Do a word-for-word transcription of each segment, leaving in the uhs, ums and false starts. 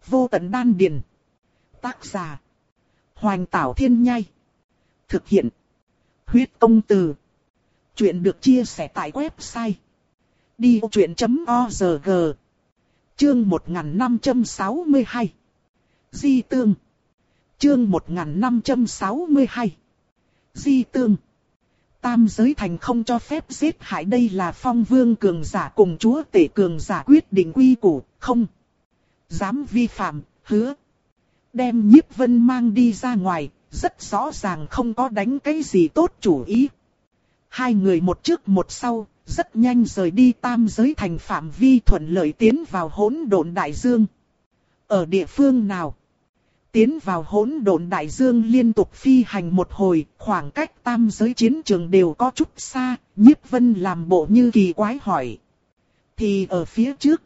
Vô tận đan điền. Tác giả. Hoành Tảo Thiên Nhai. Thực hiện. Huyết Công Từ. Chuyện được chia sẻ tại website đi vô chuyện chấm org. Chương một nghìn năm trăm sáu mươi hai. Di Tương. Chương một nghìn năm trăm sáu mươi hai. Di Tương. Tam giới thành không cho phép giết hại, đây là Phong Vương cường giả cùng chúa tể cường giả quyết định quy củ, không dám vi phạm, hứa. Đem Nhiếp Vân mang đi ra ngoài, rất rõ ràng không có đánh cái gì tốt chủ ý. Hai người một trước một sau, rất nhanh rời đi tam giới thành phạm vi, thuận lợi tiến vào hỗn độn đại dương. Ở địa phương nào? Tiến vào hỗn độn đại dương liên tục phi hành một hồi, khoảng cách tam giới chiến trường đều có chút xa, Nhiếp Vân làm bộ như kỳ quái hỏi. Thì ở phía trước,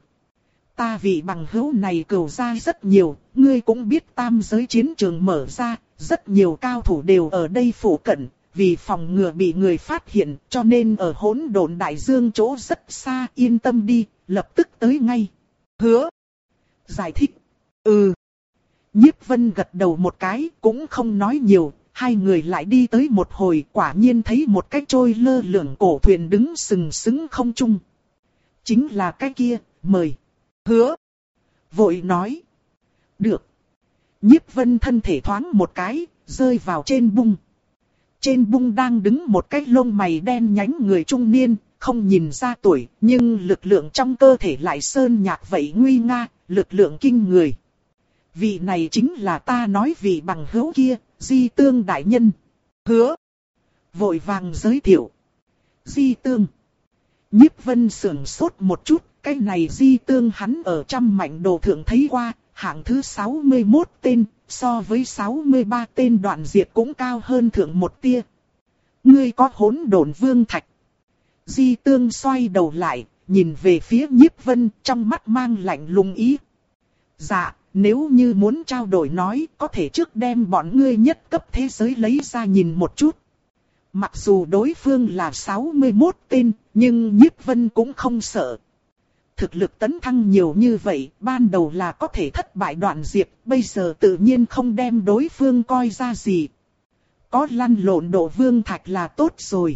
ta vị bằng hữu này cừu ra rất nhiều, ngươi cũng biết tam giới chiến trường mở ra, rất nhiều cao thủ đều ở đây phụ cận, vì phòng ngừa bị người phát hiện, cho nên ở hỗn độn đại dương chỗ rất xa, yên tâm đi, lập tức tới ngay. Hứa. Giải thích. Ừ. Nhiếp Vân gật đầu một cái, cũng không nói nhiều, hai người lại đi tới một hồi, quả nhiên thấy một cái trôi lơ lửng cổ thuyền đứng sừng sững không trung. Chính là cái kia, mời. Hứa. Vội nói. Được. Nhiếp Vân thân thể thoáng một cái, rơi vào trên bung. Trên bung đang đứng một cái lông mày đen nhánh người trung niên, không nhìn ra tuổi, nhưng lực lượng trong cơ thể lại sơn nhạc vậy nguy nga, lực lượng kinh người. Vị này chính là ta nói vị bằng hữu kia, Di Tương đại nhân. Hứa. Vội vàng giới thiệu. Di Tương. Nhiếp Vân sưởng sốt một chút, cái này Di Tương hắn ở trăm mạnh đồ thượng thấy qua, hạng thứ sáu mươi mốt tên, so với sáu mươi ba tên Đoạn Diệt cũng cao hơn thượng một tia. Ngươi có hỗn độn vương thạch. Di Tương xoay đầu lại, nhìn về phía Nhiếp Vân, trong mắt mang lạnh lùng ý. Dạ, nếu như muốn trao đổi nói, có thể trước đem bọn ngươi nhất cấp thế giới lấy ra nhìn một chút. Mặc dù đối phương là sáu mươi mốt tên, nhưng Nhiếp Vân cũng không sợ. Thực lực tấn thăng nhiều như vậy, ban đầu là có thể thất bại Đoạn Diệt, bây giờ tự nhiên không đem đối phương coi ra gì. Có lăn lộn độ vương thạch là tốt rồi.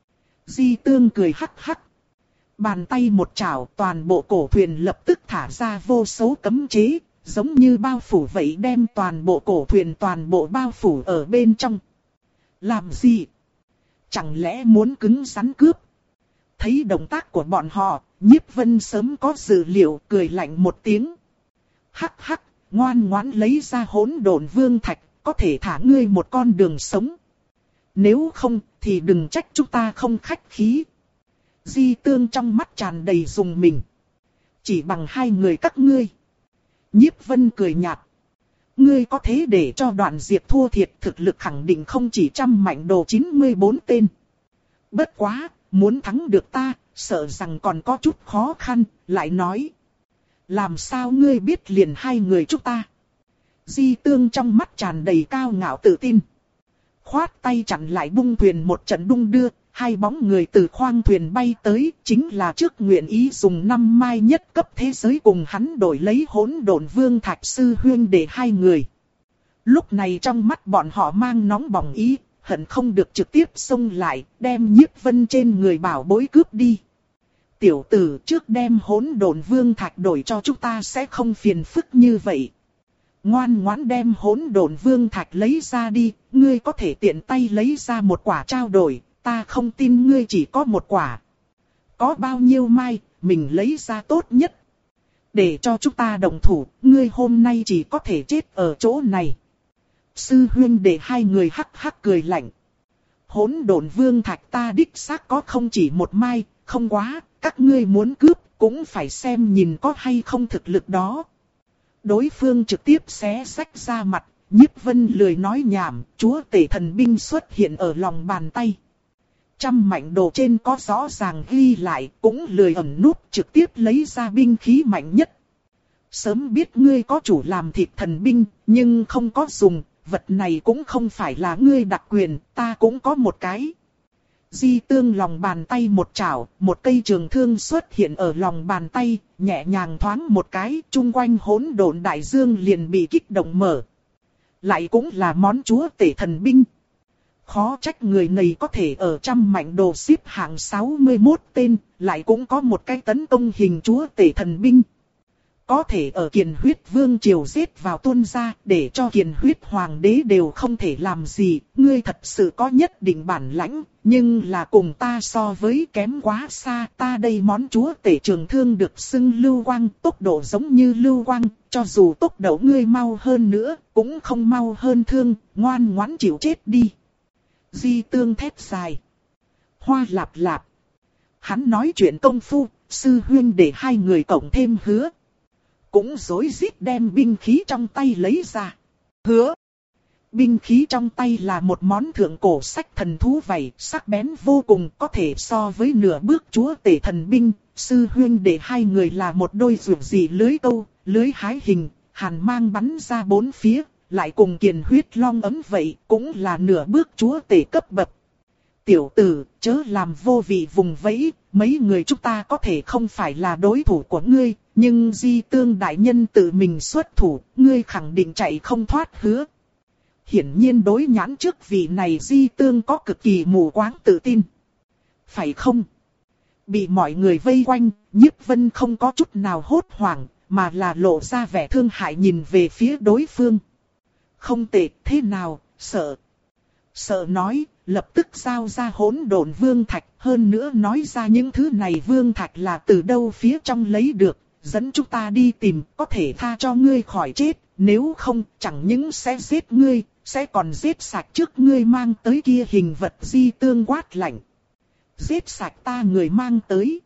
Di Tương cười hắc hắc. Bàn tay một chảo, toàn bộ cổ thuyền lập tức thả ra vô số cấm chế, giống như bao phủ vậy, đem toàn bộ cổ thuyền toàn bộ bao phủ ở bên trong. Làm gì? Chẳng lẽ muốn cứng rắn cướp? Thấy động tác của bọn họ, Nhiếp Vân sớm có dự liệu, cười lạnh một tiếng. Hắc hắc, ngoan ngoãn lấy ra hỗn độn vương thạch, có thể thả ngươi một con đường sống. Nếu không, thì đừng trách chúng ta không khách khí. Di Tương trong mắt tràn đầy dùng mình. Chỉ bằng hai người các ngươi. Nhiếp Vân cười nhạt. Ngươi có thế để cho Đoạn Diệt thua thiệt, thực lực khẳng định không chỉ trăm mạnh đồ chín mươi bốn tên. Bất quá, muốn thắng được ta, sợ rằng còn có chút khó khăn, lại nói. Làm sao ngươi biết liền hai người chúng ta? Di Tương trong mắt tràn đầy cao ngạo tự tin. Khoát tay chặn lại bung thuyền một trận đung đưa, hai bóng người từ khoang thuyền bay tới, chính là trước nguyện ý dùng năm mai nhất cấp thế giới cùng hắn đổi lấy hỗn độn vương thạch sư huyên để hai người. Lúc này trong mắt bọn họ mang nóng bỏng ý, hận không được trực tiếp xông lại, đem Nhiếp Vân trên người bảo bối cướp đi. Tiểu tử, trước đem hỗn độn vương thạch đổi cho chúng ta sẽ không phiền phức như vậy. Ngoan ngoãn đem hỗn độn vương thạch lấy ra đi, ngươi có thể tiện tay lấy ra một quả trao đổi, ta không tin ngươi chỉ có một quả. Có bao nhiêu mai, mình lấy ra tốt nhất. Để cho chúng ta đồng thủ, ngươi hôm nay chỉ có thể chết ở chỗ này. Sư huyên để hai người hắc hắc cười lạnh. Hỗn độn vương thạch ta đích xác có không chỉ một mai, không quá, các ngươi muốn cướp cũng phải xem nhìn có hay không thực lực đó. Đối phương trực tiếp xé rách ra mặt, Nhiếp Vân lười nói nhảm, chúa tể thần binh xuất hiện ở lòng bàn tay. Trăm mạnh đồ trên có rõ ràng ghi lại, cũng lười ẩn núp, trực tiếp lấy ra binh khí mạnh nhất. Sớm biết ngươi có chủ làm thịt thần binh, nhưng không có dùng, vật này cũng không phải là ngươi đặc quyền, ta cũng có một cái. Di Tương lòng bàn tay một chảo, một cây trường thương xuất hiện ở lòng bàn tay, nhẹ nhàng thoáng một cái, chung quanh hỗn độn đại dương liền bị kích động mở. Lại cũng là món chúa tể thần binh. Khó trách người này có thể ở trăm mạnh đồ xếp hạng sáu mươi mốt tên, lại cũng có một cái tấn công hình chúa tể thần binh. Có thể ở Kiền Huyết Vương triều giết vào tuôn ra, để cho Kiền Huyết Hoàng đế đều không thể làm gì, ngươi thật sự có nhất định bản lãnh, nhưng là cùng ta so với kém quá xa. Ta đây món chúa tể trường thương được xưng lưu quang, tốc độ giống như lưu quang, cho dù tốc độ ngươi mau hơn nữa, cũng không mau hơn thương, ngoan ngoãn chịu chết đi. Di Tương thét dài. Hoa lạp lạp. Hắn nói chuyện công phu, sư huynh để hai người cộng thêm hứa. Cũng rối rít đem binh khí trong tay lấy ra. Hứa. Binh khí trong tay là một món thượng cổ sách thần thú vảy, sắc bén vô cùng, có thể so với nửa bước chúa tể thần binh. Sư huynh để hai người là một đôi ruột dị lưới câu, lưới hái hình, hàn mang bắn ra bốn phía, lại cùng Kiền Huyết Long ấm vậy, cũng là nửa bước chúa tể cấp bậc. Tiểu tử, chớ làm vô vị vùng vẫy, mấy người chúng ta có thể không phải là đối thủ của ngươi, nhưng Di Tương đại nhân tự mình xuất thủ, ngươi khẳng định chạy không thoát hứa. Hiển nhiên đối nhãn trước vị này Di Tương có cực kỳ mù quáng tự tin. Phải không? Bị mọi người vây quanh, Nhiếp Vân không có chút nào hốt hoảng, mà là lộ ra vẻ thương hại nhìn về phía đối phương. Không tệ, thế nào, sợ. Sợ nói, lập tức giao ra hỗn độn vương thạch, hơn nữa nói ra những thứ này vương thạch là từ đâu phía trong lấy được, dẫn chúng ta đi tìm, có thể tha cho ngươi khỏi chết, nếu không, chẳng những sẽ giết ngươi, sẽ còn giết sạch trước ngươi mang tới kia hình vật. Di Tương quát lạnh. Giết sạch ta người mang tới.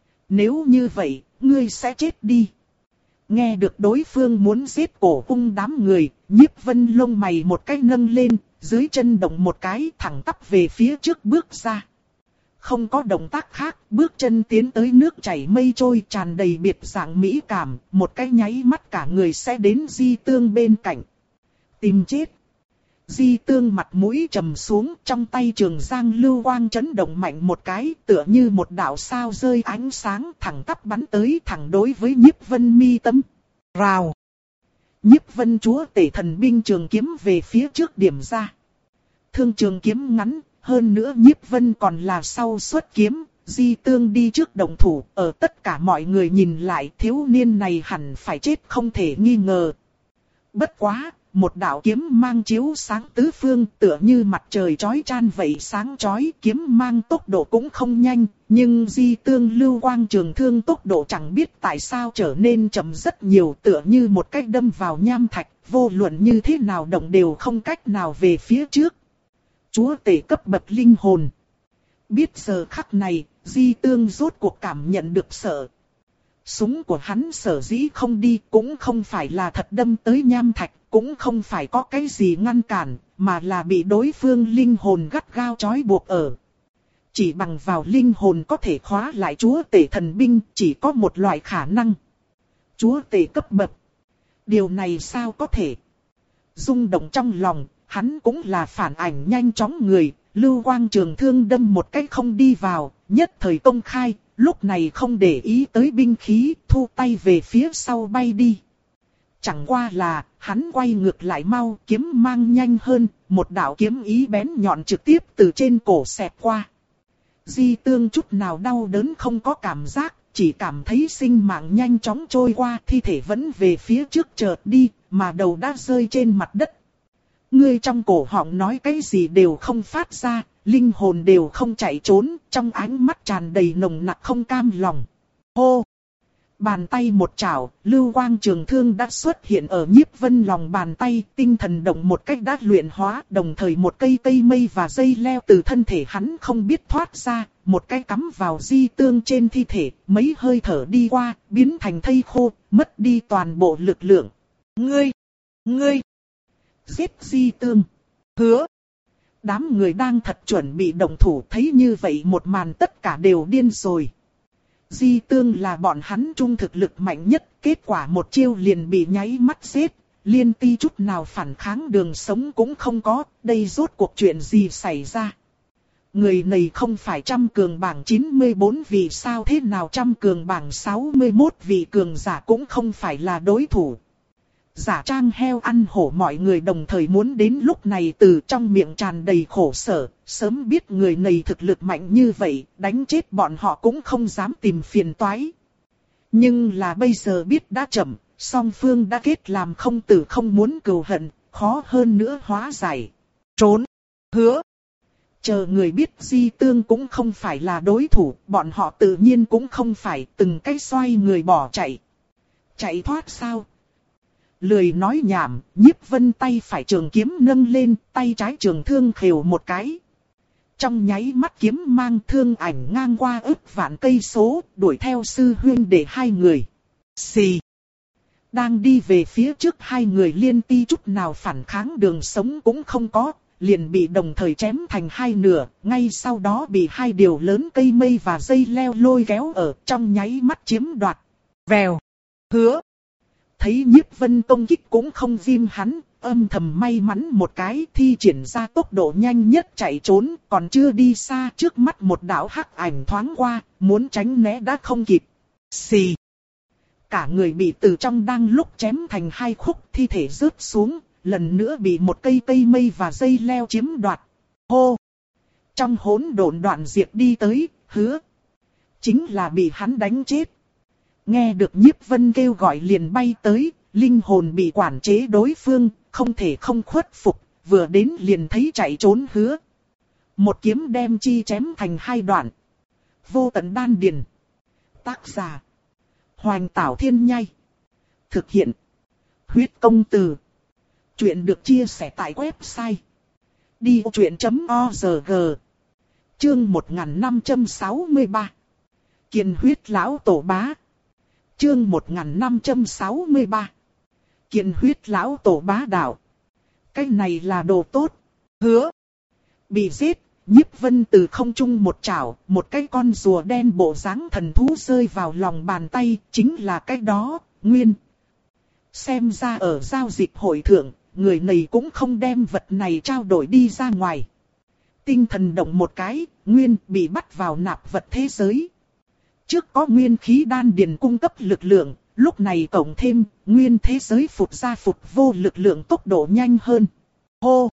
Nếu như vậy, ngươi sẽ chết đi. Nghe được đối phương muốn giết cổ cung đám người, Nhiếp Vân lông mày một cái nâng lên, dưới chân động một cái thẳng tắp về phía trước bước ra. Không có động tác khác, bước chân tiến tới nước chảy mây trôi tràn đầy biệt dạng mỹ cảm, một cái nháy mắt cả người sẽ đến Di Tương bên cạnh. Tìm chết. Di Tương mặt mũi trầm xuống, trong tay trường giang lưu quang chấn động mạnh một cái, tựa như một đạo sao rơi ánh sáng thẳng tắp bắn tới thẳng đối với Nhiếp Vân mi tâm. Rào. Nhiếp Vân chúa tể thần binh trường kiếm về phía trước điểm ra. Thương trường kiếm ngắn, hơn nữa Nhiếp Vân còn là sau xuất kiếm, Di Tương đi trước động thủ, ở tất cả mọi người nhìn lại thiếu niên này hẳn phải chết không thể nghi ngờ. Bất quá, một đạo kiếm mang chiếu sáng tứ phương tựa như mặt trời chói chan vậy sáng chói, kiếm mang tốc độ cũng không nhanh, nhưng Di Tương lưu quang trường thương tốc độ chẳng biết tại sao trở nên chậm rất nhiều, tựa như một cách đâm vào nham thạch, vô luận như thế nào động đều không cách nào về phía trước. Chúa tể cấp bậc linh hồn. Biết giờ khắc này, Di Tương rốt cuộc cảm nhận được sợ. Súng của hắn sở dĩ không đi cũng không phải là thật đâm tới nham thạch, cũng không phải có cái gì ngăn cản, mà là bị đối phương linh hồn gắt gao trói buộc ở. Chỉ bằng vào linh hồn có thể khóa lại chúa tể thần binh, chỉ có một loại khả năng. Chúa tể cấp bậc. Điều này sao có thể? Rung động trong lòng, hắn cũng là phản ảnh nhanh chóng người, lưu quang trường thương đâm một cách không đi vào, nhất thời công khai, lúc này không để ý tới binh khí, thu tay về phía sau bay đi. Chẳng qua là, hắn quay ngược lại mau, kiếm mang nhanh hơn, một đạo kiếm ý bén nhọn trực tiếp từ trên cổ xẹt qua. Di Tương chút nào đau đớn không có cảm giác, chỉ cảm thấy sinh mạng nhanh chóng trôi qua, thi thể vẫn về phía trước chợt đi, mà đầu đã rơi trên mặt đất. Ngươi trong cổ họng nói cái gì đều không phát ra, linh hồn đều không chạy trốn, trong ánh mắt tràn đầy nồng nặc không cam lòng. Hô! Bàn tay một chảo, lưu quang trường thương đã xuất hiện ở Nhiếp Vân lòng bàn tay, tinh thần động một cách đã luyện hóa, đồng thời một cây cây mây và dây leo từ thân thể hắn không biết thoát ra, một cái cắm vào Di Tương trên thi thể, mấy hơi thở đi qua, biến thành thây khô, mất đi toàn bộ lực lượng. Ngươi! Ngươi! Giết Di Tương! Hứa! Đám người đang thật chuẩn bị động thủ thấy như vậy một màn tất cả đều điên rồi. Di Tương là bọn hắn trung thực lực mạnh nhất, kết quả một chiêu liền bị nháy mắt giết, liên ti chút nào phản kháng đường sống cũng không có, đây rốt cuộc chuyện gì xảy ra. người này không phải trăm cường bảng chín mươi bốn vị sao thế nào trăm cường bảng sáu mươi mốt vị cường giả cũng không phải là đối thủ. Giả trang heo ăn hổ mọi người đồng thời muốn đến lúc này từ trong miệng tràn đầy khổ sở, sớm biết người này thực lực mạnh như vậy, đánh chết bọn họ cũng không dám tìm phiền toái. Nhưng là bây giờ biết đã chậm, song phương đã kết làm không tử không muốn cừu hận, khó hơn nữa hóa giải. Trốn, hứa. Chờ người biết Di Tương cũng không phải là đối thủ, bọn họ tự nhiên cũng không phải từng cái xoay người bỏ chạy. Chạy thoát sao? Lười nói nhảm, Nhiếp Vân tay phải trường kiếm nâng lên, tay trái trường thương khều một cái. Trong nháy mắt kiếm mang thương ảnh ngang qua ức vạn cây số, đuổi theo sư huynh để hai người. Xì. Đang đi về phía trước hai người liên ti chút nào phản kháng đường sống cũng không có, liền bị đồng thời chém thành hai nửa, ngay sau đó bị hai điều lớn cây mây và dây leo lôi kéo ở trong nháy mắt chiếm đoạt. Vèo. Hứa. Thấy Nhiếp Vân công kích cũng không viêm hắn, âm thầm may mắn một cái thi triển ra tốc độ nhanh nhất chạy trốn, còn chưa đi xa trước mắt một đạo hắc ảnh thoáng qua, muốn tránh né đã không kịp. Xì. Cả người bị từ trong đang lúc chém thành hai khúc thi thể rớt xuống, lần nữa bị một cây cây mây và dây leo chiếm đoạt. Hô! Trong hỗn độn Đoạn Diệp đi tới, hứa. Chính là bị hắn đánh chết. Nghe được Nhiếp Vân kêu gọi liền bay tới, linh hồn bị quản chế đối phương, không thể không khuất phục, vừa đến liền thấy chạy trốn hứa. Một kiếm đem chi chém thành hai đoạn. Vô tận đan điền. Tác giả. Hoành Tảo Thiên Nhai. Thực hiện. Huyết Công Từ. Chuyện được chia sẻ tại website. đi ô chuyện chấm o rờ giê. Chương một nghìn năm trăm sáu mươi ba. Kiền huyết lão tổ bá. Chương một nghìn năm trăm sáu mươi ba. Kiền huyết lão tổ bá đạo. Cái này là đồ tốt. Hứa. Bị giết, Nhiếp Vân từ không trung một chảo, một cái con rùa đen bộ dáng thần thú rơi vào lòng bàn tay, chính là cái đó, Nguyên. Xem ra ở giao dịch hội thượng, người này cũng không đem vật này trao đổi đi ra ngoài. Tinh thần động một cái, Nguyên bị bắt vào nạp vật thế giới. Trước có nguyên khí đan điền cung cấp lực lượng, lúc này cộng thêm, nguyên thế giới phụt ra phụt vô lực lượng tốc độ nhanh hơn. Hô!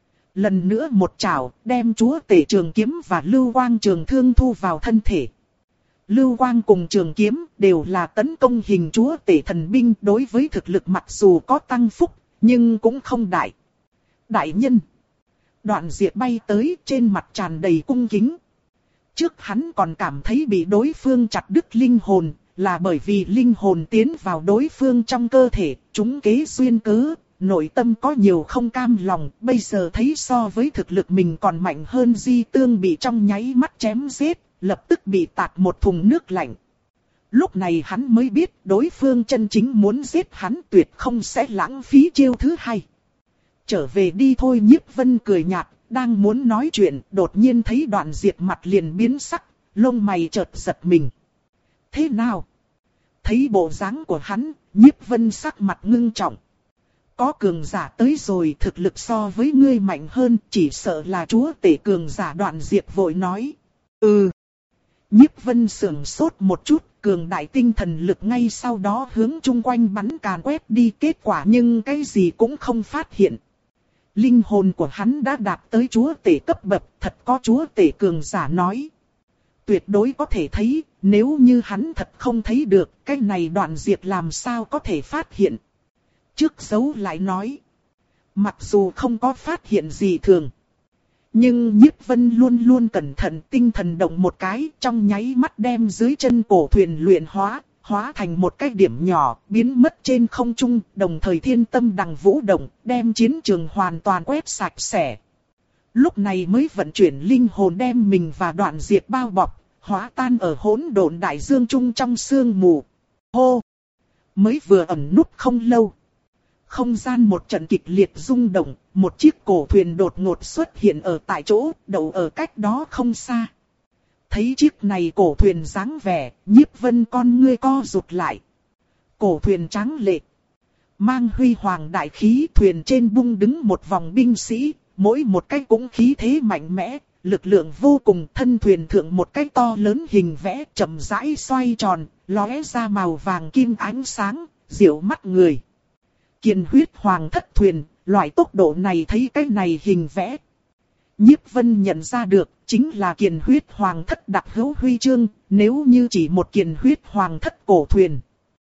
Lần nữa một chảo, đem chúa tể trường kiếm và lưu quang trường thương thu vào thân thể. Lưu quang cùng trường kiếm đều là tấn công hình chúa tể thần binh, đối với thực lực mặc dù có tăng phúc, nhưng cũng không đại. Đại nhân! Đoạn Diệp bay tới, trên mặt tràn đầy cung kính. Trước hắn còn cảm thấy bị đối phương chặt đứt linh hồn, là bởi vì linh hồn tiến vào đối phương trong cơ thể, chúng kế xuyên cớ, nội tâm có nhiều không cam lòng, bây giờ thấy so với thực lực mình còn mạnh hơn Di Tương bị trong nháy mắt chém giết, lập tức bị tạt một thùng nước lạnh. Lúc này hắn mới biết đối phương chân chính muốn giết hắn tuyệt không sẽ lãng phí chiêu thứ hai. Trở về đi thôi. Nhiếp Vân cười nhạt, đang muốn nói chuyện, đột nhiên thấy Đoạn Diệp mặt liền biến sắc, lông mày chợt giật mình. Thế nào? Thấy bộ dáng của hắn, Nhiếp Vân sắc mặt ngưng trọng. Có cường giả tới rồi, thực lực so với ngươi mạnh hơn, chỉ sợ là chúa tể cường giả. Đoạn Diệp vội nói. Ừ. Nhiếp Vân sưởng sốt một chút, cường đại tinh thần lực ngay sau đó hướng chung quanh bắn càn quét đi, kết quả nhưng cái gì cũng không phát hiện. Linh hồn của hắn đã đạt tới chúa tể cấp bậc, thật có chúa tể cường giả nói. Tuyệt đối có thể thấy, nếu như hắn thật không thấy được, cái này Đoạn Diệp làm sao có thể phát hiện. Trước giấu lại nói. Mặc dù không có phát hiện gì thường. Nhưng Nhiếp Vân luôn luôn cẩn thận, tinh thần động một cái, trong nháy mắt đem dưới chân cổ thuyền luyện hóa, hóa thành một cái điểm nhỏ, biến mất trên không trung, đồng thời thiên tâm đằng vũ động, đem chiến trường hoàn toàn quét sạch sẽ. Lúc này mới vận chuyển linh hồn đem mình và Đoạn Diệp bao bọc, hóa tan ở hỗn độn đại dương trung trong sương mù. Hô! Mới vừa ẩn núp không lâu. Không gian một trận kịch liệt rung động, một chiếc cổ thuyền đột ngột xuất hiện ở tại chỗ, đậu ở cách đó không xa. Thấy chiếc này cổ thuyền dáng vẻ, Nhiếp Vân con ngươi co rụt lại. Cổ thuyền trắng lệ, mang huy hoàng đại khí, thuyền trên bung đứng một vòng binh sĩ, mỗi một cái cũng khí thế mạnh mẽ, lực lượng vô cùng, thân thuyền thượng một cái to lớn hình vẽ chậm rãi xoay tròn, lóe ra màu vàng kim ánh sáng, diệu mắt người. Kiền huyết hoàng thất thuyền, loại tốc độ này thấy cái này hình vẽ. Nhiếp Vân nhận ra được, chính là kiền huyết hoàng thất đặc hữu huy chương, nếu như chỉ một kiền huyết hoàng thất cổ thuyền,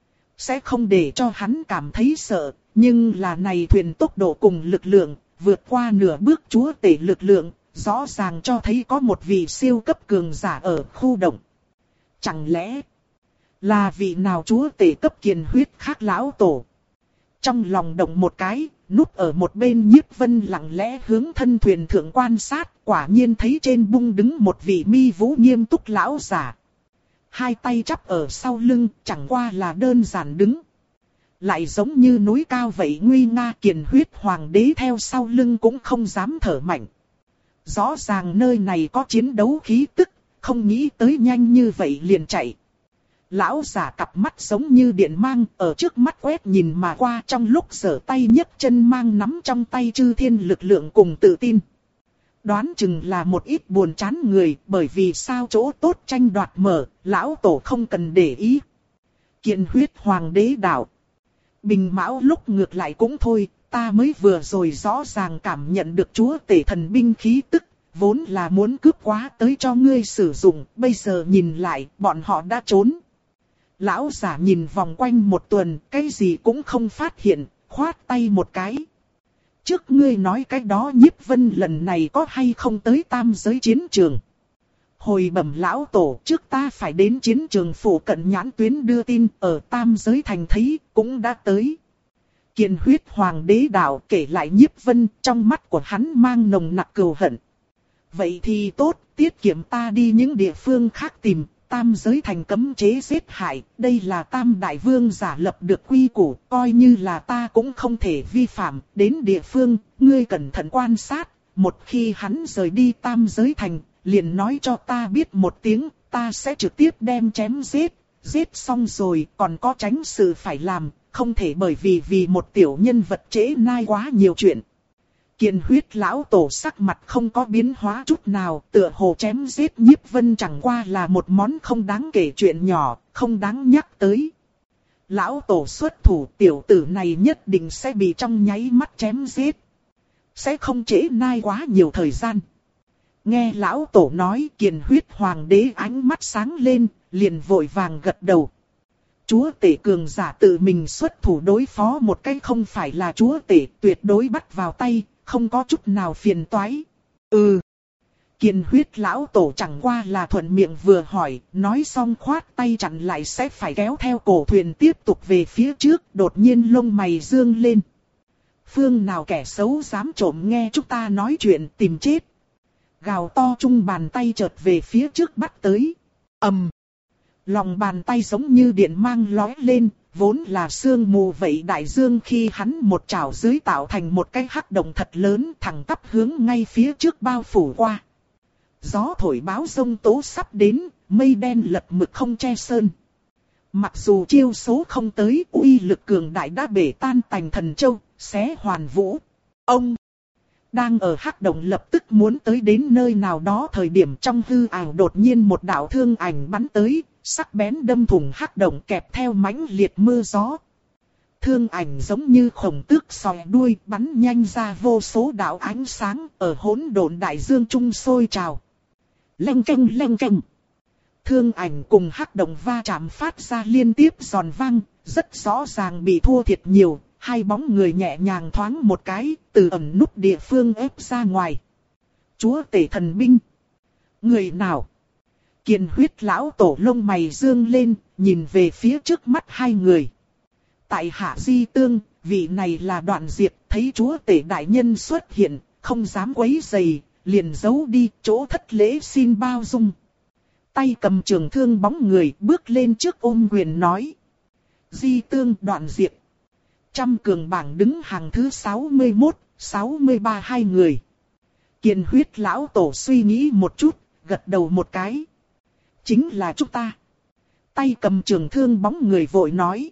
sẽ không để cho hắn cảm thấy sợ, nhưng là này thuyền tốc độ cùng lực lượng, vượt qua nửa bước chúa tể lực lượng, rõ ràng cho thấy có một vị siêu cấp cường giả ở khu động. Chẳng lẽ là vị nào chúa tể cấp kiền huyết khác lão tổ? Trong lòng động một cái, núp ở một bên Nhiếp Vân lặng lẽ hướng thân thuyền thượng quan sát, quả nhiên thấy trên bung đứng một vị mi vũ nghiêm túc lão giả. Hai tay chắp ở sau lưng, chẳng qua là đơn giản đứng. Lại giống như núi cao vậy nguy nga, kiền huyết hoàng đế theo sau lưng cũng không dám thở mạnh. Rõ ràng nơi này có chiến đấu khí tức, không nghĩ tới nhanh như vậy liền chạy. Lão giả cặp mắt giống như điện mang, ở trước mắt quét nhìn mà qua, trong lúc giở tay nhấc chân mang nắm trong tay chư thiên lực lượng cùng tự tin. Đoán chừng là một ít buồn chán người, bởi vì sao chỗ tốt tranh đoạt mở, lão tổ không cần để ý. Kiền huyết hoàng đế đạo. Bình Mão lúc ngược lại cũng thôi, ta mới vừa rồi rõ ràng cảm nhận được chúa tể thần binh khí tức, vốn là muốn cướp quá tới cho ngươi sử dụng, bây giờ nhìn lại, bọn họ đã trốn. Lão giả nhìn vòng quanh một tuần, cái gì cũng không phát hiện, khoát tay một cái. Trước ngươi nói cái đó Nhiếp Vân lần này có hay không tới tam giới chiến trường? Hồi bẩm lão tổ, trước ta phải đến chiến trường phủ cận nhãn tuyến đưa tin, ở tam giới thành thấy, cũng đã tới. Kiền huyết hoàng đế đạo kể lại Nhiếp Vân, trong mắt của hắn mang nồng nặc cừu hận. Vậy thì tốt, tiết kiệm ta đi những địa phương khác tìm. Tam giới thành cấm chế giết hại, đây là tam đại vương giả lập được quy củ, coi như là ta cũng không thể vi phạm. Đến địa phương, ngươi cẩn thận quan sát, một khi hắn rời đi tam giới thành, liền nói cho ta biết một tiếng, ta sẽ trực tiếp đem chém giết. Giết xong rồi, còn có tránh sự phải làm, không thể bởi vì vì một tiểu nhân vật trễ nai quá nhiều chuyện. Kiền huyết lão tổ sắc mặt không có biến hóa chút nào, tựa hồ chém giết Nhiếp Vân chẳng qua là một món không đáng kể chuyện nhỏ, không đáng nhắc tới. Lão tổ xuất thủ, tiểu tử này nhất định sẽ bị trong nháy mắt chém giết. Sẽ không trễ nai quá nhiều thời gian. Nghe lão tổ nói, kiền huyết hoàng đế ánh mắt sáng lên, liền vội vàng gật đầu. Chúa tể cường giả tự mình xuất thủ đối phó một cái không phải là chúa tể, tuyệt đối bắt vào tay. Không có chút nào phiền toái. Ừ. Kiền huyết lão tổ chẳng qua là thuận miệng vừa hỏi, nói xong khoát tay chặn lại sẽ phải kéo theo cổ thuyền tiếp tục về phía trước, đột nhiên lông mày dương lên. Phương nào kẻ xấu dám trộm nghe chúng ta nói chuyện tìm chết. Gào to chung bàn tay chợt về phía trước bắt tới. Ầm. Um. Lòng bàn tay giống như điện mang lóe lên. Vốn là sương mù vậy đại dương khi hắn một chảo dưới tạo thành một cái hắc động thật lớn thẳng tắp hướng ngay phía trước bao phủ qua. Gió thổi báo giông tố sắp đến, mây đen lật mực không che sơn. Mặc dù chiêu số không tới, uy lực cường đại đã bể tan tành thần châu, xé hoàn vũ. Ông đang ở hắc động lập tức muốn tới đến nơi nào đó thời điểm trong hư ảo đột nhiên một đạo thương ảnh bắn tới. Sắc bén đâm thủng hắc động kẹp theo mãnh liệt mưa gió. Thương ảnh giống như khổng tước sòi đuôi bắn nhanh ra vô số đạo ánh sáng ở hỗn độn đại dương trung sôi trào. Leng keng leng keng. Thương ảnh cùng hắc động va chạm phát ra liên tiếp giòn vang, rất rõ ràng bị thua thiệt nhiều. Hai bóng người nhẹ nhàng thoáng một cái, từ ẩn núp địa phương ép ra ngoài. Chúa tể thần binh. Người nào? Kiền huyết lão tổ lông mày dương lên, nhìn về phía trước mắt hai người. Tại Hạ Di Tương, vị này là Đoạn Diệp, thấy chúa tể đại nhân xuất hiện, không dám quấy rầy, liền giấu đi, chỗ thất lễ xin bao dung. Tay cầm trường thương bóng người, bước lên trước ôm quyền nói. Di Tương Đoạn Diệp. Trăm cường bảng đứng hàng thứ sáu mươi mốt, sáu mươi ba hai người. Kiền huyết lão tổ suy nghĩ một chút, gật đầu một cái. Chính là chúng ta. Tay cầm trường thương bóng người vội nói.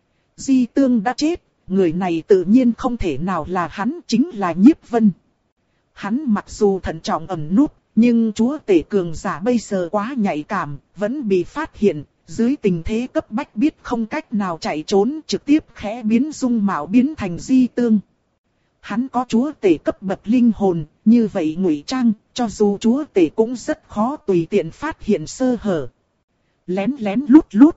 Di Tương đã chết, người này tự nhiên không thể nào là hắn, chính là Nhiếp Vân. Hắn mặc dù thận trọng ẩn núp, Nhưng chúa tể cường giả bây giờ quá nhạy cảm, vẫn bị phát hiện, dưới tình thế cấp bách biết không cách nào chạy trốn, trực tiếp khẽ biến dung mạo biến thành di tương. Hắn có chúa tể cấp bậc linh hồn, như vậy ngụy trang, cho dù chúa tể cũng rất khó tùy tiện phát hiện sơ hở. Lén lén lút lút.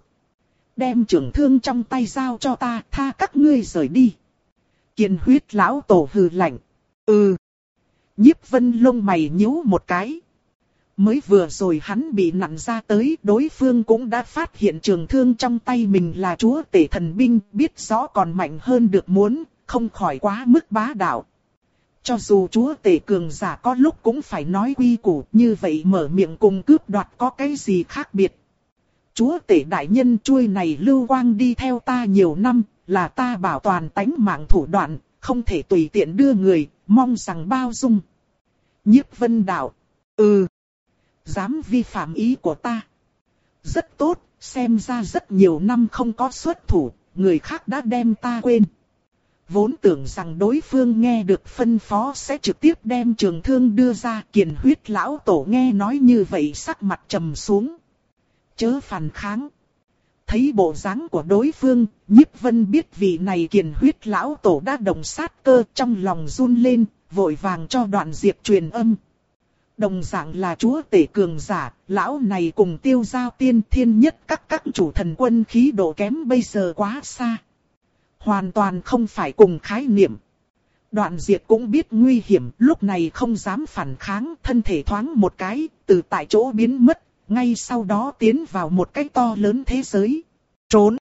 Đem trường thương trong tay giao cho ta, tha các ngươi rời đi. Kiền huyết lão tổ hừ lạnh. Ừ. Nhiếp Vân lông mày nhíu một cái. Mới vừa rồi hắn bị nặn ra tới, đối phương cũng đã phát hiện trường thương trong tay mình là chúa tể thần binh, biết rõ còn mạnh hơn được muốn, không khỏi quá mức bá đạo. Cho dù chúa tể cường giả có lúc cũng phải nói quy củ, như vậy mở miệng cùng cướp đoạt có cái gì khác biệt. Chúa tể đại nhân, chuôi này lưu quang đi theo ta nhiều năm, là ta bảo toàn tánh mạng thủ đoạn, không thể tùy tiện đưa người, mong rằng bao dung. Nhiếp Vân đạo. Ừ. Dám vi phạm ý của ta. Rất tốt, xem ra rất nhiều năm không có xuất thủ, người khác đã đem ta quên. Vốn tưởng rằng đối phương nghe được phân phó sẽ trực tiếp đem trường thương đưa ra. Kiền huyết lão tổ nghe nói như vậy sắc mặt trầm xuống. Chớ phản kháng. Thấy bộ dáng của đối phương, Nhiếp Vân biết vị này Kiền huyết lão tổ đã động sát cơ, trong lòng run lên, vội vàng cho Đoạn Diệp truyền âm. Đồng dạng là chúa tể cường giả, lão này cùng Tiêu Giao Tiên Thiên Nhất các các chủ thần quân khí độ kém bây giờ quá xa. Hoàn toàn không phải cùng khái niệm. Đoạn Diệp cũng biết nguy hiểm, lúc này không dám phản kháng, thân thể thoáng một cái, từ tại chỗ biến mất, ngay sau đó tiến vào một cái to lớn thế giới. Trốn!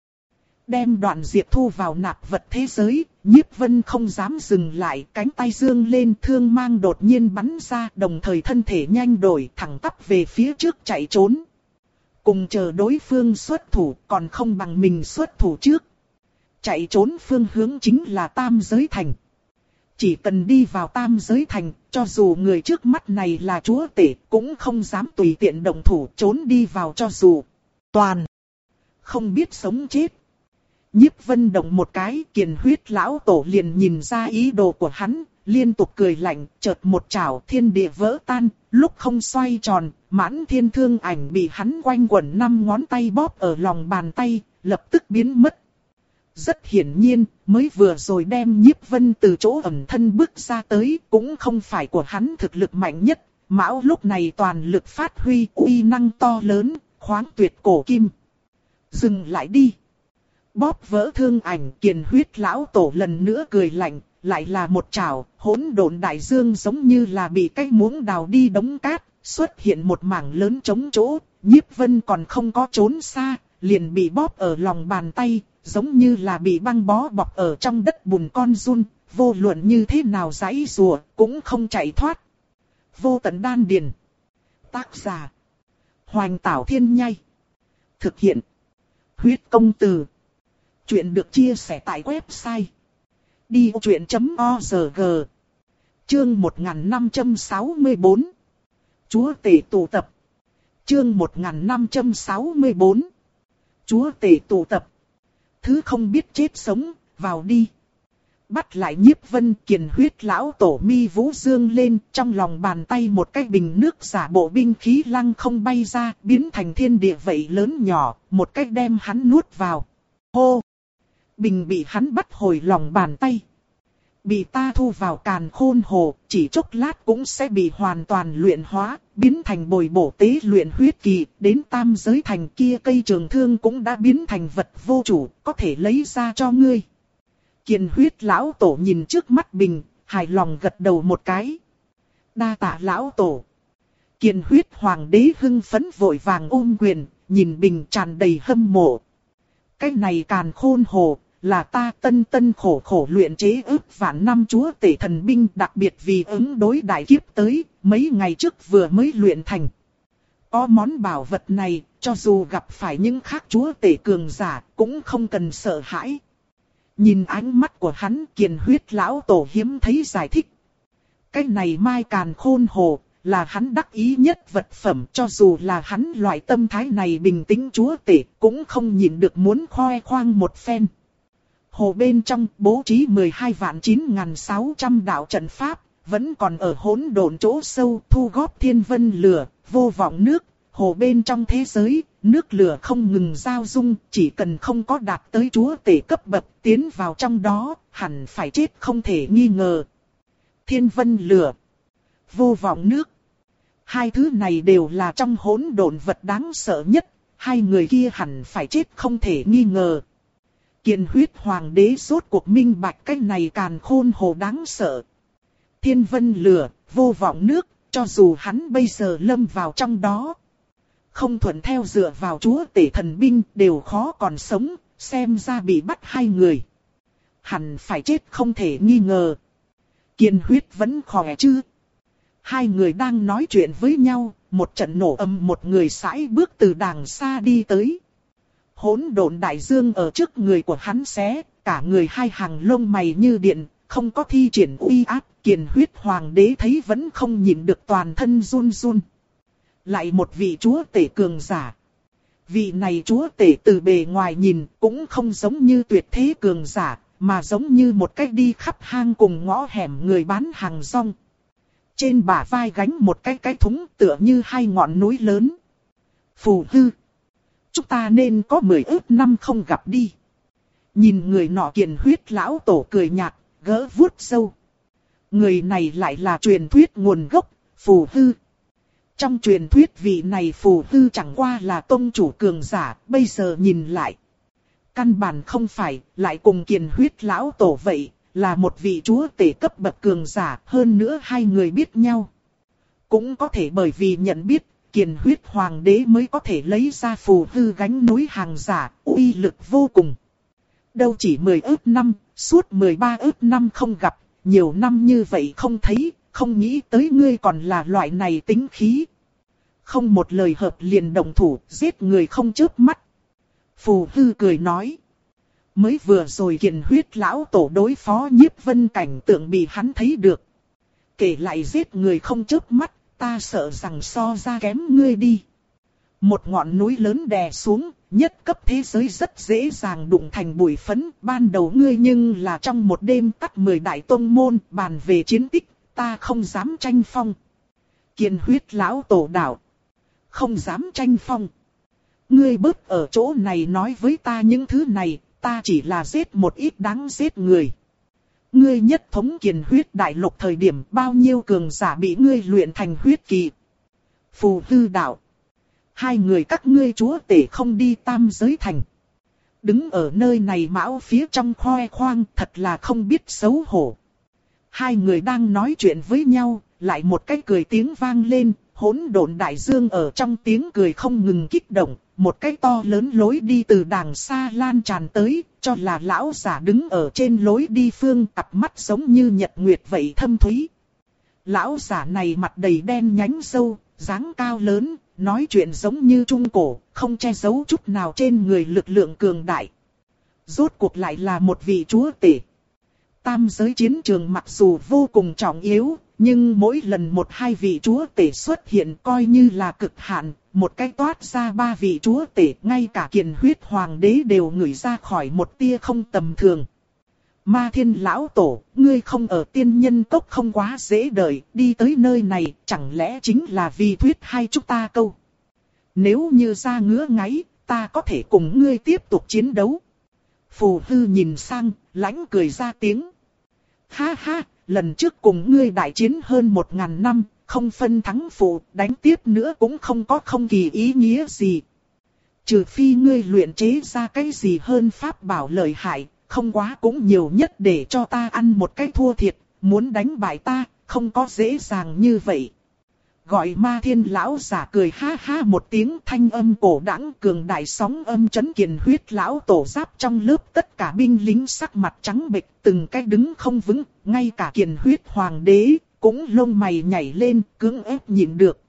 Đem Đoạn Diệp thu vào nạp vật thế giới, Nhiếp Vân không dám dừng lại, cánh tay dương lên, thương mang đột nhiên bắn ra, đồng thời thân thể nhanh đổi, thẳng tắp về phía trước chạy trốn. Cùng chờ đối phương xuất thủ, còn không bằng mình xuất thủ trước. Chạy trốn phương hướng chính là Tam Giới Thành. Chỉ cần đi vào Tam Giới Thành, cho dù người trước mắt này là chúa tể, cũng không dám tùy tiện động thủ trốn đi vào, cho dù toàn không biết sống chết. Nhiếp Vân động một cái, Kiền huyết lão tổ liền nhìn ra ý đồ của hắn, liên tục cười lạnh, chợt một chảo thiên địa vỡ tan, lúc không xoay tròn, mãn thiên thương ảnh bị hắn quanh quẩn năm ngón tay bóp ở lòng bàn tay, lập tức biến mất. Rất hiển nhiên, mới vừa rồi đem Nhiếp Vân từ chỗ ẩn thân bước ra tới, cũng không phải của hắn thực lực mạnh nhất, Mão lúc này toàn lực phát huy uy năng to lớn, khoáng tuyệt cổ kim. Dừng lại đi. Bóp vỡ thương ảnh, Kiền huyết lão tổ lần nữa cười lạnh, lại là một chảo, hỗn độn đại dương giống như là bị cái muỗng đào đi đống cát, xuất hiện một mảng lớn trống chỗ, Nhiếp Vân còn không có trốn xa, liền bị bóp ở lòng bàn tay, giống như là bị băng bó bọc ở trong đất bùn con giun, vô luận như thế nào giãy giụa, cũng không chạy thoát. Vô tận đan điền. Tác giả: Hoành Tảo Thiên Nhai. Thực hiện: Huyết Công Từ. Chuyện được chia sẻ tại website đi o chuyện chấm org. Chương một nghìn năm trăm sáu mươi tư. Chúa tể tụ tập. Chương một nghìn năm trăm sáu mươi tư. Chúa tể tụ tập. Thứ không biết chết sống, vào đi. Bắt lại Nhiếp Vân, Kiền huyết lão tổ mi vũ dương lên, trong lòng bàn tay một cái bình nước giả bộ binh khí lăng không bay ra, biến thành thiên địa vậy lớn nhỏ, một cách đem hắn nuốt vào. Hô! Bình bị hắn bắt hồi lòng bàn tay. Bị ta thu vào càn khôn hồ, chỉ chốc lát cũng sẽ bị hoàn toàn luyện hóa, biến thành bồi bổ tế luyện huyết kỳ, đến Tam Giới Thành kia cây trường thương cũng đã biến thành vật vô chủ, có thể lấy ra cho ngươi. Kiền huyết lão tổ nhìn trước mắt bình, hài lòng gật đầu một cái. Đa tạ lão tổ. Kiền huyết hoàng đế hưng phấn vội vàng ôm quyền, nhìn bình tràn đầy hâm mộ. Cái này càn khôn hồ, là ta tân tân khổ khổ luyện chế ước vạn năm chúa tể thần binh, đặc biệt vì ứng đối đại kiếp tới, mấy ngày trước vừa mới luyện thành. Có món bảo vật này, cho dù gặp phải những khác chúa tể cường giả, cũng không cần sợ hãi. Nhìn ánh mắt của hắn, Kiền huyết lão tổ hiếm thấy giải thích. Cái này mai càn khôn hồ, là hắn đắc ý nhất vật phẩm, cho dù là hắn loại tâm thái này bình tĩnh chúa tể, cũng không nhịn được muốn khoe khoang một phen. Hồ bên trong bố trí mười hai vạn chín nghìn sáu trăm đạo trận pháp, vẫn còn ở hỗn độn chỗ sâu thu góp thiên vân lửa, vô vọng nước, hồ bên trong thế giới, nước lửa không ngừng giao dung, chỉ cần không có đạt tới chúa tể cấp bậc tiến vào trong đó, hẳn phải chết không thể nghi ngờ. Thiên vân lửa, vô vọng nước. Hai thứ này đều là trong hỗn độn vật đáng sợ nhất, hai người kia hẳn phải chết không thể nghi ngờ. Kiền huyết hoàng đế rốt cuộc minh bạch cái này càn khôn hồ đáng sợ. Thiên vân lửa, vô vọng nước, cho dù hắn bây giờ lâm vào trong đó. Không thuận theo dựa vào chúa tể thần binh đều khó còn sống, xem ra bị bắt hai người. Hẳn phải chết không thể nghi ngờ. Kiền huyết vẫn khỏe chứ? Hai người đang nói chuyện với nhau, một trận nổ âm một người sải bước từ đàng xa đi tới. Hỗn độn đại dương ở trước người của hắn xé, cả người hai hàng lông mày như điện, không có thi triển uy áp. Kiền huyết hoàng đế thấy vẫn không nhịn được toàn thân run run. Lại một vị chúa tể cường giả. Vị này chúa tể từ bề ngoài nhìn cũng không giống như tuyệt thế cường giả, mà giống như một cách đi khắp hang cùng ngõ hẻm người bán hàng rong. Trên bả vai gánh một cái cái thúng tựa như hai ngọn núi lớn. Phù hư. Chúng ta nên có mười ước năm không gặp đi. Nhìn người nọ kiền huyết lão tổ cười nhạt, gỡ vuốt râu. Người này lại là truyền thuyết nguồn gốc, phù hư. Trong truyền thuyết vị này phù hư chẳng qua là tông chủ cường giả, bây giờ nhìn lại. Căn bản không phải, lại cùng kiền huyết lão tổ vậy, là một vị chúa tể cấp bậc cường giả, hơn nữa hai người biết nhau. Cũng có thể bởi vì nhận biết, kiền huyết hoàng đế mới có thể lấy ra phù hư gánh núi hàng giả, uy lực vô cùng. Đâu chỉ mười ước năm, suốt mười ba ước năm không gặp, nhiều năm như vậy không thấy, không nghĩ tới ngươi còn là loại này tính khí. Không một lời hợp liền động thủ, giết người không chớp mắt. Phù hư cười nói. Mới vừa rồi kiền huyết lão tổ đối phó nhiếp vân cảnh tượng bị hắn thấy được. Kể lại giết người không chớp mắt, ta sợ rằng so ra kém ngươi đi. Một ngọn núi lớn đè xuống, nhất cấp thế giới rất dễ dàng đụng thành bụi phấn. Ban đầu ngươi nhưng là trong một đêm tắt mười đại tông môn, bàn về chiến tích, ta không dám tranh phong. Kiền huyết lão tổ đạo. Không dám tranh phong. Ngươi bớt ở chỗ này nói với ta những thứ này, ta chỉ là giết một ít đáng giết người. Ngươi nhất thống kiền huyết đại lục thời điểm bao nhiêu cường giả bị ngươi luyện thành huyết kỳ. Phù hư đạo. Hai người các ngươi chúa tể không đi tam giới thành. Đứng ở nơi này mão phía trong khoe khoang thật là không biết xấu hổ. Hai người đang nói chuyện với nhau, lại một cái cười tiếng vang lên, hỗn độn đại dương ở trong tiếng cười không ngừng kích động. Một cái to lớn lối đi từ đàng xa lan tràn tới, cho là lão giả đứng ở trên lối đi phương, cặp mắt giống như nhật nguyệt vậy thâm thúy. Lão giả này mặt đầy đen nhánh râu, dáng cao lớn, nói chuyện giống như trung cổ, không che giấu chút nào trên người lực lượng cường đại. Rốt cuộc lại là một vị chúa tể. Tam giới chiến trường mặc dù vô cùng trọng yếu, nhưng mỗi lần một hai vị chúa tể xuất hiện coi như là cực hạn. Một cái toát ra ba vị chúa tể, ngay cả kiền huyết hoàng đế đều ngửi ra khỏi một tia không tầm thường. Ma thiên lão tổ, ngươi không ở tiên nhân cốc không quá dễ đợi, đi tới nơi này, chẳng lẽ chính là vì thuyết hai chúng ta câu. Nếu như ra ngứa ngáy, ta có thể cùng ngươi tiếp tục chiến đấu. Phù hư nhìn sang, lãnh cười ra tiếng. Ha ha, lần trước cùng ngươi đại chiến hơn một ngàn năm. Không phân thắng phụ, đánh tiếp nữa cũng không có không kỳ ý nghĩa gì. Trừ phi ngươi luyện chế ra cái gì hơn pháp bảo lợi hại, không quá cũng nhiều nhất để cho ta ăn một cái thua thiệt, muốn đánh bại ta, không có dễ dàng như vậy. Gọi ma thiên lão giả cười ha ha một tiếng, thanh âm cổ đãng cường đại sóng âm chấn kiền huyết lão tổ giáp trong lớp tất cả binh lính sắc mặt trắng bệch, từng cái đứng không vững, ngay cả kiền huyết hoàng đế cũng lông mày nhảy lên, cưỡng ép nhịn được.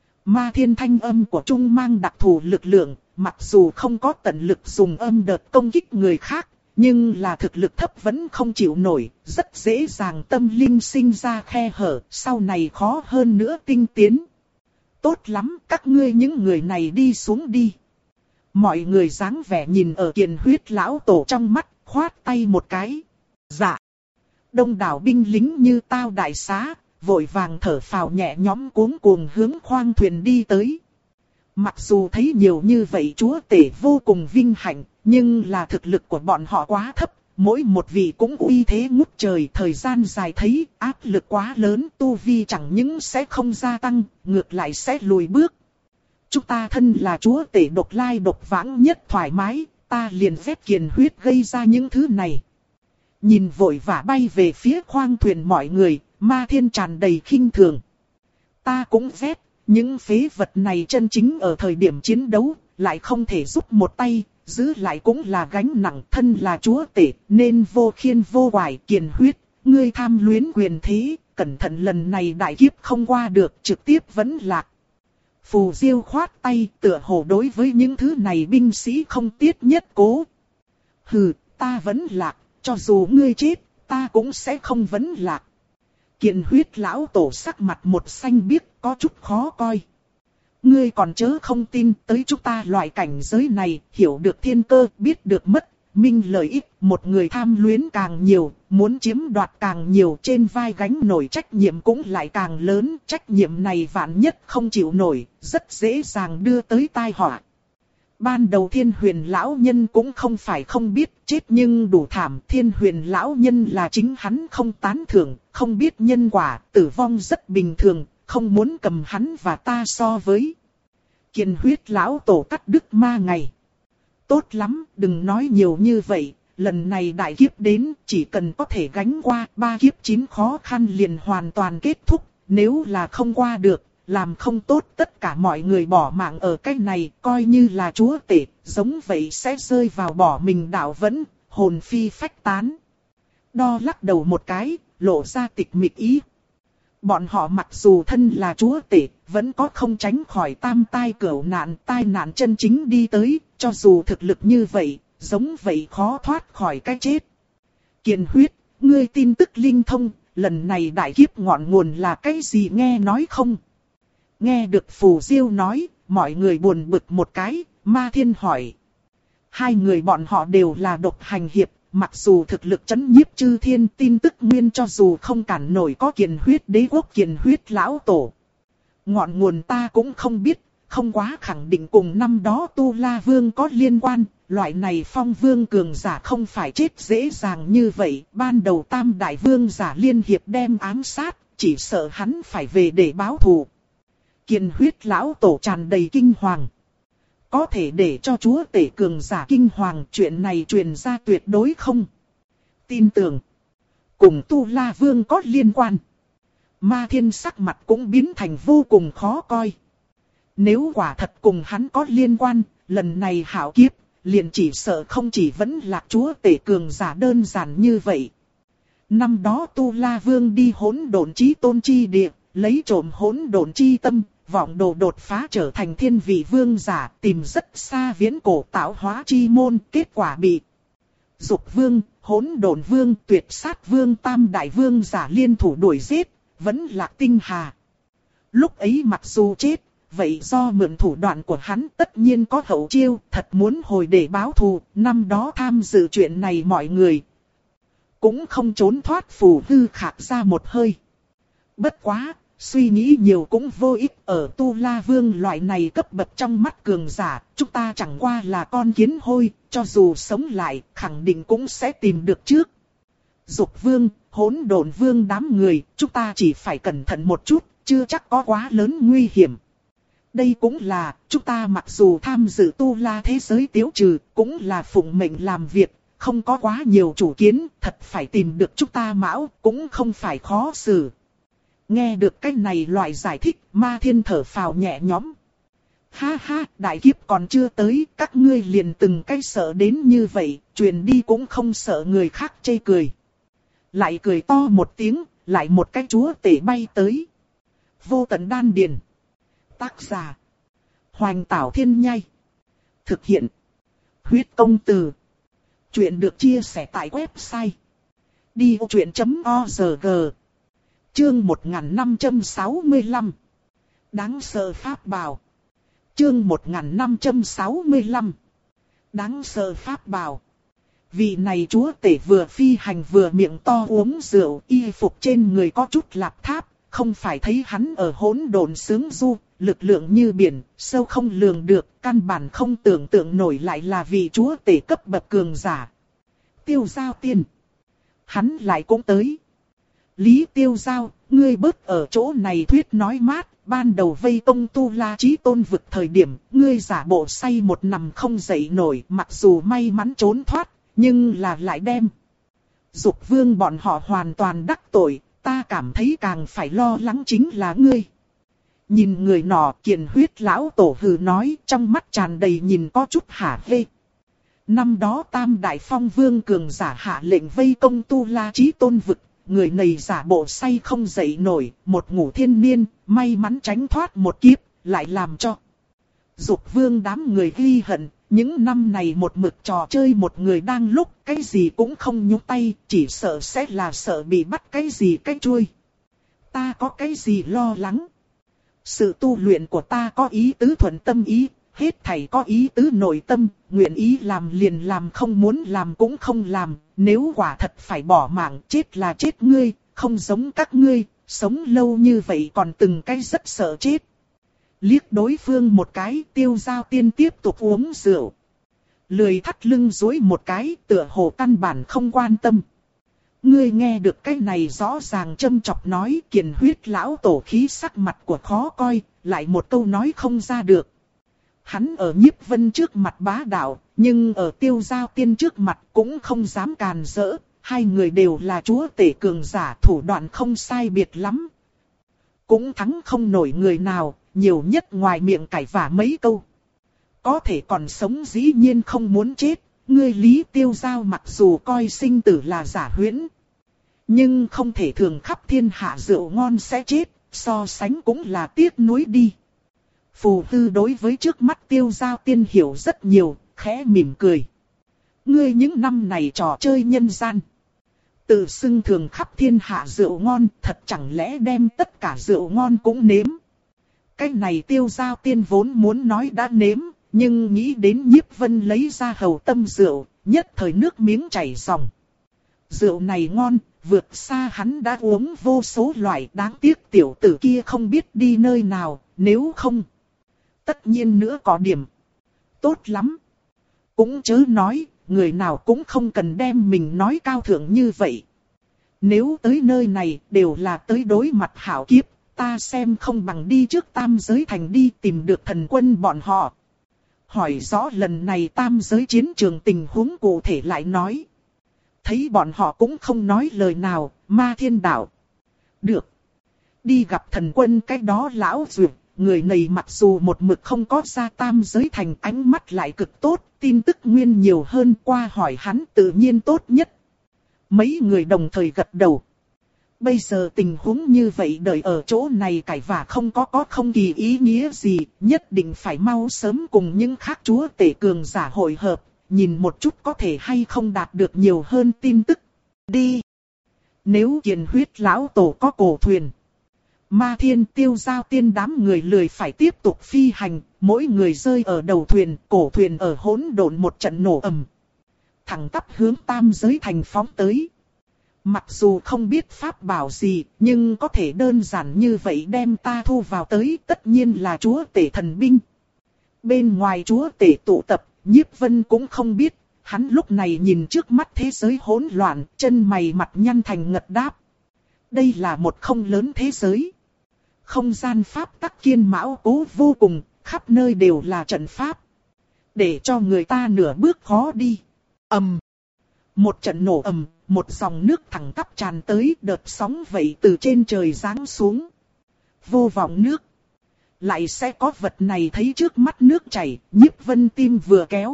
Ma thiên thanh âm của Trung mang đặc thù lực lượng, mặc dù không có tận lực dùng âm đợt công kích người khác, nhưng là thực lực thấp vẫn không chịu nổi, rất dễ dàng tâm linh sinh ra khe hở, sau này khó hơn nữa tinh tiến. Tốt lắm, các ngươi những người này đi xuống đi. Mọi người dáng vẻ nhìn ở kiền huyết lão tổ trong mắt, khoát tay một cái. Dạ. Đông đảo binh lính như tao đại xá, vội vàng thở phào nhẹ nhõm cuống cuồng hướng khoang thuyền đi tới. Mặc dù thấy nhiều như vậy chúa tể vô cùng vinh hạnh, nhưng là thực lực của bọn họ quá thấp, mỗi một vị cũng uy thế ngút trời, thời gian dài thấy áp lực quá lớn, tu vi chẳng những sẽ không gia tăng, ngược lại sẽ lùi bước. Chúng ta thân là chúa tể độc lai độc vãng nhất thoải mái, ta liền phép kiền huyết gây ra những thứ này. Nhìn vội vã bay về phía khoang thuyền mọi người, Ma Thiên tràn đầy khinh thường. Ta cũng ghét, những phế vật này chân chính ở thời điểm chiến đấu, lại không thể giúp một tay, giữ lại cũng là gánh nặng, thân là chúa tể, nên vô khiên vô quải. Kiền huyết, ngươi tham luyến quyền thế, cẩn thận lần này đại kiếp không qua được, trực tiếp vẫn lạc. Phù Diêu khoát tay, tựa hồ đối với những thứ này binh sĩ không tiết nhất cố. Hừ, ta vẫn lạc, cho dù ngươi chết, ta cũng sẽ không vẫn lạc. Kiền huyết lão tổ sắc mặt một xanh biếc, có chút khó coi. Ngươi còn chớ không tin, tới chúng ta loại cảnh giới này, hiểu được thiên cơ, biết được mất, minh lợi ích, một người tham luyến càng nhiều, muốn chiếm đoạt càng nhiều, trên vai gánh nổi trách nhiệm cũng lại càng lớn, trách nhiệm này vạn nhất không chịu nổi, rất dễ dàng đưa tới tai họa. Ban đầu Thiên Huyền lão nhân cũng không phải không biết, chết nhưng đủ thảm. Thiên Huyền lão nhân là chính hắn không tán thưởng, không biết nhân quả, tử vong rất bình thường, không muốn cầm hắn và ta so với. Kiền huyết lão tổ cắt đứt ma ngày. Tốt lắm, đừng nói nhiều như vậy, lần này đại kiếp đến, chỉ cần có thể gánh qua ba kiếp chín khó khăn liền hoàn toàn kết thúc, nếu là không qua được, làm không tốt tất cả mọi người bỏ mạng ở cái này, coi như là chúa tể, giống vậy sẽ rơi vào bỏ mình đạo vẫn, hồn phi phách tán. Đo lắc đầu một cái, lộ ra tịch mịch ý. Bọn họ mặc dù thân là chúa tể, vẫn có không tránh khỏi tam tai cửu nạn, tai nạn chân chính đi tới, cho dù thực lực như vậy, giống vậy khó thoát khỏi cái chết. Kiền huyết, ngươi tin tức linh thông, lần này đại kiếp ngọn nguồn là cái gì nghe nói không? Nghe được Phù Diêu nói, mọi người buồn bực một cái, Ma Thiên hỏi. Hai người bọn họ đều là độc hành hiệp, mặc dù thực lực chấn nhiếp chư thiên, tin tức nguyên cho dù không cản nổi có Kiền huyết đế quốc Kiền huyết lão tổ. Ngọn nguồn ta cũng không biết, không quá khẳng định cùng năm đó Tu La Vương có liên quan, loại này phong vương cường giả không phải chết dễ dàng như vậy, ban đầu tam đại vương giả liên hiệp đem ám sát, chỉ sợ hắn phải về để báo thù. Kiền huyết lão tổ tràn đầy kinh hoàng. Có thể để cho chúa tể cường giả kinh hoàng, chuyện này truyền ra tuyệt đối không tin tưởng. Cùng Tu La Vương có liên quan. Ma Thiên sắc mặt cũng biến thành vô cùng khó coi. Nếu quả thật cùng hắn có liên quan, lần này hạo kiếp, liền chỉ sợ không chỉ vẫn là chúa tể cường giả đơn giản như vậy. Năm đó Tu La Vương đi hỗn độn chí tôn chi địa, lấy trộm hỗn độn chi tâm, vọng đồ đột phá trở thành thiên vị vương giả, tìm rất xa viễn cổ tạo hóa chi môn, kết quả bị Dục Vương, Hỗn Độn Vương, Tuyệt Sát Vương, tam đại vương giả liên thủ đuổi giết, vẫn lạc tinh hà. Lúc ấy mặc dù chết, vậy do mượn thủ đoạn của hắn tất nhiên có hậu chiêu, thật muốn hồi để báo thù, năm đó tham dự chuyện này mọi người cũng không trốn thoát Phù Hư Khạc ra một hơi. Bất quá, suy nghĩ nhiều cũng vô ích, ở Tu La Vương loại này cấp bậc trong mắt cường giả, chúng ta chẳng qua là con kiến hôi, cho dù sống lại, khẳng định cũng sẽ tìm được trước. Dục Vương, Hỗn Độn Vương đám người, chúng ta chỉ phải cẩn thận một chút, chưa chắc có quá lớn nguy hiểm. Đây cũng là, chúng ta mặc dù tham dự Tu La thế giới tiêu trừ, cũng là phụng mệnh làm việc, không có quá nhiều chủ kiến, thật phải tìm được chúng ta mão, cũng không phải khó xử. Nghe được cái này loại giải thích, Ma Thiên thở phào nhẹ nhõm. Ha ha, đại kiếp còn chưa tới, các ngươi liền từng cái sợ đến như vậy, truyền đi cũng không sợ người khác chê cười. Lại cười to một tiếng, lại một cái chúa tể bay tới. Vô tận đan điền. Tác giả: Hoành Tảo Thiên Nhai. Thực hiện: Huyết Công Từ. Chuyện được chia sẻ tại website đi vô chuyện chấm org. Chương một nghìn năm trăm sáu mươi lăm. Đáng sợ pháp bào. Chương một nghìn năm trăm sáu mươi lăm. Đáng sợ pháp bào. Vị này chúa tể vừa phi hành vừa miệng to uống rượu, y phục trên người có chút lạp tháp, không phải thấy hắn ở hỗn độn sướng du, lực lượng như biển, sâu không lường được, căn bản không tưởng tượng nổi lại là vị chúa tể cấp bậc cường giả. Tiêu Giao Tiên. Hắn lại cũng tới. Lý Tiêu Giao, ngươi bớt ở chỗ này thuyết nói mát, ban đầu vây công Tu La Chí Tôn vực thời điểm, ngươi giả bộ say một nằm không dậy nổi, mặc dù may mắn trốn thoát, nhưng là lại đem Dục Vương bọn họ hoàn toàn đắc tội, ta cảm thấy càng phải lo lắng chính là ngươi. Nhìn người nọ, Kiền Huyết lão tổ hừ nói, trong mắt tràn đầy nhìn có chút hả hê. Năm đó Tam Đại Phong Vương cường giả hạ lệnh vây công Tu La Chí Tôn vực, người này giả bộ say không dậy nổi, một ngủ thiên niên, may mắn tránh thoát một kiếp, lại làm cho Dục Vương đám người ghi hận. Những năm này một mực trò chơi một người đang lúc cái gì cũng không nhúc tay, chỉ sợ sẽ là sợ bị bắt cái gì cái chuôi. Ta có cái gì lo lắng? Sự tu luyện của ta có ý tứ thuận tâm ý, hết thảy có ý tứ nội tâm, nguyện ý làm liền làm, không muốn làm cũng không làm, nếu quả thật phải bỏ mạng chết là chết ngươi, không giống các ngươi, sống lâu như vậy còn từng cái rất sợ chết. Liếc đối phương một cái, Tiêu Giao Tiên tiếp tục uống rượu. Lười thắt lưng duỗi một cái, tựa hồ căn bản không quan tâm. Ngươi nghe được cái này rõ ràng châm chọc nói, Kiền Huyết lão tổ khí sắc mặt của khó coi, lại một câu nói không ra được. Hắn ở Nhiếp Vân trước mặt bá đạo, nhưng ở Tiêu Giao Tiên trước mặt cũng không dám càn rỡ. Hai người đều là chúa tể cường giả, thủ đoạn không sai biệt lắm. Cũng thắng không nổi người nào, nhiều nhất ngoài miệng cãi vả mấy câu. Có thể còn sống dĩ nhiên không muốn chết, ngươi Lý Tiêu Giao mặc dù coi sinh tử là giả huyễn, nhưng không thể thường khắp thiên hạ rượu ngon sẽ chết, so sánh cũng là tiếc nuối đi. Phù Tư đối với trước mắt Tiêu Giao Tiên hiểu rất nhiều, khẽ mỉm cười. Ngươi những năm này trò chơi nhân gian, tự xưng thường khắp thiên hạ rượu ngon, thật chẳng lẽ đem tất cả rượu ngon cũng nếm? Cái này Tiêu Giao Tiên vốn muốn nói đã nếm, nhưng nghĩ đến Nhiếp Vân lấy ra hầu tâm rượu, nhất thời nước miếng chảy ròng. Rượu này ngon, vượt xa hắn đã uống vô số loại, đáng tiếc tiểu tử kia không biết đi nơi nào, nếu không. Tất nhiên nữa có điểm tốt lắm. Cũng chớ nói, người nào cũng không cần đem mình nói cao thượng như vậy. Nếu tới nơi này đều là tới đối mặt hảo kiếp, ta xem không bằng đi trước Tam Giới Thành đi tìm được thần quân bọn họ. Hỏi rõ lần này Tam Giới chiến trường tình huống cụ thể lại nói. Thấy bọn họ cũng không nói lời nào, Ma Thiên Đạo. Được. Đi gặp thần quân cái đó lão dược, người này mặc dù một mực không có ra Tam Giới Thành, ánh mắt lại cực tốt, tin tức nguyên nhiều hơn, qua hỏi hắn tự nhiên tốt nhất. Mấy người đồng thời gật đầu. Bây giờ tình huống như vậy đợi ở chỗ này cãi vả không có có không kỳ ý nghĩa gì, nhất định phải mau sớm cùng những khác chúa tể cường giả hội hợp, nhìn một chút có thể hay không đạt được nhiều hơn tin tức. Đi! Nếu Kiền Huyết lão tổ có cổ thuyền, Ma Thiên Tiêu Giao Tiên đám người lười phải tiếp tục phi hành, mỗi người rơi ở đầu thuyền, cổ thuyền ở hỗn độn một trận nổ ầm. Thẳng tắp hướng Tam Giới Thành phóng tới. Mặc dù không biết pháp bảo gì, nhưng có thể đơn giản như vậy đem ta thu vào tới, tất nhiên là chúa tể thần binh. Bên ngoài chúa tể tụ tập, Nhiếp Vân cũng không biết, hắn lúc này nhìn trước mắt thế giới hỗn loạn, chân mày mặt nhăn thành ngật đáp. Đây là một không lớn thế giới. Không gian pháp tắc kiên mão cố vô cùng, khắp nơi đều là trận pháp. Để cho người ta nửa bước khó đi. Ầm. Một trận nổ ầm, một dòng nước thẳng tắp tràn tới, đợt sóng vậy từ trên trời giáng xuống. Vô vọng nước. Lại sẽ có vật này thấy trước mắt nước chảy, Nhiếp Vân tim vừa kéo.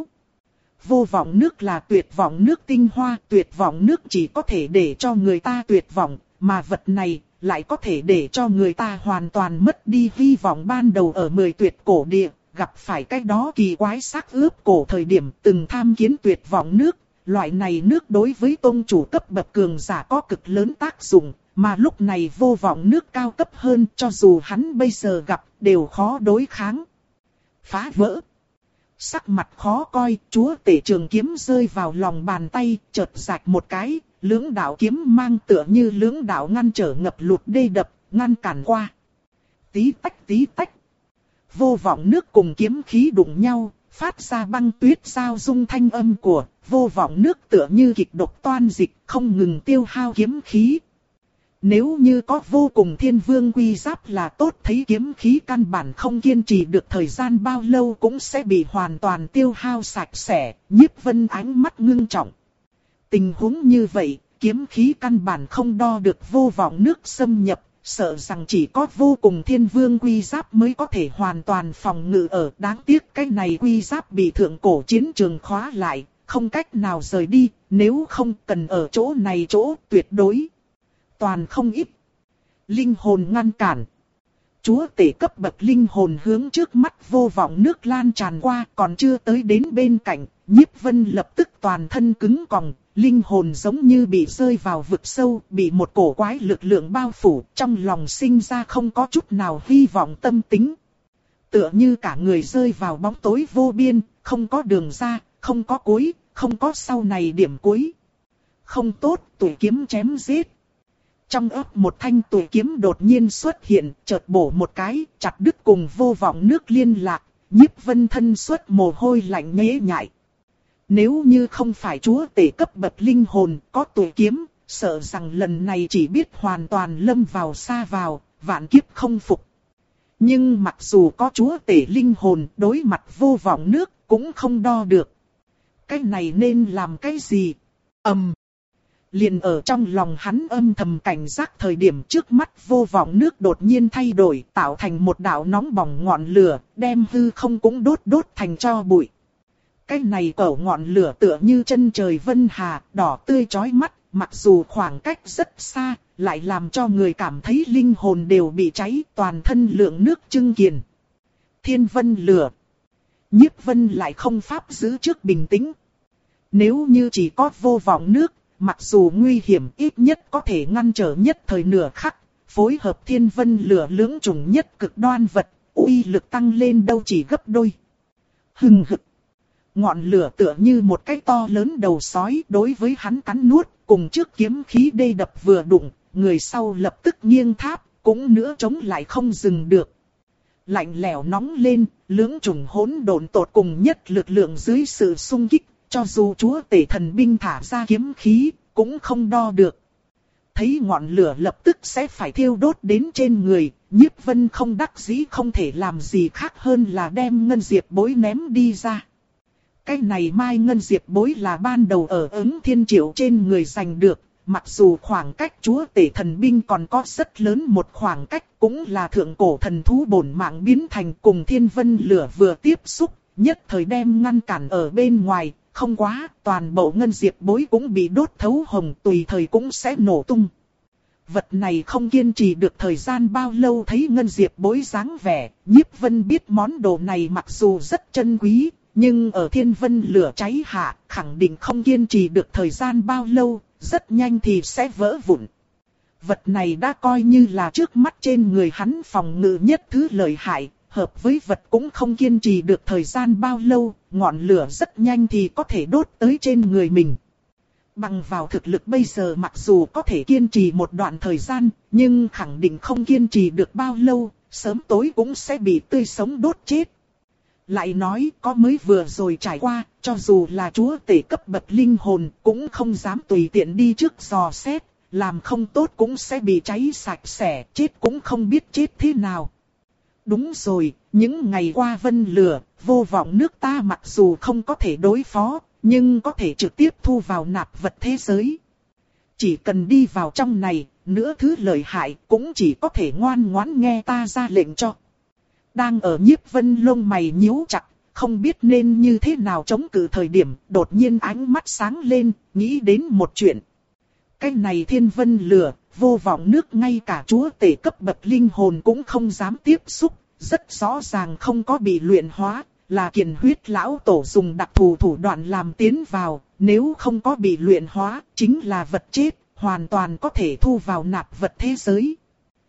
Vô vọng nước là tuyệt vọng nước tinh hoa, tuyệt vọng nước chỉ có thể để cho người ta tuyệt vọng, mà vật này lại có thể để cho người ta hoàn toàn mất đi hy vọng ban đầu. Ở mười tuyệt cổ địa, gặp phải cái đó kỳ quái xác ướp cổ thời điểm từng tham kiến tuyệt vọng nước. Loại này nước đối với tôn chủ cấp bậc cường giả có cực lớn tác dụng, mà lúc này vô vọng nước cao cấp hơn, cho dù hắn bây giờ gặp, đều khó đối kháng. Phá vỡ. Sắc mặt khó coi, chúa tể trường kiếm rơi vào lòng bàn tay, chợt rạch một cái, lưỡng đạo kiếm mang tựa như lưỡng đạo ngăn trở ngập lụt đê đập, ngăn cản qua. Tí tách tí tách. Vô vọng nước cùng kiếm khí đụng nhau, phát ra băng tuyết giao dung thanh âm của vô vọng nước tựa như kịch độc toan dịch, không ngừng tiêu hao kiếm khí. Nếu như có vô cùng thiên vương quy giáp là tốt, thấy kiếm khí căn bản không kiên trì được thời gian bao lâu cũng sẽ bị hoàn toàn tiêu hao sạch sẽ. Nhiếp Vân ánh mắt ngưng trọng. Tình huống như vậy, kiếm khí căn bản không đo được vô vọng nước xâm nhập, sợ rằng chỉ có vô cùng thiên vương quy giáp mới có thể hoàn toàn phòng ngự ở. Đáng tiếc cái này quy giáp bị thượng cổ chiến trường khóa lại, không cách nào rời đi, nếu không cần ở chỗ này chỗ tuyệt đối toàn không ít. Linh hồn ngăn cản. Chúa tể cấp bậc linh hồn hướng trước mắt vô vọng nước lan tràn qua, còn chưa tới đến bên cạnh, Nhiếp Vân lập tức toàn thân cứng còng, linh hồn giống như bị rơi vào vực sâu, bị một cổ quái lực lượng bao phủ, trong lòng sinh ra không có chút nào hy vọng tâm tính. Tựa như cả người rơi vào bóng tối vô biên, không có đường ra, không có cuối, không có sau này điểm cuối. Không tốt, tuổi kiếm chém giết. Trong ấp một thanh tuổi kiếm đột nhiên xuất hiện, chợt bổ một cái, chặt đứt cùng vô vọng nước liên lạc. Nhiếp Vân thân xuất mồ hôi lạnh nhễ nhại. Nếu như không phải chúa tể cấp bậc linh hồn có tuổi kiếm, sợ rằng lần này chỉ biết hoàn toàn lâm vào xa vào, vạn kiếp không phục. Nhưng mặc dù có chúa tể linh hồn, đối mặt vô vọng nước cũng không đo được. Cái này nên làm cái gì? ầm. Um. Liền ở trong lòng hắn âm thầm cảnh giác thời điểm, trước mắt vô vọng nước đột nhiên thay đổi, tạo thành một đạo nóng bỏng ngọn lửa, đem hư không cũng đốt đốt thành tro bụi. Cái này cẩu ngọn lửa tựa như chân trời vân hà, đỏ tươi chói mắt, mặc dù khoảng cách rất xa, lại làm cho người cảm thấy linh hồn đều bị cháy, toàn thân lượng nước trưng kiền. Thiên vân lửa. Nhiếp Vân lại không pháp giữ trước bình tĩnh. Nếu như chỉ có vô vọng nước, mặc dù nguy hiểm ít nhất có thể ngăn trở nhất thời nửa khắc, phối hợp thiên vân lửa lưỡng trùng nhất cực đoan vật, uy lực tăng lên đâu chỉ gấp đôi. Hừng hực. Ngọn lửa tựa như một cái to lớn đầu sói đối với hắn cắn nuốt, cùng trước kiếm khí đê đập vừa đụng, người sau lập tức nghiêng tháp, cũng nữa chống lại không dừng được. Lạnh lẽo nóng lên, lưỡng trùng hỗn độn tột cùng nhất lực lượng dưới sự xung kích, cho dù chúa tể thần binh thả ra kiếm khí, cũng không đo được. Thấy ngọn lửa lập tức sẽ phải thiêu đốt đến trên người, Nhiếp Vân không đắc dĩ không thể làm gì khác hơn là đem ngân diệp bối ném đi ra. Cái này mai ngân diệp bối là ban đầu ở ứng thiên triệu trên người giành được, mặc dù khoảng cách chúa tể thần binh còn có rất lớn một khoảng cách, cũng là thượng cổ thần thú bổn mạng biến thành, cùng thiên vân lửa vừa tiếp xúc, nhất thời đem ngăn cản ở bên ngoài, không quá, toàn bộ ngân diệp bối cũng bị đốt thấu hồng, tùy thời cũng sẽ nổ tung. Vật này không kiên trì được thời gian bao lâu, thấy ngân diệp bối dáng vẻ, Nhiếp Vân biết món đồ này mặc dù rất chân quý, nhưng ở thiên vân lửa cháy hạ, khẳng định không kiên trì được thời gian bao lâu, rất nhanh thì sẽ vỡ vụn. Vật này đã coi như là trước mắt trên người hắn phòng ngự nhất thứ lợi hại, hợp với vật cũng không kiên trì được thời gian bao lâu, ngọn lửa rất nhanh thì có thể đốt tới trên người mình. Bằng vào thực lực bây giờ mặc dù có thể kiên trì một đoạn thời gian, nhưng khẳng định không kiên trì được bao lâu, sớm tối cũng sẽ bị tươi sống đốt chết. Lại nói có mới vừa rồi trải qua, cho dù là chúa tể cấp bậc linh hồn cũng không dám tùy tiện đi trước dò xét, làm không tốt cũng sẽ bị cháy sạch sẽ, chết cũng không biết chết thế nào. Đúng rồi, những ngày qua vân lửa, vô vọng nước ta mặc dù không có thể đối phó, nhưng có thể trực tiếp thu vào nạp vật thế giới. Chỉ cần đi vào trong này, nữa thứ lợi hại cũng chỉ có thể ngoan ngoãn nghe ta ra lệnh cho. Đang ở Nhiếp Vân lông mày nhíu chặt, không biết nên như thế nào chống cự thời điểm, đột nhiên ánh mắt sáng lên, nghĩ đến một chuyện. Cái này thiên vân lửa, vô vọng nước ngay cả chúa tể cấp bậc linh hồn cũng không dám tiếp xúc, rất rõ ràng không có bị luyện hóa, là kiền huyết lão tổ dùng đặc thù thủ đoạn làm tiến vào, nếu không có bị luyện hóa, chính là vật chết, hoàn toàn có thể thu vào nạp vật thế giới.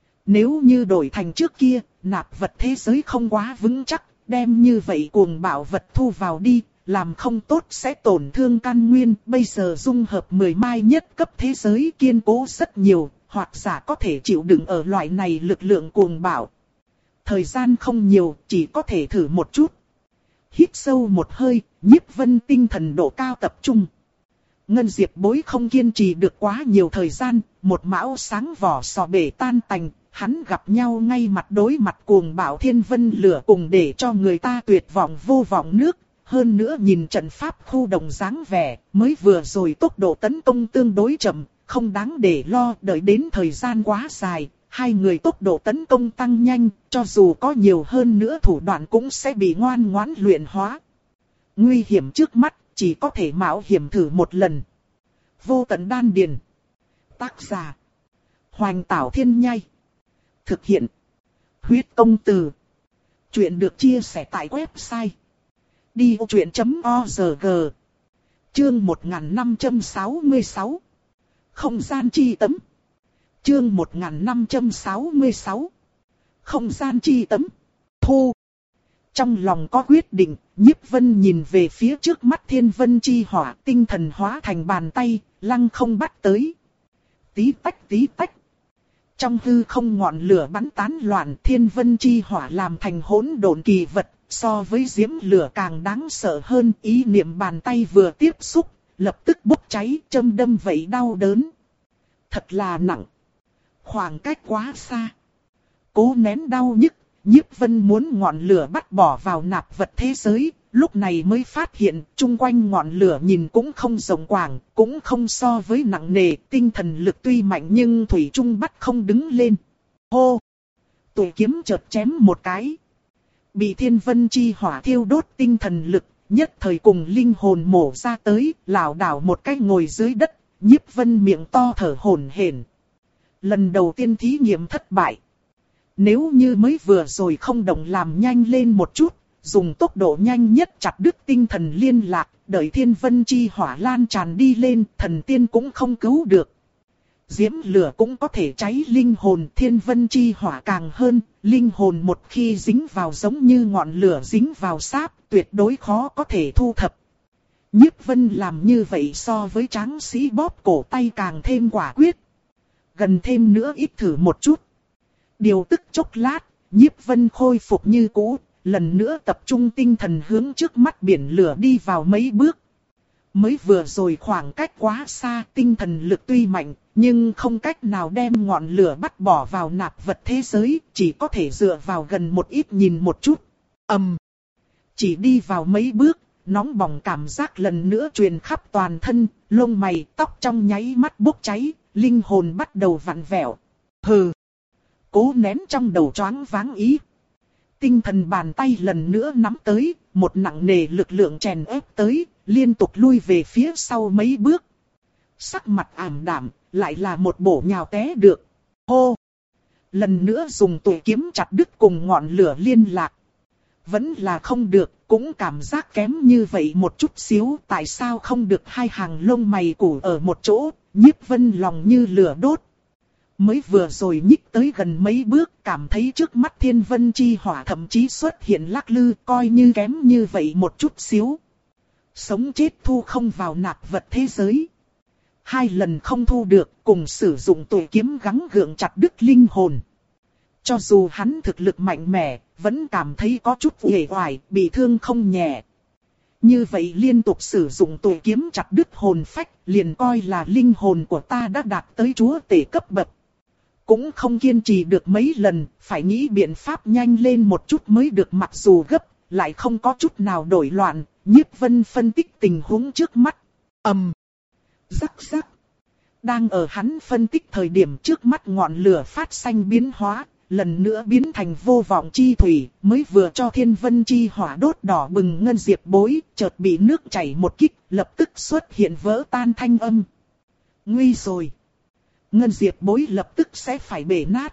Nếu như đổi thành trước kia, nạp vật thế giới không quá vững chắc, đem như vậy cuồng bạo vật thu vào đi, làm không tốt sẽ tổn thương căn nguyên. Bây giờ dung hợp mười mai nhất cấp thế giới kiên cố rất nhiều, hoặc giả có thể chịu đựng ở loại này lực lượng cuồng bạo. Thời gian không nhiều, chỉ có thể thử một chút. Hít sâu một hơi, Nhiếp Vân tinh thần độ cao tập trung. Ngân Diệp Bối không kiên trì được quá nhiều thời gian, một mão sáng vỏ sò bể tan tành, hắn gặp nhau ngay mặt đối mặt cuồng bạo thiên vân lửa cùng để cho người ta tuyệt vọng vô vọng nước. Hơn nữa nhìn trận pháp khu đồng dáng vẻ, mới vừa rồi tốc độ tấn công tương đối chậm, không đáng để lo, đợi đến thời gian quá dài, hai người tốc độ tấn công tăng nhanh, cho dù có nhiều hơn nữa thủ đoạn cũng sẽ bị ngoan ngoãn luyện hóa. Nguy hiểm trước mắt, chỉ có thể mạo hiểm thử một lần. Vô tận đan điền. Tác giả: Hoành Tảo Thiên Nhai. Thực hiện: Huyết Công Từ. Chuyện được chia sẻ tại website đi vô chuyện chấm org. Chương một nghìn năm trăm sáu mươi sáu. Không gian chi tấm. Chương một nghìn năm trăm sáu mươi sáu. Không gian chi tấm. Thu. Trong lòng có quyết định, Nhiếp Vân nhìn về phía trước mắt thiên vân chi hỏa, tinh thần hóa thành bàn tay, lăng không bắt tới. Tí tách tí tách. Trong hư không ngọn lửa bắn tán loạn, thiên vân chi hỏa làm thành hỗn độn kỳ vật, so với diễm lửa càng đáng sợ hơn. Ý niệm bàn tay vừa tiếp xúc, lập tức bốc cháy, châm đâm vậy đau đớn. Thật là nặng. Khoảng cách quá xa. Cố nén đau nhức, Nhiếp Vân muốn ngọn lửa bắt bỏ vào nạp vật thế giới, lúc này mới phát hiện chung quanh ngọn lửa nhìn cũng không rộng quảng, cũng không so với nặng nề, tinh thần lực tuy mạnh nhưng thủy chung bắt không đứng lên. Hô! Tụi kiếm chợt chém một cái. Bị thiên vân chi hỏa thiêu đốt tinh thần lực, nhất thời cùng linh hồn mổ ra tới, lảo đảo một cái ngồi dưới đất, Nhiếp Vân miệng to thở hổn hển. Lần đầu tiên thí nghiệm thất bại. Nếu như mới vừa rồi không động làm nhanh lên một chút, dùng tốc độ nhanh nhất chặt đứt tinh thần liên lạc, đợi thiên vân chi hỏa lan tràn đi lên, thần tiên cũng không cứu được. Diễm lửa cũng có thể cháy linh hồn, thiên vân chi hỏa càng hơn, linh hồn một khi dính vào giống như ngọn lửa dính vào sáp, tuyệt đối khó có thể thu thập. Nhiếp Vân làm như vậy so với tráng sĩ bóp cổ tay càng thêm quả quyết. Gần thêm nữa ít thử một chút. Điều tức chốc lát, Nhiếp Vân khôi phục như cũ, lần nữa tập trung tinh thần hướng trước mắt biển lửa đi vào mấy bước. Mới vừa rồi khoảng cách quá xa, tinh thần lực tuy mạnh, nhưng không cách nào đem ngọn lửa bắt bỏ vào nạp vật thế giới, chỉ có thể dựa vào gần một ít nhìn một chút. Ầm. Um, chỉ đi vào mấy bước, nóng bỏng cảm giác lần nữa truyền khắp toàn thân, lông mày, tóc trong nháy mắt bốc cháy, linh hồn bắt đầu vặn vẹo. Hừ. Cố nén trong đầu choáng váng ý. Tinh thần bàn tay lần nữa nắm tới, một nặng nề lực lượng chèn ép tới, liên tục lui về phía sau mấy bước. Sắc mặt ảm đạm, lại là một bổ nhào té được. Hô! Lần nữa dùng tụi kiếm chặt đứt cùng ngọn lửa liên lạc. Vẫn là không được, cũng cảm giác kém như vậy một chút xíu. Tại sao không được hai hàng lông mày củ ở một chỗ, Nhiếp Vân lòng như lửa đốt. Mới vừa rồi nhích tới gần mấy bước, cảm thấy trước mắt thiên vân chi hỏa thậm chí xuất hiện lắc lư, coi như kém như vậy một chút xíu. Sống chết thu không vào nạp vật thế giới. Hai lần không thu được, cùng sử dụng tụi kiếm gắng gượng chặt đứt linh hồn. Cho dù hắn thực lực mạnh mẽ, vẫn cảm thấy có chút uể oải, bị thương không nhẹ. Như vậy liên tục sử dụng tụi kiếm chặt đứt hồn phách, liền coi là linh hồn của ta đã đạt tới chúa tể cấp bậc. Cũng không kiên trì được mấy lần, phải nghĩ biện pháp nhanh lên một chút mới được, mặc dù gấp, lại không có chút nào đổi loạn. Nhiếp Vân phân tích tình huống trước mắt. Ầm. Um, rắc rắc. Đang ở hắn phân tích thời điểm trước mắt ngọn lửa phát xanh biến hóa, lần nữa biến thành vô vọng chi thủy, mới vừa cho thiên vân chi hỏa đốt đỏ bừng Ngân Diệp Bối, chợt bị nước chảy một kích, lập tức xuất hiện vỡ tan thanh âm. Nguy rồi. Ngân Diệp Bối lập tức sẽ phải bể nát.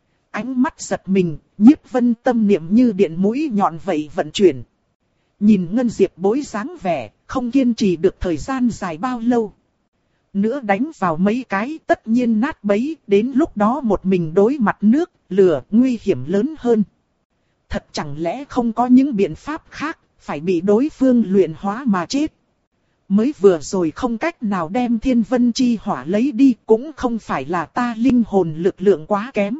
Ánh mắt giật mình, Nhiếp Vân tâm niệm như điện mũi nhọn vậy vận chuyển. Nhìn Ngân Diệp Bối dáng vẻ, không kiên trì được thời gian dài bao lâu. Nữa đánh vào mấy cái tất nhiên nát bấy, đến lúc đó một mình đối mặt nước, lửa, nguy hiểm lớn hơn. Thật chẳng lẽ không có những biện pháp khác, phải bị đối phương luyện hóa mà chết. Mới vừa rồi không cách nào đem thiên vân chi hỏa lấy đi, cũng không phải là ta linh hồn lực lượng quá kém,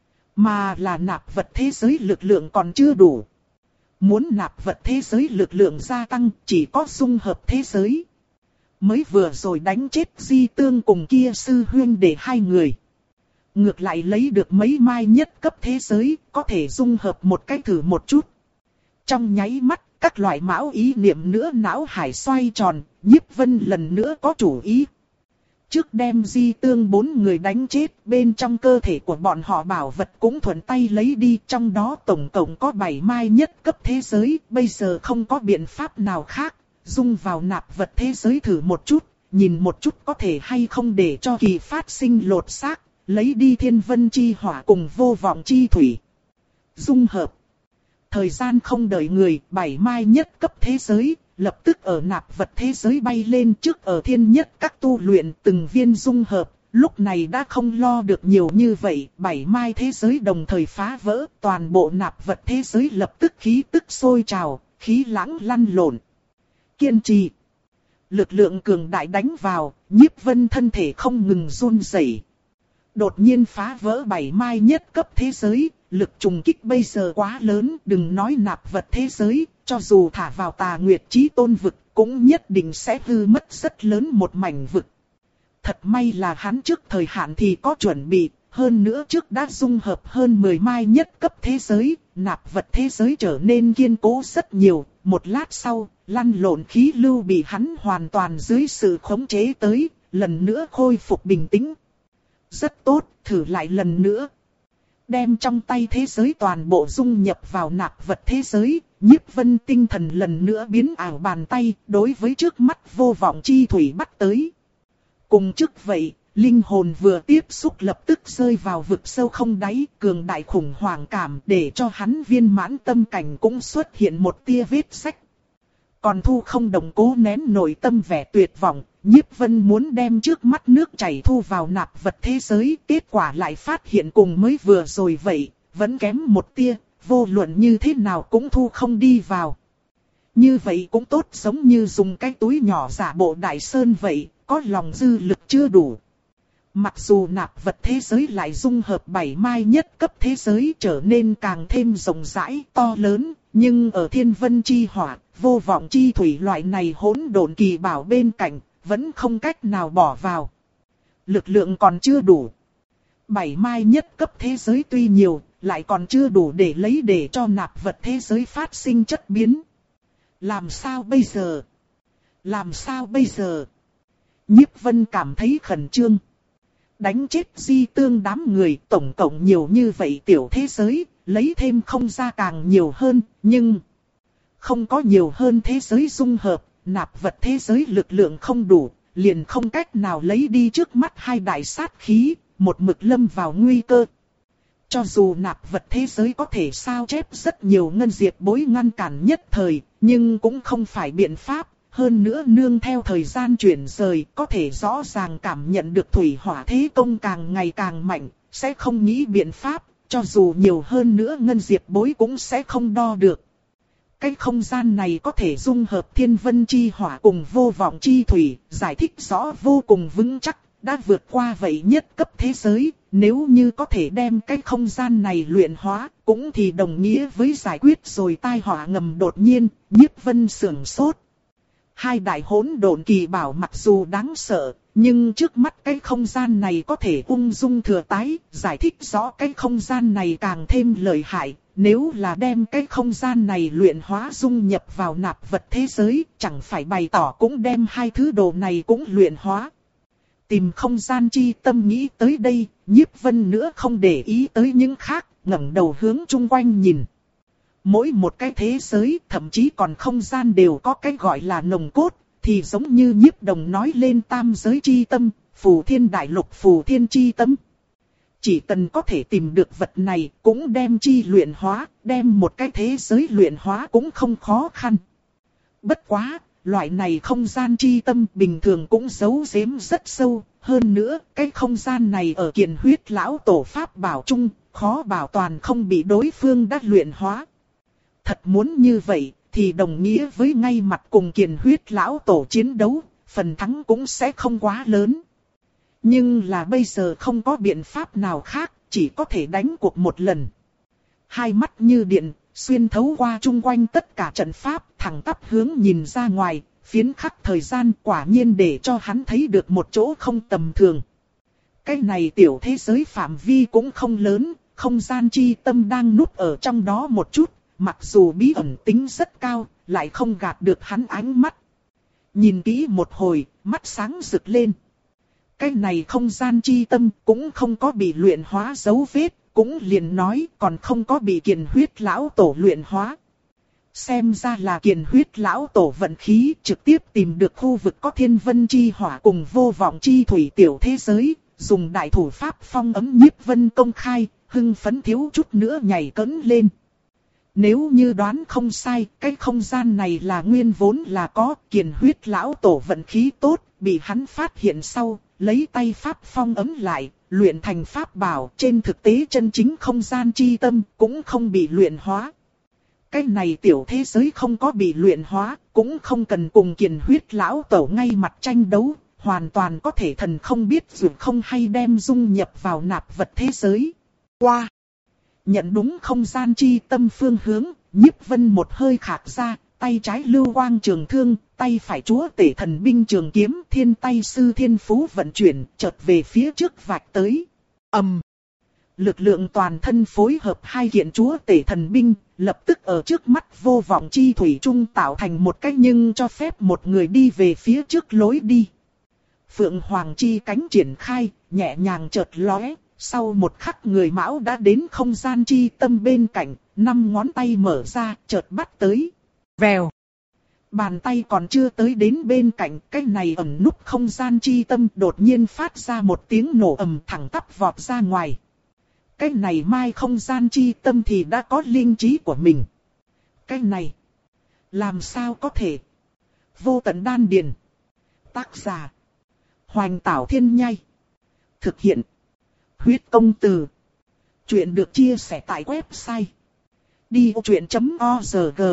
mà là nạp vật thế giới lực lượng còn chưa đủ. Muốn nạp vật thế giới lực lượng gia tăng, chỉ có dung hợp thế giới. Mới vừa rồi đánh chết Di Tương cùng kia sư huynh để hai người. Ngược lại lấy được mấy mai nhất cấp thế giới, có thể dung hợp một cách thử một chút. Trong nháy mắt, các loại mão ý niệm nữa não hải xoay tròn, Nhiếp Vân lần nữa có chủ ý. Trước đem Di Tương bốn người đánh chết, bên trong cơ thể của bọn họ bảo vật cũng thuận tay lấy đi, trong đó tổng cộng có bảy mai nhất cấp thế giới, bây giờ không có biện pháp nào khác, dung vào nạp vật thế giới thử một chút, nhìn một chút có thể hay không để cho kỳ phát sinh lột xác, lấy đi thiên vân chi hỏa cùng vô vọng chi thủy. Dung hợp. Thời gian không đợi người, bảy mai nhất cấp thế giới, lập tức ở nạp vật thế giới bay lên trước ở thiên nhất các tu luyện từng viên dung hợp, lúc này đã không lo được nhiều như vậy, bảy mai thế giới đồng thời phá vỡ, toàn bộ nạp vật thế giới lập tức khí tức sôi trào, khí lãng lăn lộn. Kiên trì. Lực lượng cường đại đánh vào, Nhiếp Vân thân thể không ngừng run rẩy. Đột nhiên phá vỡ bảy mai nhất cấp thế giới, lực trùng kích bây giờ quá lớn, đừng nói nạp vật thế giới, cho dù thả vào Tà Nguyệt Chí Tôn vực, cũng nhất định sẽ hư mất rất lớn một mảnh vực. Thật may là hắn trước thời hạn thì có chuẩn bị, hơn nữa trước đã dung hợp hơn mười mai nhất cấp thế giới, nạp vật thế giới trở nên kiên cố rất nhiều, một lát sau, lăn lộn khí lưu bị hắn hoàn toàn dưới sự khống chế tới, lần nữa khôi phục bình tĩnh. Rất tốt, thử lại lần nữa. Đem trong tay thế giới toàn bộ dung nhập vào nạp vật thế giới, Nhiếp Vân tinh thần lần nữa biến ảo bàn tay, đối với trước mắt vô vọng chi thủy bắt tới. Cùng trước vậy, linh hồn vừa tiếp xúc lập tức rơi vào vực sâu không đáy, cường đại khủng hoảng cảm để cho hắn viên mãn tâm cảnh cũng xuất hiện một tia vết sách. Còn Thu không đồng cố nén nội tâm vẻ tuyệt vọng, Nhiếp Vân muốn đem trước mắt nước chảy thu vào nạp vật thế giới, kết quả lại phát hiện cùng mới vừa rồi vậy, vẫn kém một tia, vô luận như thế nào cũng thu không đi vào. Như vậy cũng tốt, giống như dùng cái túi nhỏ giả bộ đại sơn vậy, có lòng dư lực chưa đủ. Mặc dù nạp vật thế giới lại dung hợp bảy mai nhất cấp thế giới trở nên càng thêm rộng rãi, to lớn, nhưng ở thiên vân chi hỏa, vô vọng chi thủy loại này hỗn độn kỳ bảo bên cạnh, vẫn không cách nào bỏ vào. Lực lượng còn chưa đủ. Bảy mai nhất cấp thế giới tuy nhiều, lại còn chưa đủ để lấy để cho nạp vật thế giới phát sinh chất biến. Làm sao bây giờ? Làm sao bây giờ? Nhiếp Vân cảm thấy khẩn trương. Đánh chết Di Tương đám người, tổng cộng nhiều như vậy tiểu thế giới, lấy thêm không ra càng nhiều hơn, nhưng không có nhiều hơn thế giới dung hợp, nạp vật thế giới lực lượng không đủ, liền không cách nào lấy đi trước mắt hai đại sát khí, một mực lâm vào nguy cơ. Cho dù nạp vật thế giới có thể sao chép rất nhiều ngân diệt bối ngăn cản nhất thời, nhưng cũng không phải biện pháp. Hơn nữa nương theo thời gian chuyển rời, có thể rõ ràng cảm nhận được thủy hỏa thế công càng ngày càng mạnh, sẽ không nghĩ biện pháp, cho dù nhiều hơn nữa ngân diệt bối cũng sẽ không đo được. Cái không gian này có thể dung hợp thiên vân chi hỏa cùng vô vọng chi thủy, giải thích rõ vô cùng vững chắc, đã vượt qua vậy nhất cấp thế giới, nếu như có thể đem cái không gian này luyện hóa, cũng thì đồng nghĩa với giải quyết rồi tai họa ngầm đột nhiên, Nhiếp Vân sửng sốt. Hai đại hỗn độn kỳ bảo mặc dù đáng sợ, nhưng trước mắt cái không gian này có thể ung dung thừa tái, giải thích rõ cái không gian này càng thêm lợi hại. Nếu là đem cái không gian này luyện hóa dung nhập vào nạp vật thế giới, chẳng phải bày tỏ cũng đem hai thứ đồ này cũng luyện hóa. Tìm không gian chi tâm nghĩ tới đây, Nhiếp Vân nữa không để ý tới những khác, ngẩng đầu hướng chung quanh nhìn. Mỗi một cái thế giới, thậm chí còn không gian đều có cái gọi là nồng cốt, thì giống như Nhiếp Đồng nói lên tam giới chi tâm, phù thiên đại lục phù thiên chi tâm. Chỉ cần có thể tìm được vật này, cũng đem chi luyện hóa, đem một cái thế giới luyện hóa cũng không khó khăn. Bất quá, loại này không gian chi tâm bình thường cũng giấu giếm rất sâu, hơn nữa, cái không gian này ở Kiền Huyết lão tổ pháp bảo chung, khó bảo toàn không bị đối phương đã luyện hóa. Thật muốn như vậy, thì đồng nghĩa với ngay mặt cùng Kiền Huyết lão tổ chiến đấu, phần thắng cũng sẽ không quá lớn. Nhưng là bây giờ không có biện pháp nào khác, chỉ có thể đánh cuộc một lần. Hai mắt như điện, xuyên thấu qua chung quanh tất cả trận pháp, thẳng tắp hướng nhìn ra ngoài, phiến khắc thời gian quả nhiên để cho hắn thấy được một chỗ không tầm thường. Cái này tiểu thế giới phạm vi cũng không lớn, không gian chi tâm đang núp ở trong đó một chút, mặc dù bí ẩn tính rất cao, lại không gạt được hắn ánh mắt. Nhìn kỹ một hồi, mắt sáng rực lên. Cái này không gian chi tâm cũng không có bị luyện hóa dấu vết, cũng liền nói còn không có bị Kiền Huyết lão tổ luyện hóa. Xem ra là Kiền Huyết lão tổ vận khí trực tiếp tìm được khu vực có thiên vân chi hỏa cùng vô vọng chi thủy tiểu thế giới, dùng đại thủ pháp phong ấm nhiếp vân công khai, hưng phấn thiếu chút nữa nhảy cẫng lên. Nếu như đoán không sai, cái không gian này là nguyên vốn là có Kiền Huyết lão tổ vận khí tốt, bị hắn phát hiện sau, lấy tay pháp phong ấm lại, luyện thành pháp bảo, trên thực tế chân chính không gian chi tâm cũng không bị luyện hóa. Cái này tiểu thế giới không có bị luyện hóa, cũng không cần cùng Kiền Huyết lão tổ ngay mặt tranh đấu, hoàn toàn có thể thần không biết dù không hay đem dung nhập vào nạp vật thế giới. Qua! Nhận đúng không gian chi tâm phương hướng, Nhiếp Vân một hơi khạc ra, tay trái lưu quang trường thương, tay phải chúa tể thần binh trường kiếm, thiên tay sư thiên phú vận chuyển, chợt về phía trước vạch tới. Ầm! Lực lượng toàn thân phối hợp hai kiện chúa tể thần binh, lập tức ở trước mắt vô vọng chi thủy trung tạo thành một cái nhưng cho phép một người đi về phía trước lối đi. Phượng Hoàng chi cánh triển khai, nhẹ nhàng chợt lóe, sau một khắc người mão đã đến không gian chi tâm bên cạnh, năm ngón tay mở ra, chợt bắt tới. Vèo! Bàn tay còn chưa tới đến bên cạnh, cái này ẩn núp không gian chi tâm đột nhiên phát ra một tiếng nổ ầm thẳng tắp vọt ra ngoài. Cái này mai không gian chi tâm thì đã có linh trí của mình. Cái này, làm sao có thể? Vô tận đan điền. Tác giả, Hoành Tảo Thiên Nhai. Thực hiện, Huyết Công Từ. Chuyện được chia sẻ tại website đi ô chuyện chấm org.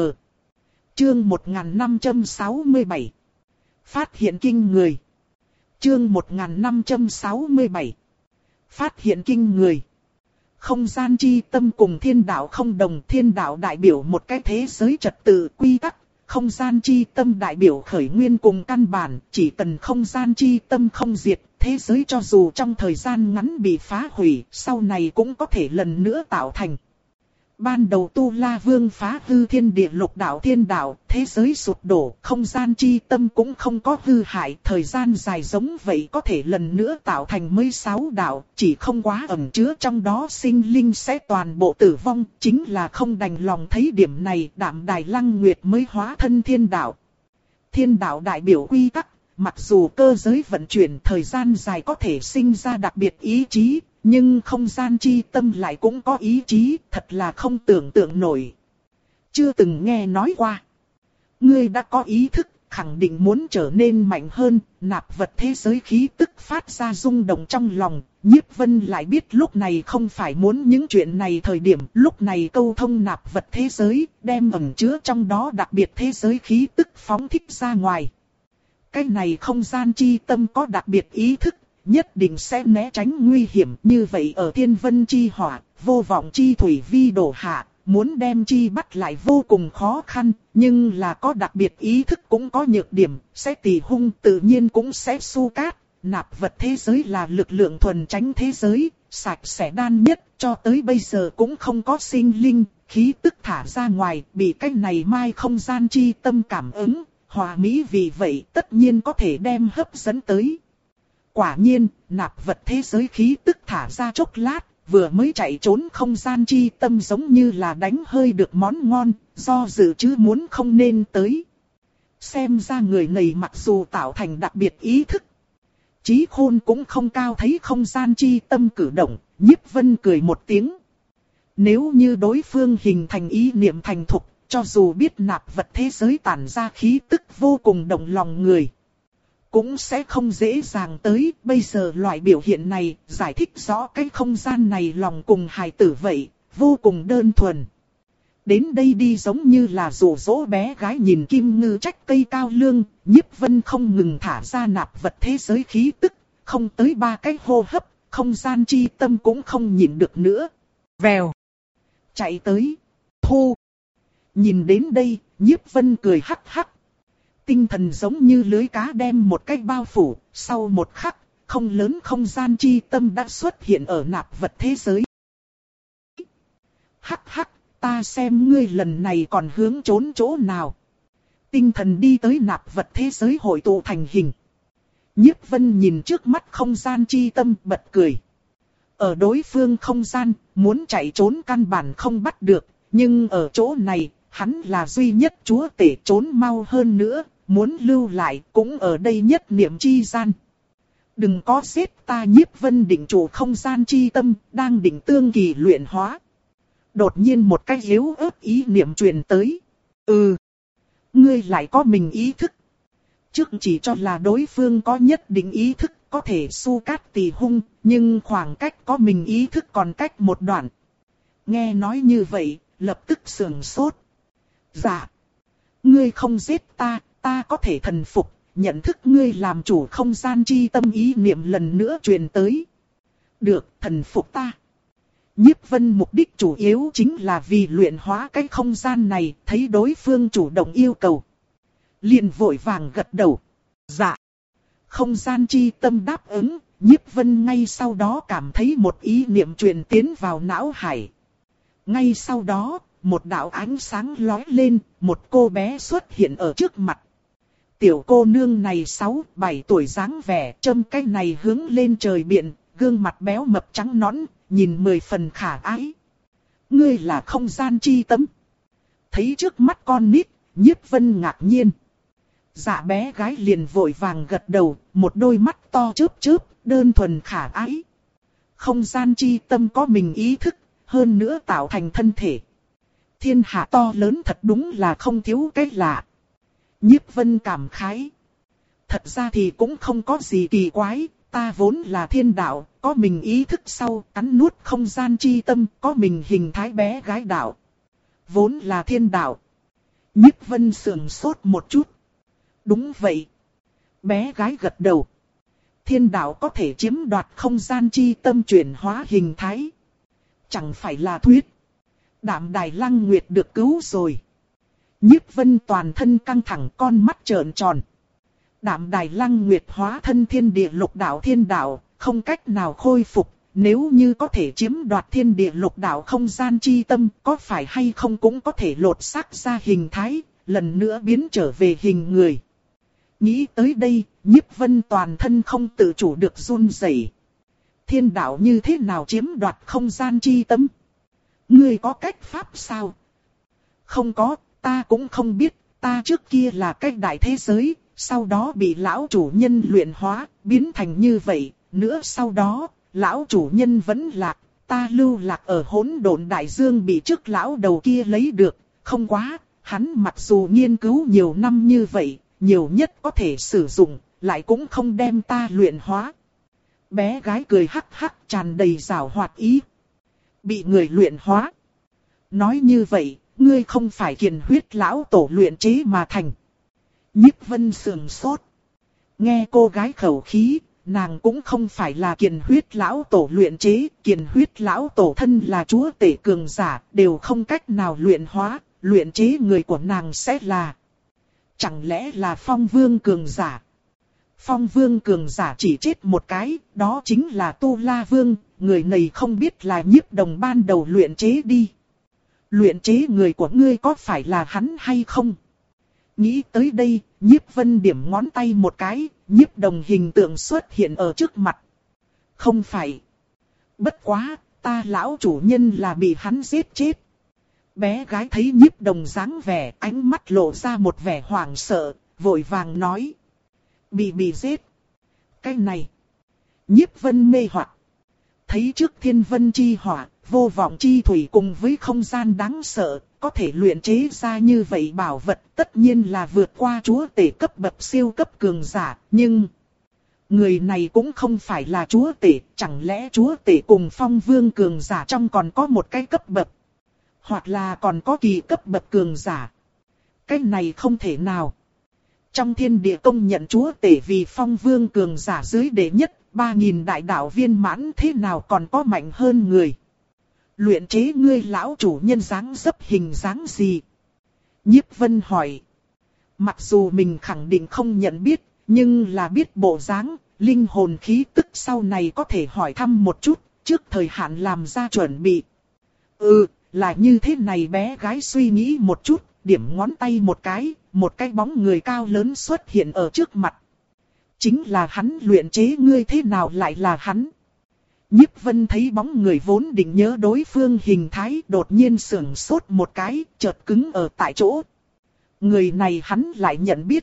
Chương một nghìn năm trăm sáu mươi bảy. Phát hiện kinh người. Chương một nghìn năm trăm sáu mươi bảy. Phát hiện kinh người. Không gian chi tâm cùng thiên đạo không đồng, thiên đạo đại biểu một cái thế giới trật tự quy tắc, không gian chi tâm đại biểu khởi nguyên cùng căn bản, chỉ cần không gian chi tâm không diệt, thế giới cho dù trong thời gian ngắn bị phá hủy, sau này cũng có thể lần nữa tạo thành. Ban đầu Tu La Vương phá hư thiên địa lục đạo thiên đạo, thế giới sụp đổ, không gian chi tâm cũng không có hư hại, thời gian dài giống vậy có thể lần nữa tạo thành mới sáu đạo, chỉ không quá ẩn chứa trong đó sinh linh sẽ toàn bộ tử vong, chính là không đành lòng thấy điểm này, Đạm Đài Lăng Nguyệt mới hóa thân thiên đạo. Thiên đạo đại biểu quy tắc, mặc dù cơ giới vận chuyển thời gian dài có thể sinh ra đặc biệt ý chí, nhưng không gian chi tâm lại cũng có ý chí, thật là không tưởng tượng nổi. Chưa từng nghe nói qua. Ngươi đã có ý thức, khẳng định muốn trở nên mạnh hơn, nạp vật thế giới khí tức phát ra rung động trong lòng. Nhiếp Vân lại biết lúc này không phải muốn những chuyện này thời điểm, lúc này câu thông nạp vật thế giới, đem ẩn chứa trong đó đặc biệt thế giới khí tức phóng thích ra ngoài. Cái này không gian chi tâm có đặc biệt ý thức, nhất định sẽ né tránh nguy hiểm, như vậy ở thiên vân chi hỏa, vô vọng chi thủy vi đổ hạ, muốn đem chi bắt lại vô cùng khó khăn, nhưng là có đặc biệt ý thức cũng có nhược điểm, sẽ tỉ hung tự nhiên cũng sẽ su cát. Nạp vật thế giới là lực lượng thuần tránh thế giới, sạch sẽ đan nhất, cho tới bây giờ cũng không có sinh linh, khí tức thả ra ngoài, bị cái này mai không gian chi tâm cảm ứng, hòa mỹ vì vậy tất nhiên có thể đem hấp dẫn tới. Quả nhiên, nạp vật thế giới khí tức thả ra chốc lát, vừa mới chạy trốn không gian chi tâm giống như là đánh hơi được món ngon, do dự chứ muốn không nên tới. Xem ra người này mặc dù tạo thành đặc biệt ý thức, trí khôn cũng không cao, thấy không gian chi tâm cử động, Nhiếp Vân cười một tiếng. Nếu như đối phương hình thành ý niệm thành thục, cho dù biết nạp vật thế giới tản ra khí tức vô cùng động lòng người, cũng sẽ không dễ dàng tới. Bây giờ loại biểu hiện này, giải thích rõ cái không gian này lòng cùng hài tử vậy, vô cùng đơn thuần. đến đây đi giống như là dụ dỗ bé gái nhìn kim ngư trách cây cao lương, Nhiếp Vân không ngừng thả ra nạp vật thế giới khí tức, không tới ba cái hô hấp, không gian chi tâm cũng không nhịn được nữa. Vèo, chạy tới, thu. Nhìn đến đây, Nhiếp Vân cười hắc hắc. Tinh thần giống như lưới cá đem một cái bao phủ, sau một khắc, không lớn không gian chi tâm đã xuất hiện ở nạp vật thế giới. Hắc hắc, ta xem ngươi lần này còn hướng trốn chỗ nào. Tinh thần đi tới nạp vật thế giới hội tụ thành hình. Nhiếp Vân nhìn trước mắt không gian chi tâm bật cười. Ở đối phương không gian, muốn chạy trốn căn bản không bắt được, nhưng ở chỗ này, hắn là duy nhất chúa tể trốn mau hơn nữa, muốn lưu lại cũng ở đây nhất niệm chi gian. Đừng có giết ta. Nhiếp Vân định chủ không gian chi tâm, đang định tương kỳ luyện hóa. Đột nhiên một cái yếu ớt ý niệm truyền tới. Ừ, ngươi lại có mình ý thức. Trước chỉ cho là đối phương có nhất định ý thức, có thể su cát tỳ hung, nhưng khoảng cách có mình ý thức còn cách một đoạn. Nghe nói như vậy, lập tức sườn sốt. Dạ, ngươi không giết ta, ta có thể thần phục, nhận thức ngươi làm chủ không gian chi tâm. Ý niệm lần nữa truyền tới. Được, thần phục ta. Nhiếp Vân mục đích chủ yếu chính là vì luyện hóa cái không gian này, thấy đối phương chủ động yêu cầu. Liền vội vàng gật đầu. Dạ. Không gian chi tâm đáp ứng, Nhiếp Vân ngay sau đó cảm thấy một ý niệm truyền tiến vào não hải. Ngay sau đó, một đạo ánh sáng lóe lên, một cô bé xuất hiện ở trước mặt. Tiểu cô nương này sáu, bảy tuổi dáng vẻ, châm cái này hướng lên trời biện, gương mặt béo mập trắng nõn, nhìn mười phần khả ái. Ngươi là không gian chi tâm. Thấy trước mắt con nít, Nhiếp Vân ngạc nhiên. Dạ bé gái liền vội vàng gật đầu, một đôi mắt to chớp chớp, đơn thuần khả ái. Không gian chi tâm có mình ý thức, hơn nữa tạo thành thân thể. Thiên hạ to lớn thật đúng là không thiếu cái lạ. Nhiếp Vân cảm khái. Thật ra thì cũng không có gì kỳ quái, ta vốn là thiên đạo, có mình ý thức sau, cắn nuốt không gian chi tâm, có mình hình thái bé gái đạo. Vốn là thiên đạo. Nhiếp Vân sườn sốt một chút. Đúng vậy. Bé gái gật đầu. Thiên đạo có thể chiếm đoạt không gian chi tâm chuyển hóa hình thái. Chẳng phải là thuyết. Đạm Đài Lăng Nguyệt được cứu rồi. Nhiếp Vân toàn thân căng thẳng, con mắt trợn tròn. Đạm Đài Lăng Nguyệt hóa thân thiên địa lục đạo thiên đạo, không cách nào khôi phục. Nếu như có thể chiếm đoạt thiên địa lục đạo không gian chi tâm, có phải hay không cũng có thể lột xác ra hình thái, lần nữa biến trở về hình người. Nghĩ tới đây, Nhiếp Vân toàn thân không tự chủ được run rẩy. Thiên đạo như thế nào chiếm đoạt không gian chi tâm? Ngươi có cách pháp sao? Không có, ta cũng không biết, ta trước kia là cách đại thế giới, sau đó bị lão chủ nhân luyện hóa, biến thành như vậy, nữa sau đó, lão chủ nhân vẫn lạc, ta lưu lạc ở hỗn độn đại dương bị trước lão đầu kia lấy được, không quá, hắn mặc dù nghiên cứu nhiều năm như vậy, nhiều nhất có thể sử dụng, lại cũng không đem ta luyện hóa. Bé gái cười hắc hắc tràn đầy giảo hoạt ý. Bị người luyện hóa. Nói như vậy, ngươi không phải kiền huyết lão tổ luyện chế mà thành. Nhiếp Vân sườn sốt. Nghe cô gái khẩu khí, nàng cũng không phải là kiền huyết lão tổ luyện chế. Kiền huyết lão tổ thân là chúa tể cường giả, đều không cách nào luyện hóa. Luyện chế người của nàng sẽ là... Chẳng lẽ là Phong Vương cường giả? Phong Vương cường giả chỉ chết một cái, đó chính là Tu La Vương, người này không biết là Nhiếp Đồng ban đầu luyện chế đi. Luyện chế người của ngươi có phải là hắn hay không? Nghĩ tới đây, Nhiếp Vân điểm ngón tay một cái, Nhiếp Đồng hình tượng xuất hiện ở trước mặt. Không phải. Bất quá, ta lão chủ nhân là bị hắn giết chết. Bé gái thấy Nhiếp Đồng dáng vẻ, ánh mắt lộ ra một vẻ hoảng sợ, vội vàng nói. Bị bị giết. Cái này. Nhiếp Vân mê hoặc. Thấy trước thiên vân chi hỏa, vô vọng chi thủy cùng với không gian đáng sợ, có thể luyện chế ra như vậy bảo vật tất nhiên là vượt qua chúa tể cấp bậc siêu cấp cường giả, nhưng... Người này cũng không phải là chúa tể, chẳng lẽ chúa tể cùng Phong Vương cường giả trong còn có một cái cấp bậc. Hoặc là còn có kỳ cấp bậc cường giả. Cái này không thể nào. Trong thiên địa công nhận chúa tể vì phong vương cường giả dưới đệ nhất, ba nghìn đại đạo viên mãn thế nào còn có mạnh hơn người. Luyện chế ngươi lão chủ nhân dáng dấp hình dáng gì? Nhiếp Vân hỏi. Mặc dù mình khẳng định không nhận biết, nhưng là biết bộ dáng, linh hồn khí tức sau này có thể hỏi thăm một chút, trước thời hạn làm ra chuẩn bị. Ừ, là như thế này. Bé gái suy nghĩ một chút, điểm ngón tay một cái, một cái bóng người cao lớn xuất hiện ở trước mặt. Chính là hắn. Luyện chế ngươi thế nào lại là hắn? Nhiếp Vân thấy bóng người vốn định nhớ đối phương hình thái, đột nhiên sưởng sốt một cái, chợt cứng ở tại chỗ. Người này hắn lại nhận biết.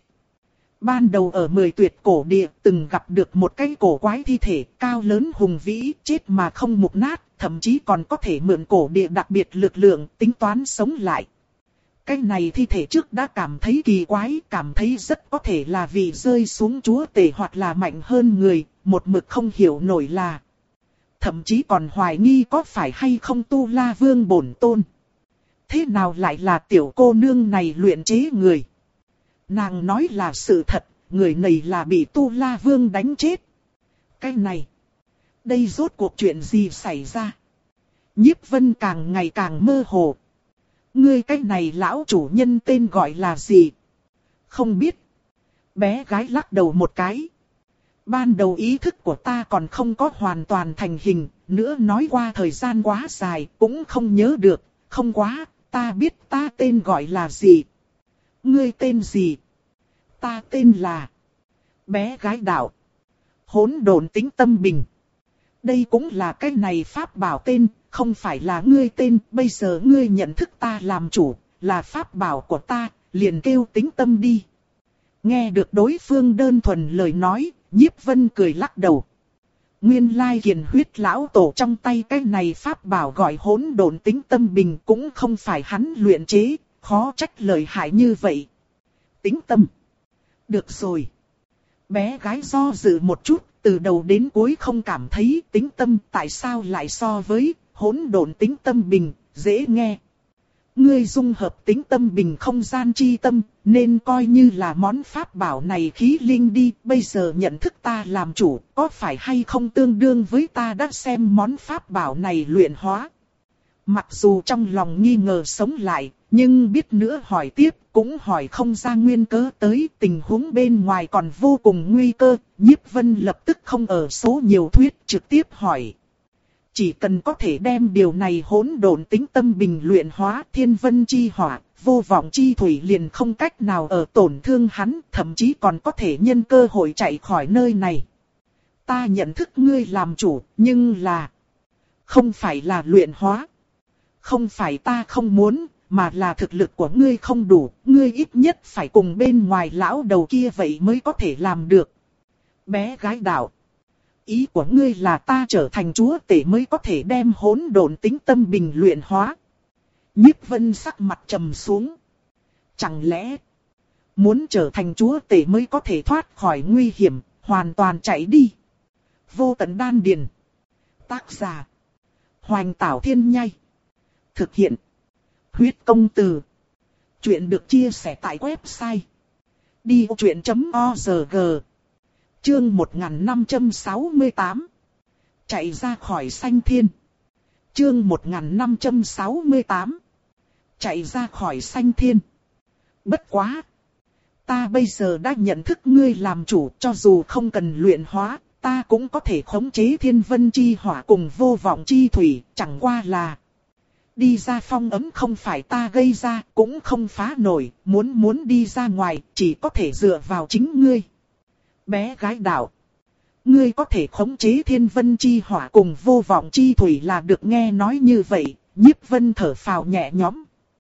Ban đầu ở mười tuyệt cổ địa từng gặp được một cái cổ quái thi thể cao lớn hùng vĩ, chết mà không mục nát, thậm chí còn có thể mượn cổ địa đặc biệt lực lượng tính toán sống lại. Cái này thi thể trước đã cảm thấy kỳ quái, cảm thấy rất có thể là vì rơi xuống chúa tể hoặc là mạnh hơn người, một mực không hiểu nổi là. Thậm chí còn hoài nghi có phải hay không Tu La Vương bổn tôn. Thế nào lại là tiểu cô nương này luyện chế người? Nàng nói là sự thật, người này là bị Tu La Vương đánh chết. Cái này, đây rốt cuộc chuyện gì xảy ra? Nhiếp Vân càng ngày càng mơ hồ. Ngươi cái này lão chủ nhân tên gọi là gì? Không biết. Bé gái lắc đầu một cái. Ban đầu ý thức của ta còn không có hoàn toàn thành hình, nữa nói qua thời gian quá dài cũng không nhớ được, không quá, ta biết ta tên gọi là gì. Ngươi tên gì? Ta tên là... Bé gái đạo. Hỗn độn tính tâm bình. Đây cũng là cái này pháp bảo tên, không phải là ngươi tên, bây giờ ngươi nhận thức ta làm chủ, là pháp bảo của ta, liền kêu tính tâm đi. Nghe được đối phương đơn thuần lời nói, Nhiếp Vân cười lắc đầu. Nguyên lai kiền huyết lão tổ trong tay cái này pháp bảo gọi hỗn độn tính tâm bình cũng không phải hắn luyện chế, khó trách lợi hại như vậy. Tính tâm. Được rồi. Bé gái do dự một chút, từ đầu đến cuối không cảm thấy tính tâm tại sao lại so với hỗn độn tính tâm bình, dễ nghe. Ngươi dung hợp tính tâm bình không gian chi tâm, nên coi như là món pháp bảo này khí linh đi, bây giờ nhận thức ta làm chủ, có phải hay không tương đương với ta đã xem món pháp bảo này luyện hóa. Mặc dù trong lòng nghi ngờ sống lại, nhưng biết nữa hỏi tiếp, cũng hỏi không ra nguyên cớ tới, tình huống bên ngoài còn vô cùng nguy cơ, Nhiếp Vân lập tức không ở số nhiều thuyết trực tiếp hỏi. Chỉ cần có thể đem điều này hỗn độn tính tâm bình luyện hóa, thiên vân chi hỏa, vô vọng chi thủy liền không cách nào ở tổn thương hắn, thậm chí còn có thể nhân cơ hội chạy khỏi nơi này. Ta nhận thức ngươi làm chủ, nhưng là... Không phải là luyện hóa. Không phải ta không muốn, mà là thực lực của ngươi không đủ, ngươi ít nhất phải cùng bên ngoài lão đầu kia vậy mới có thể làm được. Bé gái đạo. Ý của ngươi là ta trở thành chúa tể mới có thể đem hỗn độn tính tâm bình luyện hóa. Nhiếp Vân sắc mặt trầm xuống. Chẳng lẽ muốn trở thành chúa tể mới có thể thoát khỏi nguy hiểm, hoàn toàn chạy đi? Vô tận đan điền. Tác giả Hoành Tảo Thiên Nhai. Thực hiện Huyết Công Từ. Chuyện được chia sẻ tại website đi ô chuyện chấm org. Chương một nghìn năm trăm sáu mươi tám. Chạy ra khỏi sanh thiên. Chương một nghìn năm trăm sáu mươi tám. Chạy ra khỏi sanh thiên. Bất quá. Ta bây giờ đã nhận thức ngươi làm chủ, cho dù không cần luyện hóa, ta cũng có thể khống chế thiên vân chi hỏa cùng vô vọng chi thủy, chẳng qua là... Đi ra phong ấm không phải ta gây ra, cũng không phá nổi, muốn muốn đi ra ngoài, chỉ có thể dựa vào chính ngươi. Bé gái đạo. Ngươi có thể khống chế thiên vân chi hỏa cùng vô vọng chi thủy là được. Nghe nói như vậy, Nhiếp Vân thở phào nhẹ nhõm.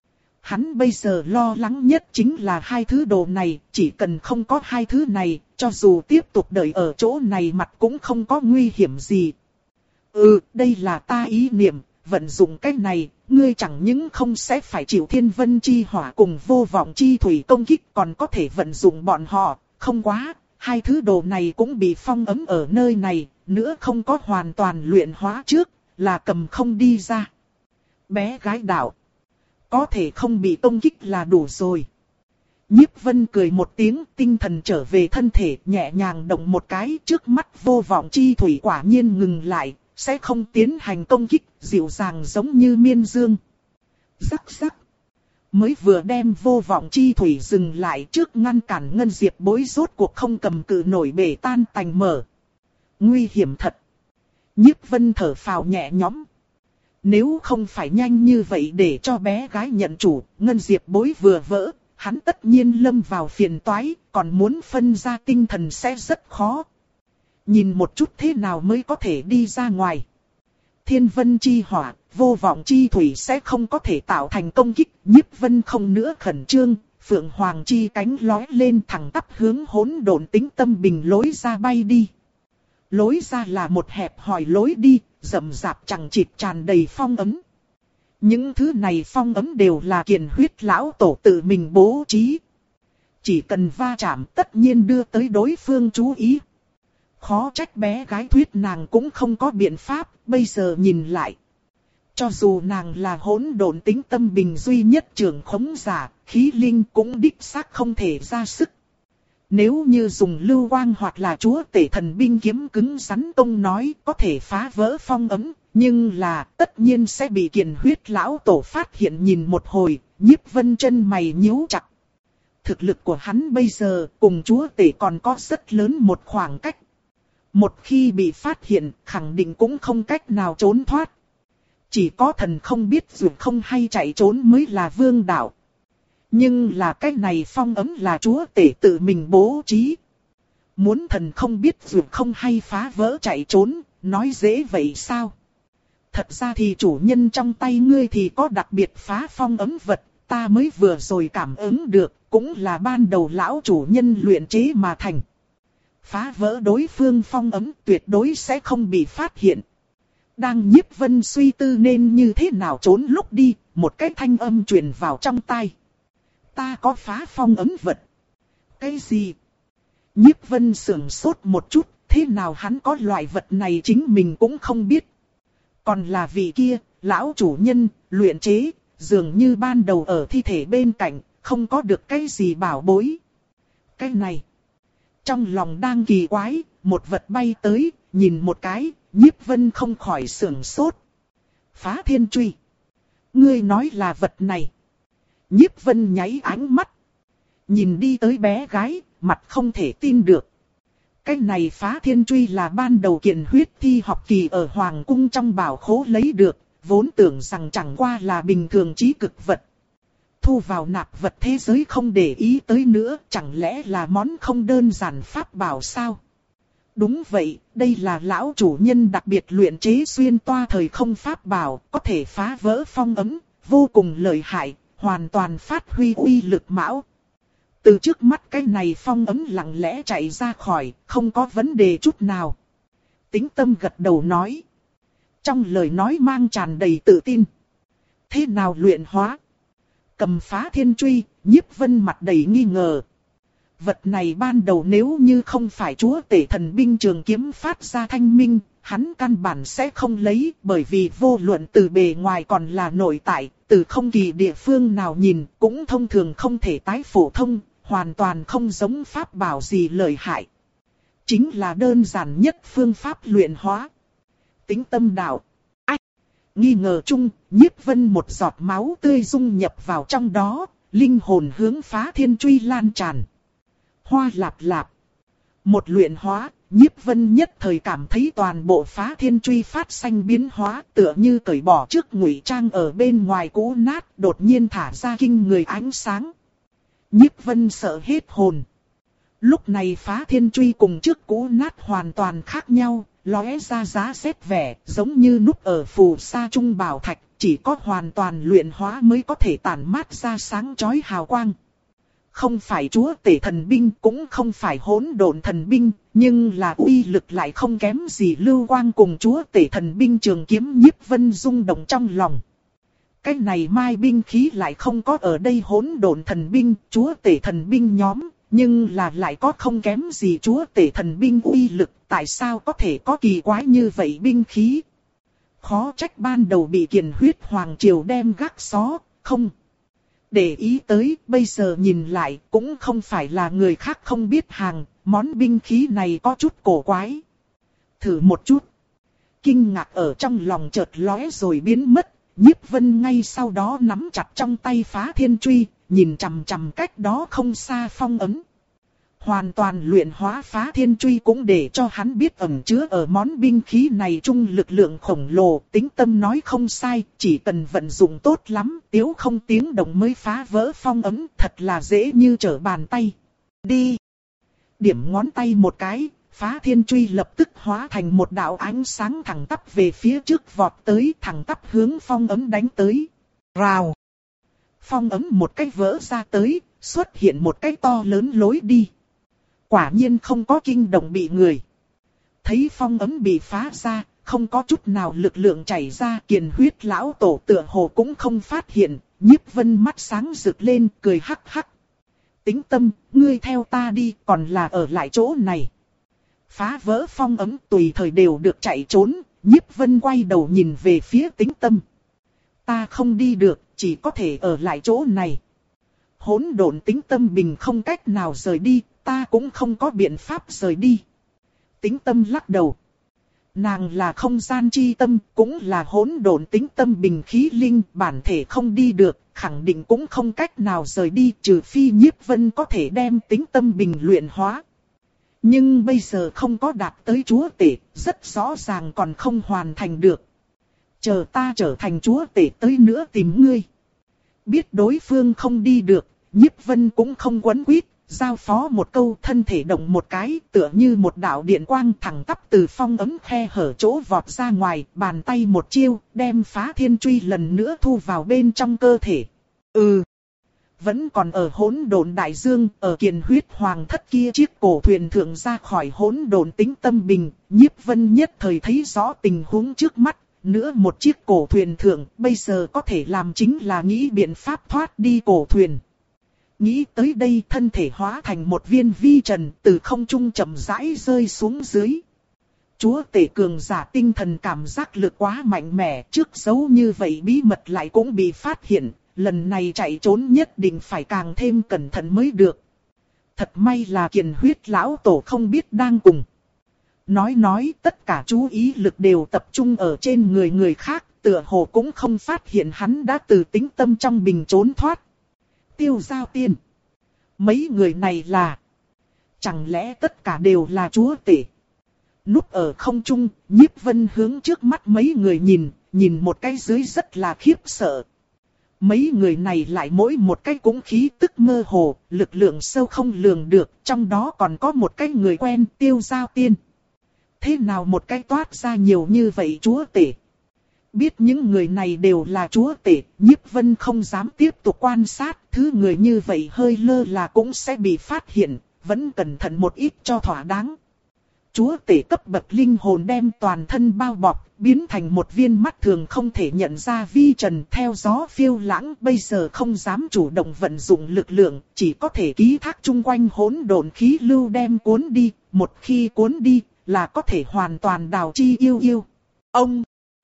Hắn bây giờ lo lắng nhất chính là hai thứ đồ này, chỉ cần không có hai thứ này, cho dù tiếp tục đợi ở chỗ này mặt cũng không có nguy hiểm gì. Ừ, đây là ta ý niệm, vận dụng cái này, ngươi chẳng những không sẽ phải chịu thiên vân chi hỏa cùng vô vọng chi thủy công kích, còn có thể vận dụng bọn họ, không quá. Hai thứ đồ này cũng bị phong ấm ở nơi này, nữa không có hoàn toàn luyện hóa trước, là cầm không đi ra. Bé gái đạo. Có thể không bị công kích là đủ rồi. Nhiếp Vân cười một tiếng, tinh thần trở về thân thể, nhẹ nhàng động một cái, trước mắt vô vọng chi thủy quả nhiên ngừng lại, sẽ không tiến hành công kích, dịu dàng giống như miên dương. Rắc rắc. Mới vừa đem vô vọng chi thủy dừng lại trước ngăn cản Ngân Diệp Bối rốt cuộc không cầm cự nổi bể tan tành mở. Nguy hiểm thật. Nhiếp Vân thở phào nhẹ nhõm. Nếu không phải nhanh như vậy để cho bé gái nhận chủ, Ngân Diệp Bối vừa vỡ, hắn tất nhiên lâm vào phiền toái, còn muốn phân ra tinh thần sẽ rất khó. Nhìn một chút thế nào mới có thể đi ra ngoài. Thiên Vân chi hỏa, vô vọng chi thủy sẽ không có thể tạo thành công kích. Nhiếp Vân không nữa khẩn trương, Phượng Hoàng chi cánh lói lên thẳng tắp hướng hỗn độn tính tâm bình lối ra bay đi. Lối ra là một hẹp hòi lối đi, rậm rạp chẳng chịt tràn đầy phong ấm. Những thứ này phong ấm đều là Kiền Huyết lão tổ tự mình bố trí. Chỉ cần va chạm tất nhiên đưa tới đối phương chú ý. Khó trách bé gái thuyết nàng cũng không có biện pháp, bây giờ nhìn lại. Cho dù nàng là hỗn độn tính tâm bình duy nhất trưởng khống giả, khí linh cũng đích xác không thể ra sức. Nếu như dùng lưu quang hoặc là chúa tể thần binh kiếm cứng rắn công nói có thể phá vỡ phong ấm, nhưng là tất nhiên sẽ bị Kiền Huyết lão tổ phát hiện. Nhìn một hồi, Nhiếp Vân chân mày nhíu chặt. Thực lực của hắn bây giờ cùng chúa tể còn có rất lớn một khoảng cách. Một khi bị phát hiện, khẳng định cũng không cách nào trốn thoát. Chỉ có thần không biết dù không hay chạy trốn mới là vương đạo. Nhưng là cái này phong ấm là chúa tể tự mình bố trí. Muốn thần không biết dù không hay phá vỡ chạy trốn, nói dễ vậy sao? Thật ra thì chủ nhân trong tay ngươi thì có đặc biệt phá phong ấm vật, ta mới vừa rồi cảm ứng được, cũng là ban đầu lão chủ nhân luyện chế mà thành. Phá vỡ đối phương phong ấm tuyệt đối sẽ không bị phát hiện. Đang Nhiếp Vân suy tư nên như thế nào trốn lúc đi, một cái thanh âm truyền vào trong tai. Ta có phá phong ấm vật. Cái gì? Nhiếp Vân sững sốt một chút, thế nào hắn có loại vật này chính mình cũng không biết. Còn là vị kia, lão chủ nhân, luyện chế, dường như ban đầu ở thi thể bên cạnh, không có được cái gì bảo bối. Cái này, trong lòng đang kỳ quái, một vật bay tới, nhìn một cái, Nhiếp Vân không khỏi sửng sốt. Phá thiên truy. Ngươi nói là vật này. Nhiếp Vân nháy ánh mắt. Nhìn đi tới bé gái, mặt không thể tin được. Cái này phá thiên truy là ban đầu Kiền Huyết thi học kỳ ở Hoàng cung trong bảo khố lấy được, vốn tưởng rằng chẳng qua là bình thường trí cực vật. Thu vào nạp vật thế giới không để ý tới nữa, chẳng lẽ là món không đơn giản pháp bảo sao? Đúng vậy, đây là lão chủ nhân đặc biệt luyện chế xuyên toa thời không pháp bảo, có thể phá vỡ phong ấm, vô cùng lợi hại, hoàn toàn phát huy uy lực mão. Từ trước mắt cái này phong ấm lặng lẽ chạy ra khỏi, không có vấn đề chút nào. Tính Tâm gật đầu nói. Trong lời nói mang tràn đầy tự tin. Thế nào luyện hóa? Cầm phá thiên truy, Nhiếp Vân mặt đầy nghi ngờ. Vật này ban đầu nếu như không phải chúa tể thần binh trường kiếm phát ra thanh minh, hắn căn bản sẽ không lấy, bởi vì vô luận từ bề ngoài còn là nội tại, từ không kỳ địa phương nào nhìn cũng thông thường không thể tái phổ thông, hoàn toàn không giống pháp bảo gì lợi hại. Chính là đơn giản nhất phương pháp luyện hóa. Tính Tâm đạo. Ách! Nghi ngờ chung, Nhiếp Vân một giọt máu tươi dung nhập vào trong đó, linh hồn hướng phá thiên truy lan tràn. Hoa lạp lạp. Một luyện hóa, Nhiếp Vân nhất thời cảm thấy toàn bộ phá thiên truy phát xanh biến hóa, tựa như cởi bỏ trước ngụy trang ở bên ngoài cũ nát, đột nhiên thả ra kinh người ánh sáng. Nhiếp Vân sợ hết hồn. Lúc này phá thiên truy cùng trước cũ nát hoàn toàn khác nhau, lóe ra giá sét vẻ, giống như núp ở phù sa trung bảo thạch, chỉ có hoàn toàn luyện hóa mới có thể tản mát ra sáng chói hào quang. Không phải chúa tể thần binh, cũng không phải hỗn độn thần binh, nhưng là uy lực lại không kém gì lưu quang cùng chúa tể thần binh trường kiếm. Nhiếp Vân rung động trong lòng. Cái này mai binh khí lại không có ở đây hỗn độn thần binh, chúa tể thần binh nhóm, nhưng là lại có không kém gì chúa tể thần binh uy lực, tại sao có thể có kỳ quái như vậy binh khí? Khó trách ban đầu bị Kiền Huyết Hoàng Triều đem gác xó, không để ý tới, bây giờ nhìn lại cũng không phải là người khác không biết hàng, món binh khí này có chút cổ quái. Thử một chút. Kinh ngạc ở trong lòng chợt lóe rồi biến mất, Nhiếp Vân ngay sau đó nắm chặt trong tay Phá Thiên Truy, nhìn chằm chằm cách đó không xa phong ấn. Hoàn toàn luyện hóa Phá Thiên Truy cũng để cho hắn biết ẩn chứa ở món binh khí này trung lực lượng khổng lồ. Tính Tâm nói không sai, chỉ cần vận dụng tốt lắm, tiếu không tiếng động mới phá vỡ phong ấn, thật là dễ như trở bàn tay. Đi! Điểm ngón tay một cái, Phá Thiên Truy lập tức hóa thành một đạo ánh sáng thẳng tắp về phía trước vọt tới, thẳng tắp hướng phong ấn đánh tới. Rào! Phong ấn một cái vỡ ra tới, xuất hiện một cái to lớn lối đi. Quả nhiên không có kinh động bị người. Thấy phong ấn bị phá ra, không có chút nào lực lượng chảy ra, Kiền Huyết lão tổ tựa hồ cũng không phát hiện. Nhiếp Vân mắt sáng rực lên, cười hắc hắc. Tính Tâm, ngươi theo ta đi, còn là ở lại chỗ này. Phá vỡ phong ấn tùy thời đều được chạy trốn. Nhiếp Vân quay đầu nhìn về phía Tính Tâm. Ta không đi được, chỉ có thể ở lại chỗ này. Hỗn độn Tính Tâm bình không cách nào rời đi, ta cũng không có biện pháp rời đi. Tính Tâm lắc đầu. Nàng là không gian chi tâm, cũng là hỗn độn Tính Tâm bình khí linh, bản thể không đi được, khẳng định cũng không cách nào rời đi, trừ phi Nhiếp Vân có thể đem Tính Tâm bình luyện hóa. Nhưng bây giờ không có đạt tới chúa tể, rất rõ ràng còn không hoàn thành được. Chờ ta trở thành chúa tể tới nữa tìm ngươi. Biết đối phương không đi được, Nhiếp Vân cũng không quấn quýt, giao phó một câu, thân thể động một cái, tựa như một đạo điện quang thẳng tắp từ phong ấn khe hở chỗ vọt ra ngoài, bàn tay một chiêu, đem Phá Thiên Truy lần nữa thu vào bên trong cơ thể. Ừ, vẫn còn ở hỗn độn đại dương, ở Kiền Huyết Hoàng thất kia chiếc cổ thuyền thượng ra khỏi hỗn độn Tính Tâm bình, Nhiếp Vân nhất thời thấy rõ tình huống trước mắt. Nữa một chiếc cổ thuyền thượng, bây giờ có thể làm chính là nghĩ biện pháp thoát đi cổ thuyền. Nghĩ tới đây, thân thể hóa thành một viên vi trần, từ không trung chậm rãi rơi xuống dưới. Chúa tể cường giả tinh thần cảm giác lực quá mạnh mẽ, trước giấu như vậy bí mật lại cũng bị phát hiện, lần này chạy trốn nhất định phải càng thêm cẩn thận mới được. Thật may là Kiền Huyết lão tổ không biết đang cùng. Nói nói tất cả chú ý lực đều tập trung ở trên người người khác, tựa hồ cũng không phát hiện hắn đã từ Tính Tâm trong bình trốn thoát. Tiêu Giao Tiên. Mấy người này là... Chẳng lẽ tất cả đều là chúa tể? Núp ở không trung, Nhiếp Vân hướng trước mắt mấy người nhìn, nhìn một cái dưới rất là khiếp sợ. Mấy người này lại mỗi một cái cũng khí tức mơ hồ, lực lượng sâu không lường được, trong đó còn có một cái người quen, Tiêu Giao Tiên. Thế nào một cái toát ra nhiều như vậy chúa tể? Biết những người này đều là chúa tể, Nhiếp Vân không dám tiếp tục quan sát, thứ người như vậy hơi lơ là cũng sẽ bị phát hiện, vẫn cẩn thận một ít cho thỏa đáng. Chúa tể cấp bậc linh hồn đem toàn thân bao bọc, biến thành một viên mắt thường không thể nhận ra vi trần theo gió phiêu lãng, bây giờ không dám chủ động vận dụng lực lượng, chỉ có thể ký thác chung quanh hỗn độn khí lưu đem cuốn đi, một khi cuốn đi là có thể hoàn toàn đào chi yêu yêu. Ông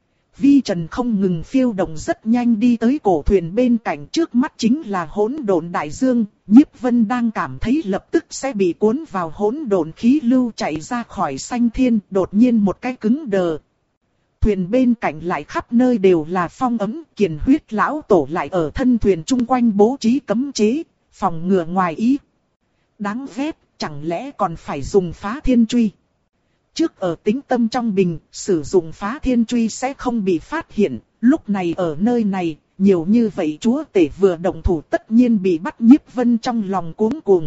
Vi trần không ngừng phiêu động rất nhanh đi tới cổ thuyền bên cạnh, trước mắt chính là hỗn độn đại dương. Nhiếp Vân đang cảm thấy lập tức sẽ bị cuốn vào hỗn độn khí lưu chạy ra khỏi xanh thiên, đột nhiên một cái cứng đờ. Thuyền bên cạnh lại khắp nơi đều là phong ấn, Kiền Huyết lão tổ lại ở thân thuyền chung quanh bố trí cấm chế, phòng ngừa ngoài ý. Đáng ghét, chẳng lẽ còn phải dùng Phá Thiên Truy? Trước ở Tính Tâm trong bình, sử dụng Phá Thiên Truy sẽ không bị phát hiện, lúc này ở nơi này, nhiều như vậy chúa tể vừa động thủ tất nhiên bị bắt. Nhiếp Vân trong lòng cuống cuồng.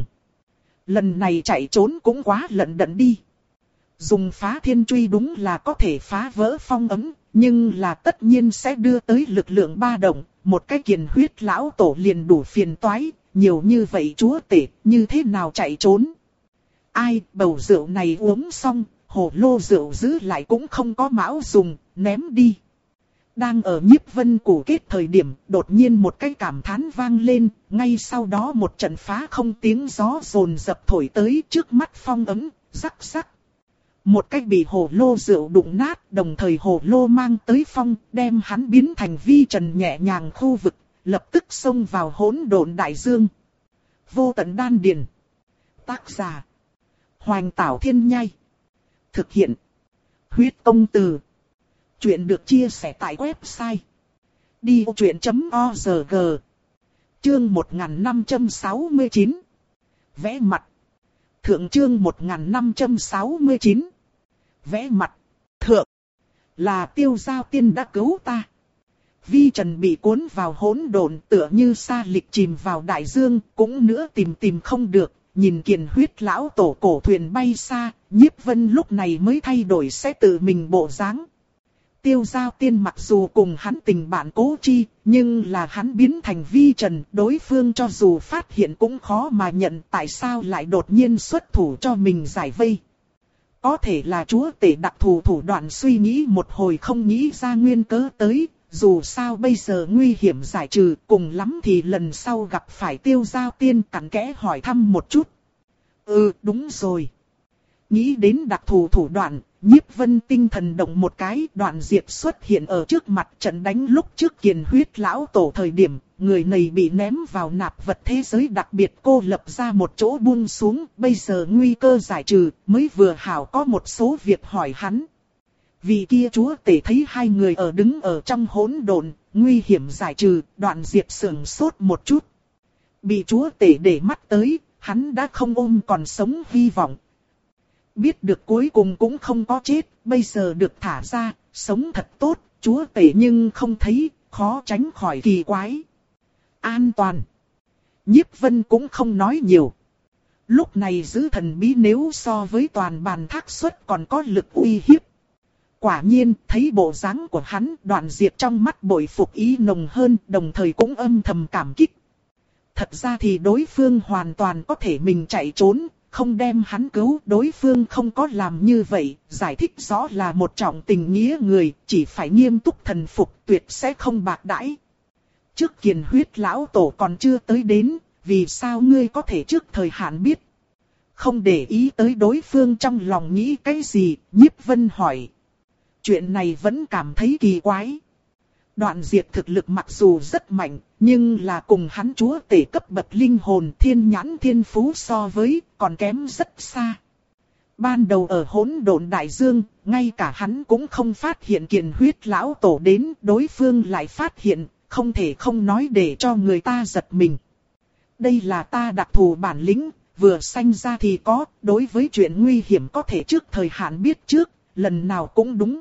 Lần này chạy trốn cũng quá lận đận đi. Dùng Phá Thiên Truy đúng là có thể phá vỡ phong ấn, nhưng là tất nhiên sẽ đưa tới lực lượng ba động, một cái Kiền Huyết lão tổ liền đủ phiền toái, nhiều như vậy chúa tể, như thế nào chạy trốn? Ai, bầu rượu này uống xong, hồ lô rượu giữ lại cũng không có mão dùng, ném đi. Đang ở Nhiếp Vân cổ kết thời điểm, đột nhiên một cái cảm thán vang lên, ngay sau đó một trận phá không tiếng gió rồn dập thổi tới, trước mắt phong ấn, rắc rắc. Một cái bị hồ lô rượu đụng nát, đồng thời hồ lô mang tới phong, đem hắn biến thành vi trần nhẹ nhàng khu vực, lập tức xông vào hỗn độn đại dương. Vô tận đan điền. Tác giả: Hoành Tảo Thiên Nhai. Thực hiện: Huyết Công Từ. Chuyện được chia sẻ tại website đi vô chuyện chấm org. Chương một nghìn năm trăm sáu mươi chín. Vẽ mặt. Thượng chương một nghìn năm trăm sáu mươi chín. Vẽ mặt. Thượng. Là Tiêu Giao Tiên đã cứu ta. Vi Trần bị cuốn vào hỗn độn, tựa như sa lịch chìm vào đại dương, cũng nữa tìm tìm không được. Nhìn Kiền Huyết lão tổ cổ thuyền bay xa, Nhiếp Vân lúc này mới thay đổi sẽ tự mình bộ dáng. Tiêu Giao Tiên mặc dù cùng hắn tình bạn cố chi, nhưng là hắn biến thành Vi Trần, đối phương cho dù phát hiện cũng khó mà nhận tại sao lại đột nhiên xuất thủ cho mình giải vây. Có thể là chúa tể đặc thù thủ đoạn suy nghĩ một hồi không nghĩ ra nguyên cớ tới, dù sao bây giờ nguy hiểm giải trừ, cùng lắm thì lần sau gặp phải Tiêu Giao Tiên cặn kẽ hỏi thăm một chút. Ừ, đúng rồi. Nghĩ đến đặc thù thủ đoạn, Nhiếp Vân tinh thần động một cái, Đoạn Diệp xuất hiện ở trước mặt trận đánh lúc trước Kiền Huyết lão tổ thời điểm, người này bị ném vào nạp vật thế giới đặc biệt cô lập ra một chỗ buông xuống, bây giờ nguy cơ giải trừ, mới vừa hảo có một số việc hỏi hắn. Vì kia chúa tể thấy hai người ở đứng ở trong hỗn độn, nguy hiểm giải trừ, Đoạn Diệp sững sốt một chút. Bị chúa tể để mắt tới, hắn đã không ôm còn sống hy vọng. Biết được cuối cùng cũng không có chết, bây giờ được thả ra, sống thật tốt, chúa tể nhưng không thấy, khó tránh khỏi kỳ quái. An toàn. Nhiếp Vân cũng không nói nhiều. Lúc này giữ thần bí nếu so với toàn bàn thác xuất còn có lực uy hiếp. Quả nhiên, thấy bộ dáng của hắn, Đoạn Diệp trong mắt bội phục ý nồng hơn, đồng thời cũng âm thầm cảm kích. Thật ra thì đối phương hoàn toàn có thể mình chạy trốn, không đem hắn cứu, đối phương không có làm như vậy, giải thích rõ là một trọng tình nghĩa người, chỉ phải nghiêm túc thần phục, tuyệt sẽ không bạc đãi. Trước Kiền Huyết lão tổ còn chưa tới đến, vì sao ngươi có thể trước thời hạn biết? Không để ý tới đối phương trong lòng nghĩ cái gì, Nhiếp Vân hỏi. Chuyện này vẫn cảm thấy kỳ quái. Đoạn Diệp thực lực mặc dù rất mạnh, nhưng là cùng hắn chúa tể cấp bậc linh hồn thiên nhãn thiên phú so với, còn kém rất xa. Ban đầu ở hỗn độn đại dương, ngay cả hắn cũng không phát hiện Kiền Huyết lão tổ đến, đối phương lại phát hiện, không thể không nói để cho người ta giật mình. Đây là ta đặc thù bản lĩnh, vừa sanh ra thì có, đối với chuyện nguy hiểm có thể trước thời hạn biết trước, lần nào cũng đúng.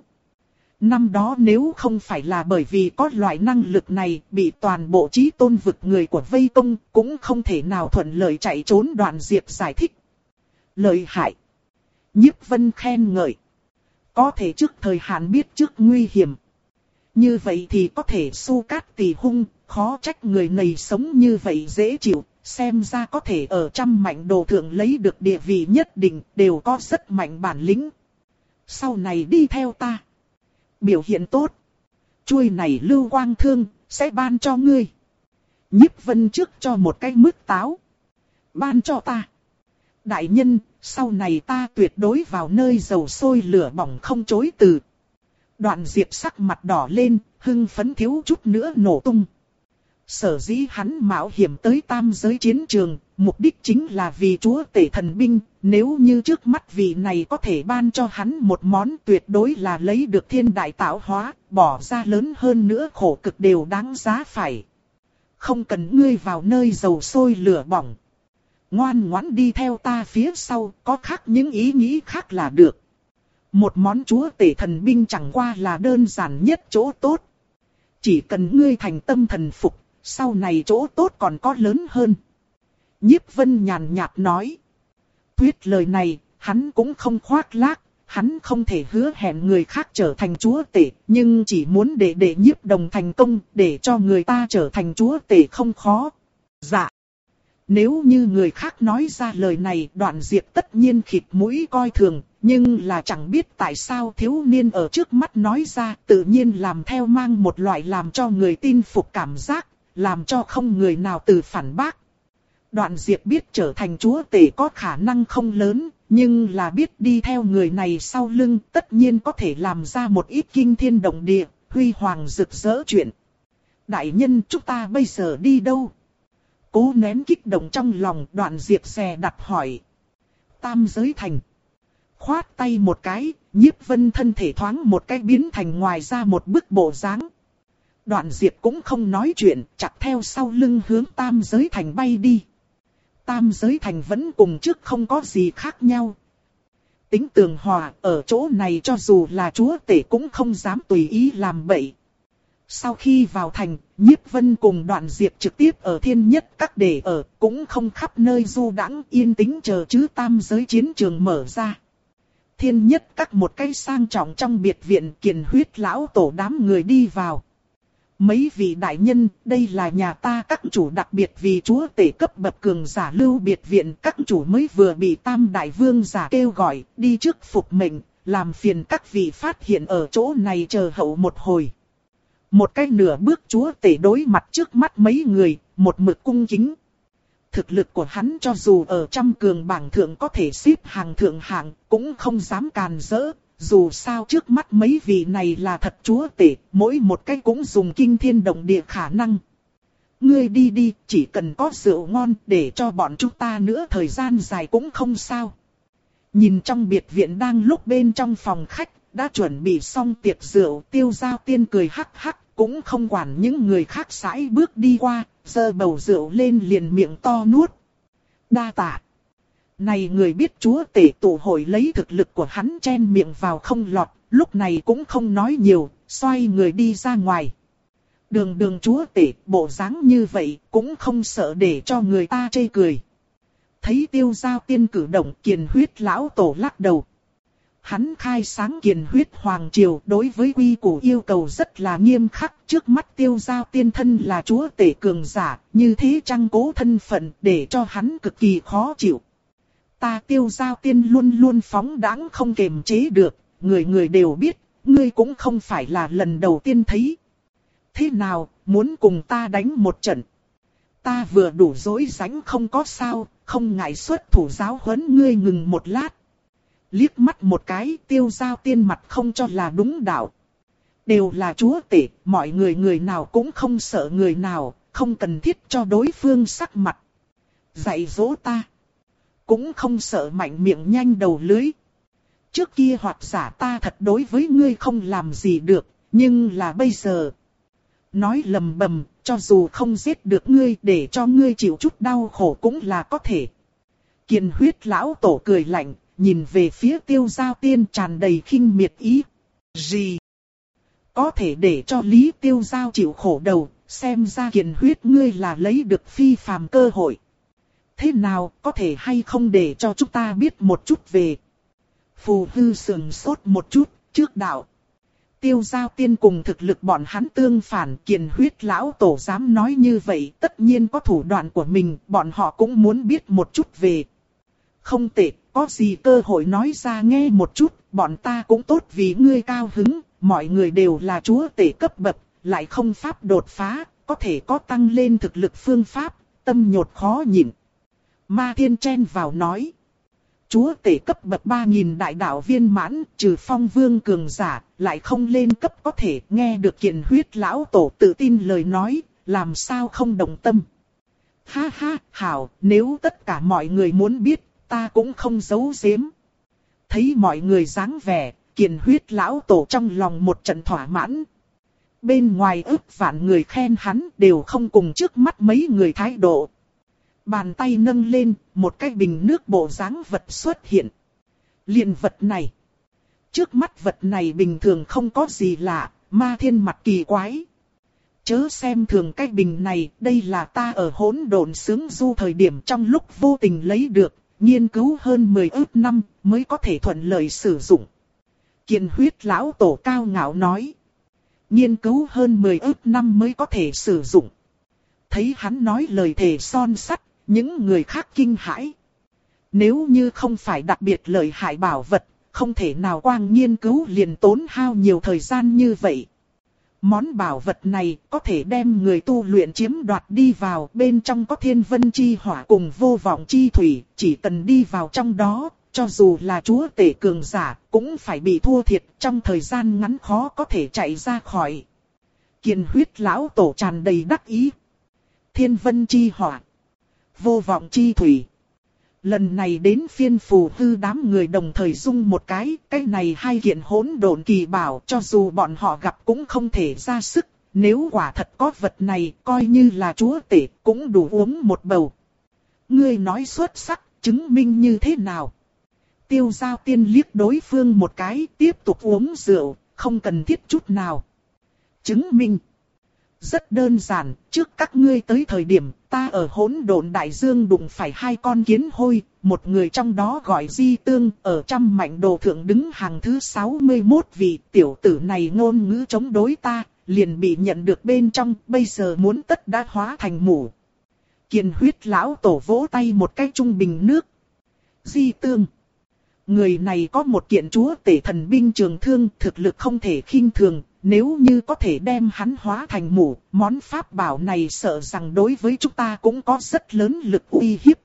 Năm đó nếu không phải là bởi vì có loại năng lực này bị toàn bộ chí tôn vực người của vây công, cũng không thể nào thuận lợi chạy trốn. Đoạn Diệp giải thích. Lợi hại. Nhiếp Vân khen ngợi. Có thể trước thời hạn biết trước nguy hiểm. Như vậy thì có thể su cát tỳ hung, khó trách người này sống như vậy dễ chịu, xem ra có thể ở trăm mạnh đồ thượng lấy được địa vị nhất định, đều có rất mạnh bản lĩnh. Sau này đi theo ta. Biểu hiện tốt. Chuôi này lưu quang thương, sẽ ban cho ngươi. Nhiếp Vân trước cho một cái mứt táo. Ban cho ta. Đại nhân, sau này ta tuyệt đối vào nơi dầu sôi lửa bỏng không chối từ. Đoạn Diệp sắc mặt đỏ lên, hưng phấn thiếu chút nữa nổ tung. Sở dĩ hắn mạo hiểm tới tam giới chiến trường, mục đích chính là vì chúa tể thần binh, nếu như trước mắt vị này có thể ban cho hắn một món tuyệt đối là lấy được thiên đại tạo hóa, bỏ ra lớn hơn nữa khổ cực đều đáng giá phải. Không cần ngươi vào nơi dầu sôi lửa bỏng. Ngoan ngoãn đi theo ta phía sau, có khác những ý nghĩ khác là được. Một món chúa tể thần binh chẳng qua là đơn giản nhất chỗ tốt. Chỉ cần ngươi thành tâm thần phục, sau này chỗ tốt còn có lớn hơn. Nhiếp Vân nhàn nhạt nói. Thuyết lời này, hắn cũng không khoác lác, hắn không thể hứa hẹn người khác trở thành chúa tể, nhưng chỉ muốn để để Nhiếp Đồng thành công, để cho người ta trở thành chúa tể không khó. Dạ. Nếu như người khác nói ra lời này, Đoạn Diệp tất nhiên khịt mũi coi thường, nhưng là chẳng biết tại sao thiếu niên ở trước mắt nói ra, tự nhiên làm theo mang một loại làm cho người tin phục cảm giác, làm cho không người nào từ phản bác. Đoạn Diệp biết trở thành chúa tể có khả năng không lớn, nhưng là biết đi theo người này sau lưng tất nhiên có thể làm ra một ít kinh thiên động địa, huy hoàng rực rỡ chuyện. Đại nhân, chúng ta bây giờ đi đâu? Cố nén kích động trong lòng, Đoạn Diệp xè đặt hỏi. Tam giới thành. Khoát tay một cái, Nhiếp Vân thân thể thoáng một cái biến thành ngoài ra một bức bộ dáng. Đoạn Diệp cũng không nói chuyện, chặt theo sau lưng hướng Tam giới thành bay đi. Tam giới thành vẫn cùng trước không có gì khác nhau. Tính tường hòa, ở chỗ này cho dù là chúa tể cũng không dám tùy ý làm bậy. Sau khi vào thành, Nhiếp Vân cùng Đoạn Diệp trực tiếp ở Thiên Nhất Các để ở, cũng không khắp nơi du đãng, yên tĩnh chờ chứ tam giới chiến trường mở ra. Thiên Nhất Các một cái sang trọng trong biệt viện, Kiền Huyết lão tổ đám người đi vào. Mấy vị đại nhân, đây là nhà ta các chủ đặc biệt vì chúa tể cấp bậc cường giả lưu biệt viện, các chủ mới vừa bị Tam Đại Vương giả kêu gọi, đi trước phục mệnh, làm phiền các vị phát hiện ở chỗ này chờ hậu một hồi. Một cái nửa bước chúa tể đối mặt trước mắt mấy người, một mực cung kính. Thực lực của hắn cho dù ở trăm cường bảng thượng có thể xếp hàng thượng hạng, cũng không dám càn rỡ. Dù sao trước mắt mấy vị này là thật chúa tể, mỗi một cái cũng dùng kinh thiên động địa khả năng. Ngươi đi đi, chỉ cần có rượu ngon để cho bọn chúng ta nữa thời gian dài cũng không sao. Nhìn trong biệt viện đang lúc bên trong phòng khách, đã chuẩn bị xong tiệc rượu, Tiêu Giao Tiên cười hắc hắc, cũng không quản những người khác sải bước đi qua, giơ bầu rượu lên liền miệng to nuốt. Đa tạ. Này người biết chúa tể tụ hội lấy thực lực của hắn chen miệng vào không lọt, lúc này cũng không nói nhiều, xoay người đi ra ngoài. Đường đường chúa tể, bộ dáng như vậy, cũng không sợ để cho người ta chê cười. Thấy Tiêu Giao Tiên cử động, Kiền Huyết lão tổ lắc đầu. Hắn khai sáng Kiền Huyết Hoàng Triều, đối với quy củ yêu cầu rất là nghiêm khắc. Trước mắt Tiêu Giao Tiên thân là chúa tể cường giả, như thế trăng cố thân phận để cho hắn cực kỳ khó chịu. Ta Tiêu Giao Tiên luôn luôn phóng đãng không kềm chế được, người người đều biết, ngươi cũng không phải là lần đầu tiên thấy. Thế nào, muốn cùng ta đánh một trận? Ta vừa đủ dối rãnh không có sao, không ngại xuất thủ giáo huấn ngươi. Ngừng một lát. Liếc mắt một cái, Tiêu Giao Tiên mặt không cho là đúng đạo. Đều là chúa tể, mọi người người nào cũng không sợ người nào, không cần thiết cho đối phương sắc mặt. Dạy dỗ ta. Cũng không sợ mạnh miệng nhanh đầu lưới. Trước kia hoặc giả ta thật đối với ngươi không làm gì được, nhưng là bây giờ. Nói lầm bầm, cho dù không giết được ngươi để cho ngươi chịu chút đau khổ cũng là có thể. Kiền Huyết lão tổ cười lạnh, nhìn về phía Tiêu Giao Tiên tràn đầy khinh miệt ý. Gì? Có thể để cho Lý Tiêu Giao chịu khổ đầu, xem ra Kiền Huyết ngươi là lấy được phi phàm cơ hội. Thế nào, có thể hay không để cho chúng ta biết một chút về? Phù Hư sườn sốt một chút, trước đạo. Tiêu Giao Tiên cùng thực lực bọn hắn tương phản, Kiền Huyết lão tổ dám nói như vậy, tất nhiên có thủ đoạn của mình, bọn họ cũng muốn biết một chút về. Không tệ, có gì cơ hội nói ra nghe một chút, bọn ta cũng tốt vì ngươi cao hứng, mọi người đều là chúa tể cấp bậc, lại không pháp đột phá, có thể có tăng lên thực lực phương pháp, tâm nhột khó nhịn. Ma Thiên chen vào nói. Chúa tể cấp bậc ba nghìn đại đạo viên mãn, trừ phong vương cường giả, lại không lên cấp có thể. Nghe được Kiền Huyết lão tổ tự tin lời nói, làm sao không động tâm. Ha ha, hảo, nếu tất cả mọi người muốn biết, ta cũng không giấu giếm. Thấy mọi người dáng vẻ, Kiền Huyết lão tổ trong lòng một trận thỏa mãn. Bên ngoài ức vạn người khen hắn đều không cùng trước mắt mấy người thái độ. Bàn tay nâng lên, một cái bình nước bộ dáng vật xuất hiện. Liền vật này. Trước mắt vật này bình thường không có gì lạ, Ma Thiên mặt kỳ quái. Chớ xem thường cái bình này, đây là ta ở hỗn độn sướng du thời điểm trong lúc vô tình lấy được, nghiên cứu hơn mười ức năm mới có thể thuận lợi sử dụng. Kiền Huyết lão tổ cao ngạo nói. Nghiên cứu hơn mười ức năm mới có thể sử dụng. Thấy hắn nói lời thề son sắt, những người khác kinh hãi. Nếu như không phải đặc biệt lợi hại bảo vật, không thể nào quang nghiên cứu liền tốn hao nhiều thời gian như vậy. Món bảo vật này có thể đem người tu luyện chiếm đoạt đi vào, bên trong có thiên vân chi hỏa cùng vô vọng chi thủy, chỉ cần đi vào trong đó, cho dù là chúa tể cường giả, cũng phải bị thua thiệt, trong thời gian ngắn khó có thể chạy ra khỏi. Kiền huyết lão tổ tràn đầy đắc ý. Thiên vân chi hỏa, vô vọng chi thủy. Lần này đến phiên phù hư đám người đồng thời dung một cái, cái này hai kiện hỗn độn kỳ bảo cho dù bọn họ gặp cũng không thể ra sức. Nếu quả thật có vật này, coi như là chúa tể, cũng đủ uống một bầu. Ngươi nói xuất sắc, chứng minh như thế nào? Tiêu Giao Tiên liếc đối phương một cái, tiếp tục uống rượu, không cần thiết chút nào. Chứng minh. Rất đơn giản, trước các ngươi tới thời điểm, ta ở hỗn độn đại dương đụng phải hai con kiến hôi, một người trong đó gọi Di Tương, ở trăm mạnh đồ thượng đứng hàng thứ sáu mươi mốt vị, tiểu tử này ngôn ngữ chống đối ta, liền bị nhận được bên trong, bây giờ muốn tất đã hóa thành mủ. Kiền huyết lão tổ vỗ tay một cái trung bình nước. Di Tương. Người này có một kiện chúa tể thần binh trường thương, thực lực không thể khinh thường, nếu như có thể đem hắn hóa thành mủ, món pháp bảo này sợ rằng đối với chúng ta cũng có rất lớn lực uy hiếp.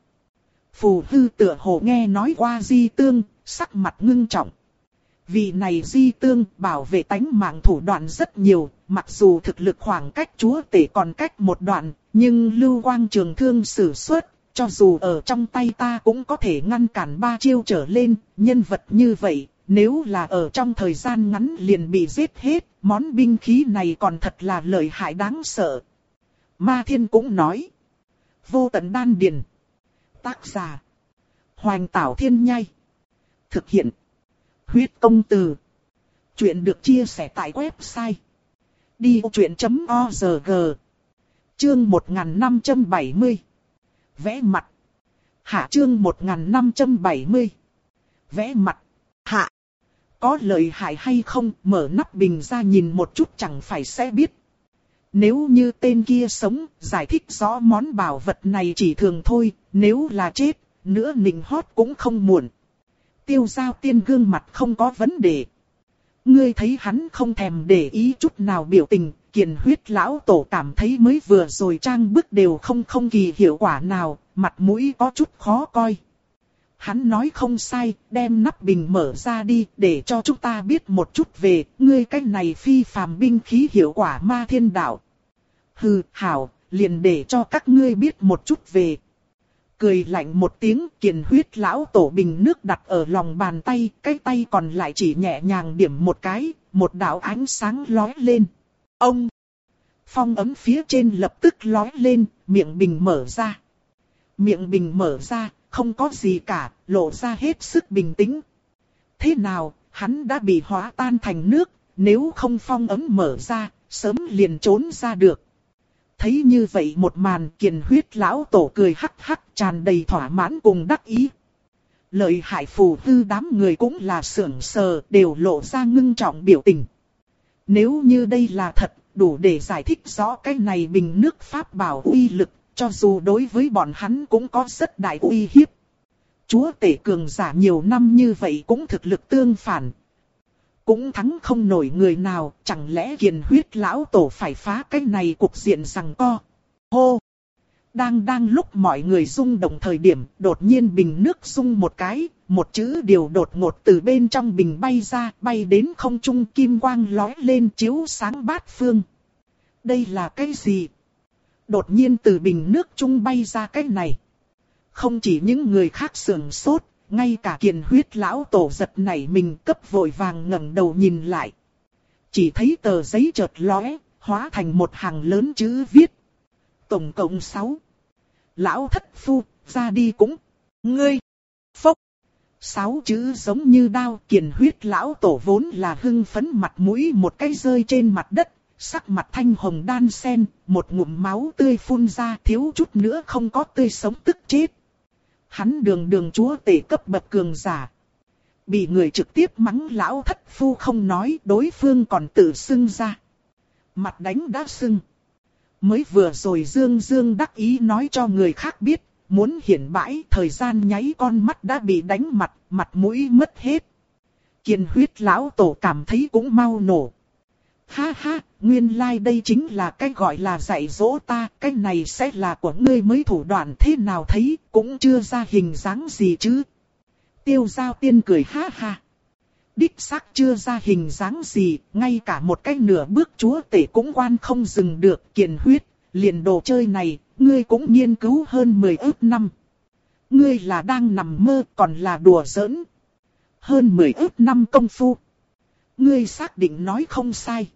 Phù hư tựa hồ nghe nói qua Di Tương, sắc mặt ngưng trọng. Vị này Di Tương bảo vệ tánh mạng thủ đoạn rất nhiều, mặc dù thực lực khoảng cách chúa tể còn cách một đoạn, nhưng lưu quang trường thương sử xuất, cho dù ở trong tay ta cũng có thể ngăn cản ba chiêu trở lên, nhân vật như vậy, nếu là ở trong thời gian ngắn liền bị giết hết, món binh khí này còn thật là lợi hại đáng sợ. Ma Thiên cũng nói, vô tận đan điền. Tác giả, Hoành Tảo Thiên Nhai. Thực hiện, huyết công từ. Chuyện được chia sẻ tại website đi ô chuyện chấm org. Chương một nghìn năm trăm bảy mươi. Vẽ mặt. Hạ chương một nghìn năm trăm bảy mươi. Vẽ mặt. Hạ. Có lợi hại hay không, mở nắp bình ra nhìn một chút chẳng phải sẽ biết. Nếu như tên kia sống, giải thích rõ món bảo vật này chỉ thường thôi, nếu là chết, nữa nịnh hót cũng không muộn. Tiêu Giao Tiên gương mặt không có vấn đề. Ngươi thấy hắn không thèm để ý chút nào biểu tình, Kiền huyết lão tổ cảm thấy mới vừa rồi trang bức đều không không kỳ hiệu quả nào, mặt mũi có chút khó coi. Hắn nói không sai, đem nắp bình mở ra đi, để cho chúng ta biết một chút về, ngươi cái này phi phàm binh khí hiệu quả ma thiên đạo. Hừ, hảo, liền để cho các ngươi biết một chút về. Cười lạnh một tiếng, Kiền huyết lão tổ bình nước đặt ở lòng bàn tay, cái tay còn lại chỉ nhẹ nhàng điểm một cái, một đạo ánh sáng lóe lên. Ông! Phong ấm phía trên lập tức lóe lên, miệng bình mở ra. Miệng bình mở ra, không có gì cả, lộ ra hết sức bình tĩnh. Thế nào, hắn đã bị hóa tan thành nước, nếu không phong ấm mở ra, sớm liền trốn ra được. Thấy như vậy một màn, Kiền huyết lão tổ cười hắc hắc, tràn đầy thỏa mãn cùng đắc ý. Lợi hại phù hư đám người cũng là sưởng sờ, đều lộ ra ngưng trọng biểu tình. Nếu như đây là thật, đủ để giải thích rõ cái này bình nước pháp bảo uy lực, cho dù đối với bọn hắn cũng có rất đại uy hiếp. Chúa tể cường giả nhiều năm như vậy cũng thực lực tương phản. Cũng thắng không nổi người nào, chẳng lẽ Kiền huyết lão tổ phải phá cái này cục diện rằng co. Hô! Đang đang lúc mọi người rung động thời điểm, đột nhiên bình nước rung một cái, một chữ điều đột ngột từ bên trong bình bay ra, bay đến không trung, kim quang lóe lên chiếu sáng bát phương. Đây là cái gì? Đột nhiên từ bình nước trung bay ra cái này. Không chỉ những người khác sườn sốt, ngay cả Kiền huyết lão tổ giật nảy mình cấp vội vàng ngẩng đầu nhìn lại. Chỉ thấy tờ giấy chợt lóe, hóa thành một hàng lớn chữ viết. Tổng cộng sáu. Lão thất phu, ra đi cũng. Ngươi. Phốc. Sáu chữ giống như đao. Kiền huyết lão tổ vốn là hưng phấn, mặt mũi một cái rơi trên mặt đất. Sắc mặt thanh hồng đan sen, một ngụm máu tươi phun ra, thiếu chút nữa không có tươi sống tức chết. Hắn đường đường chúa tể cấp bậc cường giả. Bị người trực tiếp mắng lão thất phu không nói, đối phương còn tự xưng ra. Mặt đánh đã sưng. Mới vừa rồi dương dương đắc ý nói cho người khác biết, muốn hiển bãi, thời gian nháy con mắt đã bị đánh mặt, mặt mũi mất hết. Kiền huyết lão tổ cảm thấy cũng mau nổ. Ha ha, nguyên lai like đây chính là cái gọi là dạy dỗ ta, cái này sẽ là của ngươi mới thủ đoạn thế nào thấy, cũng chưa ra hình dáng gì chứ. Tiêu Giao Tiên cười ha ha. đích xác chưa ra hình dáng gì, ngay cả một cái nửa bước chúa tể cũng quan không dừng được. Kiền Huyết, liền đồ chơi này, ngươi cũng nghiên cứu hơn mười ức năm. Ngươi là đang nằm mơ còn là đùa giỡn. Hơn mười ức năm công phu. Ngươi xác định nói không sai.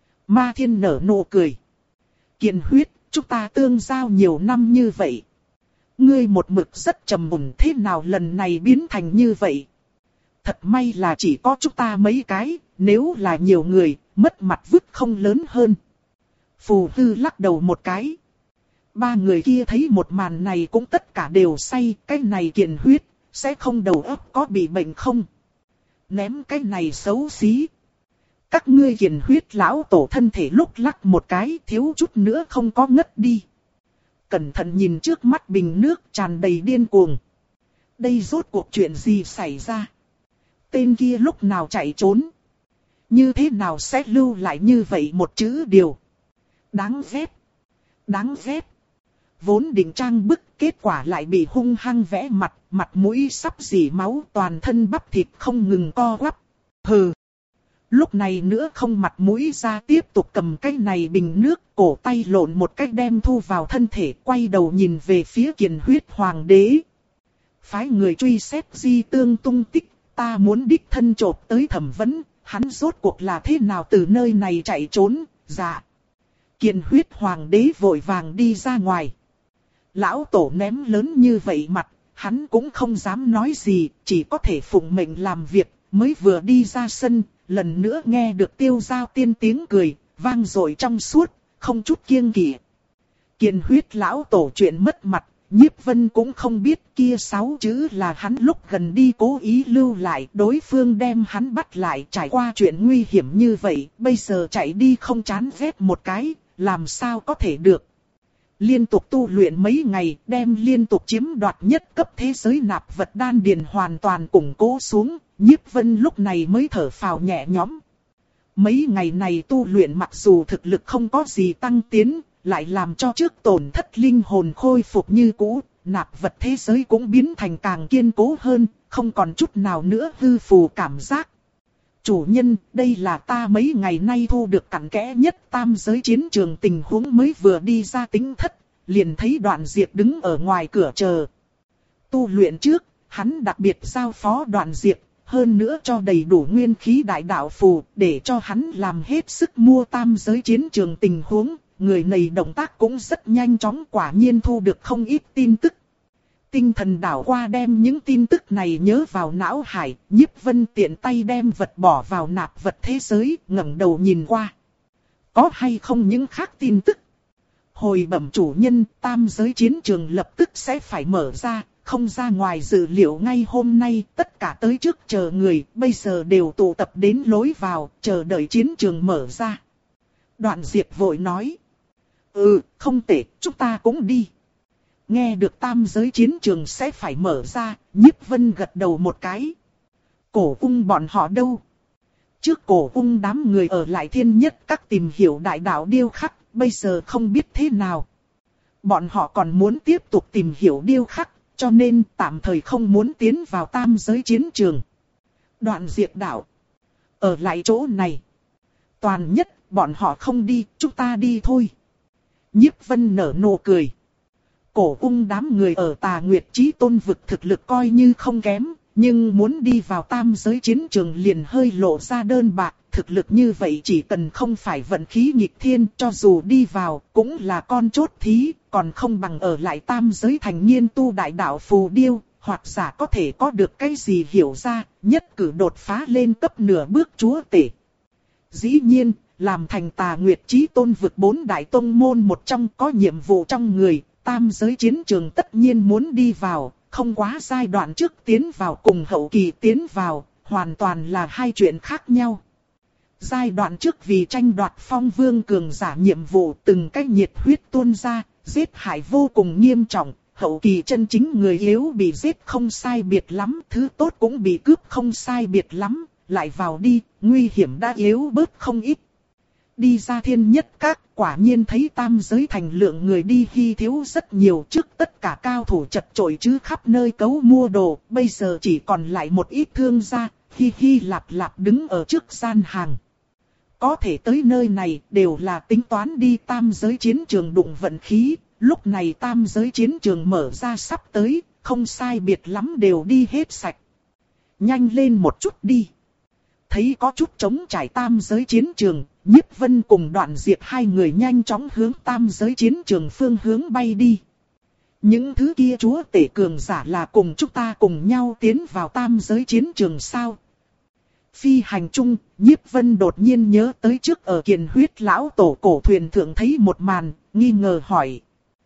Ma Thiên nở nụ cười. Kiền Huyết, chúng ta tương giao nhiều năm như vậy. Ngươi một mực rất trầm mùn, thế nào lần này biến thành như vậy? Thật may là chỉ có chúng ta mấy cái, nếu là nhiều người, mất mặt vứt không lớn hơn. Phù Hư lắc đầu một cái. Ba người kia thấy một màn này cũng tất cả đều say, cái này Kiền Huyết, sẽ không đầu óc có bị bệnh không? Ném cái này xấu xí. Các ngươi Kiền Huyết lão tổ thân thể lúc lắc một cái, thiếu chút nữa không có ngất đi. Cẩn thận nhìn trước mắt bình nước tràn đầy điên cuồng. Đây rốt cuộc chuyện gì xảy ra? Tên kia lúc nào chạy trốn? Như thế nào sẽ lưu lại như vậy một chữ điều? Đáng ghét. Đáng ghét. Vốn định trang bức, kết quả lại bị hung hăng vẽ mặt, mặt mũi sắp rỉ máu, toàn thân bắp thịt không ngừng co quắp. Hừ. Lúc này nữa không mặt mũi ra tiếp tục cầm cái này bình nước, cổ tay lộn một cách đem thu vào thân thể, quay đầu nhìn về phía Kiền Huyết Hoàng đế. Phái người truy xét di tương tung tích, ta muốn đích thân chộp tới thẩm vấn, hắn rốt cuộc là thế nào từ nơi này chạy trốn. Dạ. Kiền Huyết Hoàng đế vội vàng đi ra ngoài. Lão tổ ném lớn như vậy mặt, hắn cũng không dám nói gì, chỉ có thể phụng mệnh làm việc, mới vừa đi ra sân, lần nữa nghe được Tiêu Giao Tiên tiếng cười, vang dội trong suốt, không chút kiêng kỵ. Kiền Huyết lão tổ chuyện mất mặt, Nhiếp Vân cũng không biết kia sáu chữ là hắn lúc gần đi cố ý lưu lại, đối phương đem hắn bắt lại, trải qua chuyện nguy hiểm như vậy, bây giờ chạy đi không chán ghét một cái, làm sao có thể được. Liên tục tu luyện mấy ngày, đem liên tục chiếm đoạt nhất cấp thế giới nạp vật đan điền hoàn toàn củng cố xuống, Nhiếp Vân lúc này mới thở phào nhẹ nhõm. Mấy ngày này tu luyện mặc dù thực lực không có gì tăng tiến, lại làm cho trước tổn thất linh hồn khôi phục như cũ, nạp vật thế giới cũng biến thành càng kiên cố hơn, không còn chút nào nữa hư phù cảm giác. Chủ nhân, đây là ta mấy ngày nay thu được cặn kẽ nhất tam giới chiến trường tình huống, mới vừa đi ra tính thất, liền thấy Đoạn Diệp đứng ở ngoài cửa chờ. Tu luyện trước, hắn đặc biệt giao phó Đoạn Diệp, hơn nữa cho đầy đủ nguyên khí đại đạo phù, để cho hắn làm hết sức mua tam giới chiến trường tình huống. Người này động tác cũng rất nhanh chóng, quả nhiên thu được không ít tin tức. Tinh thần đảo qua đem những tin tức này nhớ vào não hải, Nhiếp Vân tiện tay đem vật bỏ vào nạp vật thế giới, ngẩng đầu nhìn qua. Có hay không những khác tin tức? Hồi bẩm chủ nhân, tam giới chiến trường lập tức sẽ phải mở ra, không ra ngoài dự liệu ngay hôm nay, tất cả tới trước chờ người, bây giờ đều tụ tập đến lối vào, chờ đợi chiến trường mở ra. Đoạn Diệp vội nói. Ừ, không tệ, chúng ta cũng đi. Nghe được tam giới chiến trường sẽ phải mở ra, Nhiếp Vân gật đầu một cái. Cổ ung bọn họ đâu? Trước cổ ung đám người ở lại thiên nhất các tìm hiểu đại đạo điêu khắc, bây giờ không biết thế nào. Bọn họ còn muốn tiếp tục tìm hiểu điêu khắc, cho nên tạm thời không muốn tiến vào tam giới chiến trường. Đoạn Diệp đạo. Ở lại chỗ này. Toàn nhất, bọn họ không đi, chúng ta đi thôi. Nhiếp Vân nở nụ cười. Cổ ung đám người ở Tà Nguyệt Chí Tôn vực thực lực coi như không kém, nhưng muốn đi vào tam giới chiến trường liền hơi lộ ra đơn bạc. Thực lực như vậy chỉ cần không phải vận khí nghịch thiên, cho dù đi vào cũng là con chốt thí, còn không bằng ở lại tam giới thành nghiên tu đại đạo phù điêu, hoặc giả có thể có được cái gì hiểu ra, nhất cử đột phá lên cấp nửa bước chúa tể. Dĩ nhiên, làm thành Tà Nguyệt Chí Tôn vực bốn đại tông môn một trong, có nhiệm vụ trong người, tam giới chiến trường tất nhiên muốn đi vào, không quá giai đoạn trước tiến vào cùng hậu kỳ tiến vào, hoàn toàn là hai chuyện khác nhau. Giai đoạn trước vì tranh đoạt phong vương cường giả nhiệm vụ, từng cái nhiệt huyết tuôn ra, giết hại vô cùng nghiêm trọng, hậu kỳ chân chính người yếu bị giết không sai biệt lắm, thứ tốt cũng bị cướp không sai biệt lắm, lại vào đi, nguy hiểm đã yếu bớt không ít. Đi ra thiên nhất các, quả nhiên thấy tam giới thành lượng người đi hy thiếu rất nhiều, trước tất cả cao thủ chật chội chứ khắp nơi cấu mua đồ, bây giờ chỉ còn lại một ít thương gia, hi hi lạp lạp đứng ở trước gian hàng. Có thể tới nơi này đều là tính toán đi tam giới chiến trường đụng vận khí, lúc này tam giới chiến trường mở ra sắp tới, không sai biệt lắm đều đi hết sạch. Nhanh lên một chút đi. Thấy có chút trống trải tam giới chiến trường, Nhiếp Vân cùng Đoạn Diệp hai người nhanh chóng hướng tam giới chiến trường phương hướng bay đi. Những thứ kia chúa tể cường giả là cùng chúng ta cùng nhau tiến vào tam giới chiến trường sao? Phi hành chung, Nhiếp Vân đột nhiên nhớ tới trước ở Kiền Huyết lão tổ cổ thuyền thượng thấy một màn, nghi ngờ hỏi.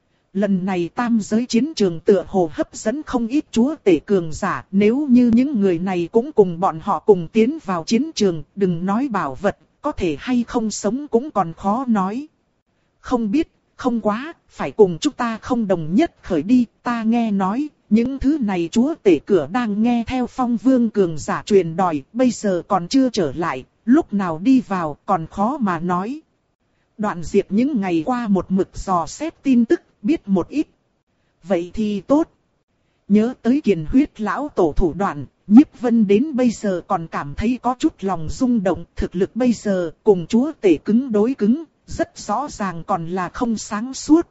Lần này tam giới chiến trường tựa hồ hấp dẫn không ít chúa tể cường giả, nếu như những người này cũng cùng bọn họ cùng tiến vào chiến trường, đừng nói bảo vật, có thể hay không sống cũng còn khó nói. Không biết, không quá, phải cùng chúng ta không đồng nhất khởi đi, ta nghe nói, những thứ này chúa tể cửa đang nghe theo Phong Vương cường giả truyền đòi, bây giờ còn chưa trở lại, lúc nào đi vào còn khó mà nói. Đoạn Diệp những ngày qua một mực dò xét tin tức, biết một ít. Vậy thì tốt. Nhớ tới Kiền Huyết lão tổ thủ đoạn, Nhiếp Vân đến bây giờ còn cảm thấy có chút lòng rung động, thực lực bây giờ cùng chúa tể cứng đối cứng, rất rõ ràng còn là không sáng suốt.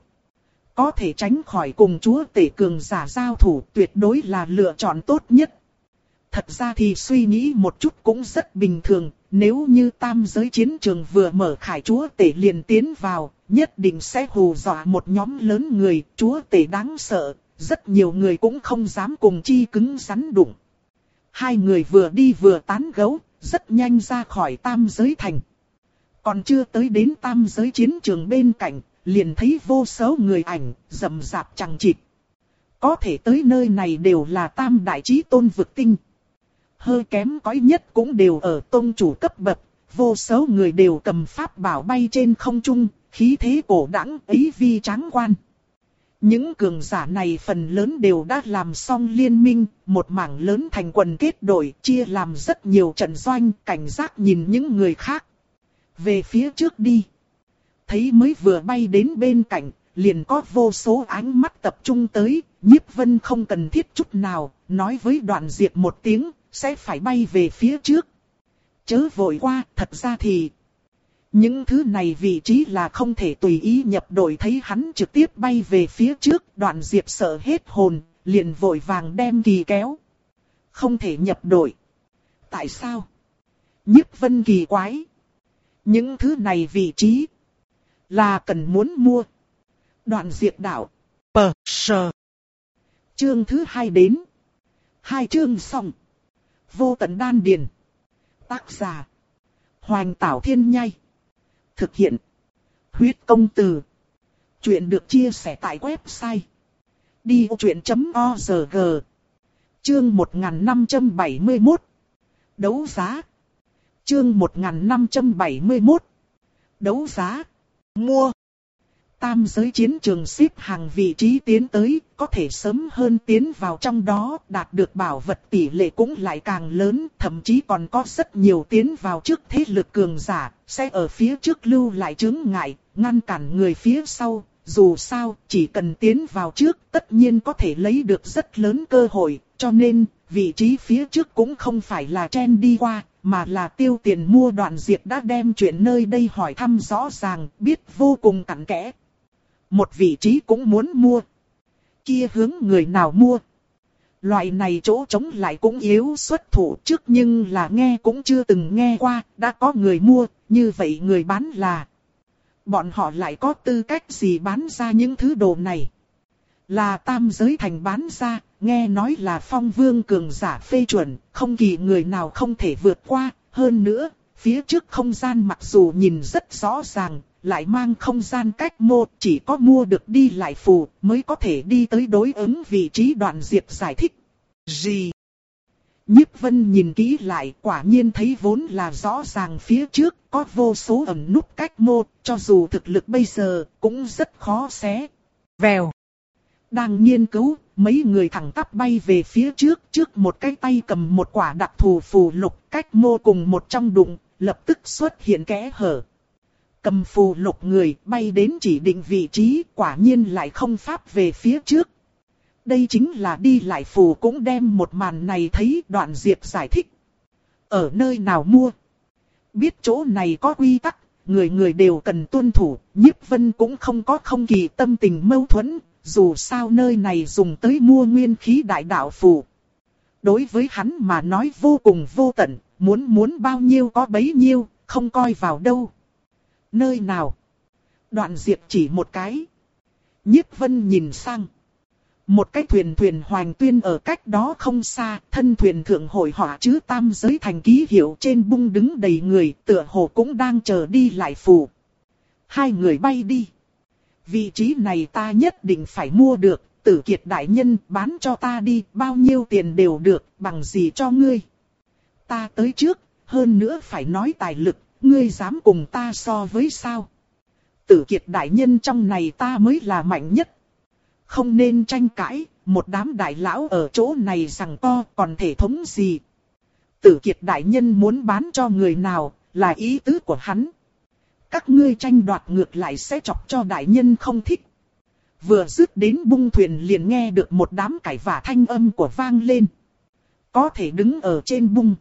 Có thể tránh khỏi cùng chúa tể cường giả giao thủ tuyệt đối là lựa chọn tốt nhất. Thật ra thì suy nghĩ một chút cũng rất bình thường, nếu như tam giới chiến trường vừa mở khải chúa tể liền tiến vào, nhất định sẽ hù dọa một nhóm lớn người, chúa tể đáng sợ, rất nhiều người cũng không dám cùng chi cứng rắn đụng. Hai người vừa đi vừa tán gẫu, rất nhanh ra khỏi tam giới thành. Còn chưa tới đến tam giới chiến trường bên cạnh, liền thấy vô số người ảnh, rầm rạp chằng chịt. Có thể tới nơi này đều là tam đại chí tôn vực tinh. Hơi kém cỏi nhất cũng đều ở tôn chủ cấp bậc, vô số người đều cầm pháp bảo bay trên không trung, khí thế cổ đãng ấy vi tráng quan. Những cường giả này phần lớn đều đã làm xong liên minh, một mảng lớn thành quần kết đội, chia làm rất nhiều trận doanh, cảnh giác nhìn những người khác. Về phía trước đi. Thấy mới vừa bay đến bên cạnh, liền có vô số ánh mắt tập trung tới, Nhiếp Vân không cần thiết chút nào, nói với Đoạn Diệp một tiếng, sẽ phải bay về phía trước. Chớ vội qua, thật ra thì những thứ này vị trí là không thể tùy ý nhập đội, thấy hắn trực tiếp bay về phía trước, Đoạn Diệp sợ hết hồn, liền vội vàng đem kỳ kéo. Không thể nhập đội. Tại sao? Nhiếp Vân kỳ quái. Những thứ này vị trí là cần muốn mua. Đoạn Diệp đạo. Pờ sờ. Chương thứ hai đến. Hai chương xong. Vô tận đan điền. Tác giả. Hoành Tảo Thiên Nhai. Thực hiện. Huyết công từ. Chuyện được chia sẻ tại website. đi vô chuyện chấm org. Chương một nghìn năm trăm bảy mươi mốt. Đấu giá. Chương một nghìn năm trăm bảy mươi mốt. Đấu giá. Mua. Tam giới chiến trường xếp hàng vị trí tiến tới, có thể sớm hơn tiến vào trong đó, đạt được bảo vật tỷ lệ cũng lại càng lớn, thậm chí còn có rất nhiều tiến vào trước thế lực cường giả, sẽ ở phía trước lưu lại chướng ngại, ngăn cản người phía sau. Dù sao, chỉ cần tiến vào trước, tất nhiên có thể lấy được rất lớn cơ hội, cho nên, vị trí phía trước cũng không phải là chen đi qua, mà là tiêu tiền mua. Đoạn Diệp đã đem chuyện nơi đây hỏi thăm rõ ràng, biết vô cùng cặn kẽ. Một vị trí cũng muốn mua. Kia hướng người nào mua? Loại này chỗ trống lại cũng yếu xuất thủ trước, nhưng là nghe cũng chưa từng nghe qua, đã có người mua, như vậy người bán là. Bọn họ lại có tư cách gì bán ra những thứ đồ này? Là tam giới thành bán ra, nghe nói là Phong Vương cường giả phê chuẩn, không kỳ người nào không thể vượt qua. Hơn nữa, phía trước không gian mặc dù nhìn rất rõ ràng, lại mang không gian cách mô, chỉ có mua được đi lại phù mới có thể đi tới đối ứng vị trí. Đoạn Diệp giải thích. Gì? Nhiếp Vân nhìn kỹ lại, quả nhiên thấy vốn là rõ ràng phía trước có vô số ẩn nút cách mô, cho dù thực lực bây giờ cũng rất khó xé. Vèo. Đang nghiên cứu, mấy người thẳng tắp bay về phía trước, trước một cái tay cầm một quả đặc thù phù lục, cách mô cùng một trong đụng, lập tức xuất hiện kẽ hở. Cầm phù lục người bay đến chỉ định vị trí, quả nhiên lại không pháp về phía trước. Đây chính là đi lại phù cũng đem một màn này thấy. Đoạn Diệp giải thích. Ở nơi nào mua? Biết chỗ này có quy tắc, người người đều cần tuân thủ, Nhiếp Vân cũng không có không kỳ tâm tình mâu thuẫn, dù sao nơi này dùng tới mua nguyên khí đại đạo phù. Đối với hắn mà nói vô cùng vô tận, muốn muốn bao nhiêu có bấy nhiêu, không coi vào đâu. Nơi nào? Đoạn Diệp chỉ một cái. Nhiếp Vân nhìn sang. Một cái thuyền thuyền hoành tuyên ở cách đó không xa, thân thuyền thượng hội họa chữ tam giới thành ký hiệu trên bung đứng đầy người, tựa hồ cũng đang chờ đi lại phù. Hai người bay đi. Vị trí này ta nhất định phải mua được, Tử Kiệt đại nhân bán cho ta đi, bao nhiêu tiền đều được, bằng gì cho ngươi. Ta tới trước, hơn nữa phải nói tài lực, ngươi dám cùng ta so với sao. Tử Kiệt đại nhân trong này ta mới là mạnh nhất. Không nên tranh cãi, một đám đại lão ở chỗ này rằng co còn thể thống gì. Tử Kiệt đại nhân muốn bán cho người nào, là ý tứ của hắn. Các ngươi tranh đoạt ngược lại sẽ chọc cho đại nhân không thích. Vừa dứt đến bung thuyền liền nghe được một đám cãi vã thanh âm của vang lên. Có thể đứng ở trên bung.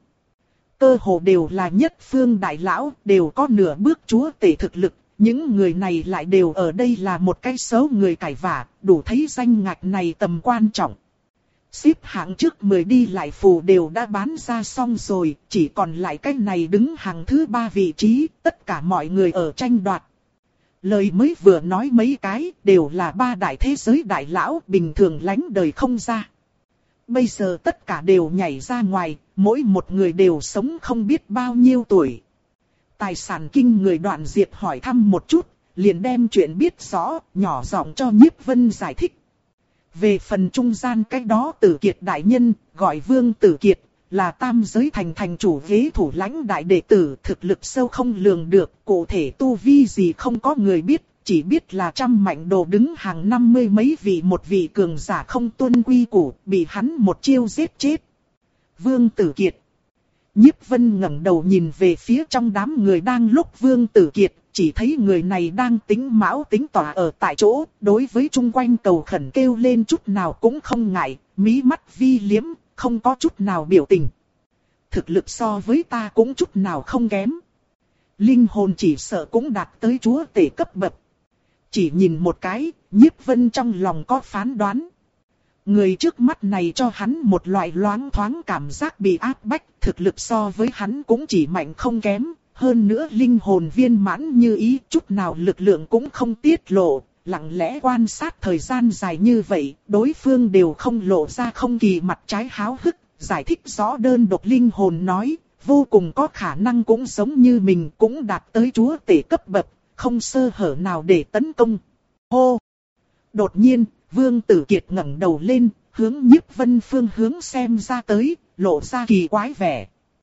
Cơ hồ đều là nhất phương đại lão, đều có nửa bước chúa tể thực lực. Những người này lại đều ở đây là một cái số người cãi vã, đủ thấy danh ngạch này tầm quan trọng. Xếp hạng trước mười đi lại phù đều đã bán ra xong rồi, chỉ còn lại cái này đứng hàng thứ ba vị trí, tất cả mọi người ở tranh đoạt. Lời mới vừa nói mấy cái, đều là ba đại thế giới đại lão, bình thường lánh đời không ra. Bây giờ tất cả đều nhảy ra ngoài, mỗi một người đều sống không biết bao nhiêu tuổi. Tài sản kinh người Đoạn Diệp hỏi thăm một chút, liền đem chuyện biết rõ, nhỏ giọng cho Nhiếp Vân giải thích. Về phần trung gian cách đó Tử Kiệt đại nhân, gọi Vương Tử Kiệt, là tam giới thành thành chủ ghế thủ lãnh đại đệ tử, thực lực sâu không lường được, cụ thể tu vi gì không có người biết, chỉ biết là trăm mạnh đồ đứng hàng năm mươi mấy vị một vị cường giả không tuân quy củ, bị hắn một chiêu giết chết. Vương Tử Kiệt. Nhiếp Vân ngẩng đầu nhìn về phía trong đám người đang lúc Vương Tử Kiệt, chỉ thấy người này đang tính mão tính tỏa ở tại chỗ, đối với chung quanh cầu khẩn kêu lên chút nào cũng không ngại, mí mắt vi liếm, không có chút nào biểu tình. Thực lực so với ta cũng chút nào không kém. Linh hồn chỉ sợ cũng đạt tới chúa tể cấp bậc. Chỉ nhìn một cái, Nhiếp Vân trong lòng có phán đoán. Người trước mắt này cho hắn một loại loáng thoáng cảm giác bị áp bách, thực lực so với hắn cũng chỉ mạnh không kém, hơn nữa linh hồn viên mãn như ý, chút nào lực lượng cũng không tiết lộ, lặng lẽ quan sát thời gian dài như vậy, đối phương đều không lộ ra không kỳ mặt trái háo hức, giải thích rõ đơn độc linh hồn nói, vô cùng có khả năng cũng giống như mình cũng đạt tới chúa tể cấp bậc, không sơ hở nào để tấn công. Hô! Đột nhiên, Vương Tử Kiệt ngẩng đầu lên, hướng Nhiếp Vân phương hướng xem ra tới, lộ ra kỳ quái vẻ.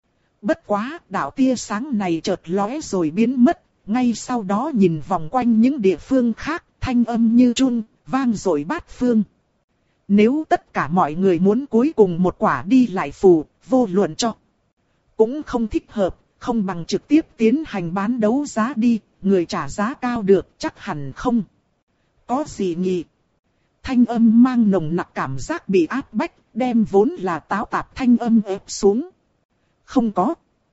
Bất quá, đạo tia sáng này chợt lóe rồi biến mất, ngay sau đó nhìn vòng quanh những địa phương khác, thanh âm như chun, vang dội bát phương. Nếu tất cả mọi người muốn cuối cùng một quả đi lại phù, vô luận cho cũng không thích hợp, không bằng trực tiếp tiến hành bán đấu giá đi, người trả giá cao được chắc hẳn không có gì nhỉ. Thanh âm mang nồng nặc cảm giác bị áp bách, đem vốn là táo tạp thanh âm ép xuống. Không có.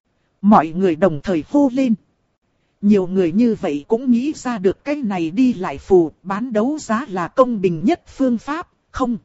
Mọi người đồng thời hô lên. Nhiều người như vậy cũng nghĩ ra được cái này đi lại phù, bán đấu giá là công bình nhất phương pháp, không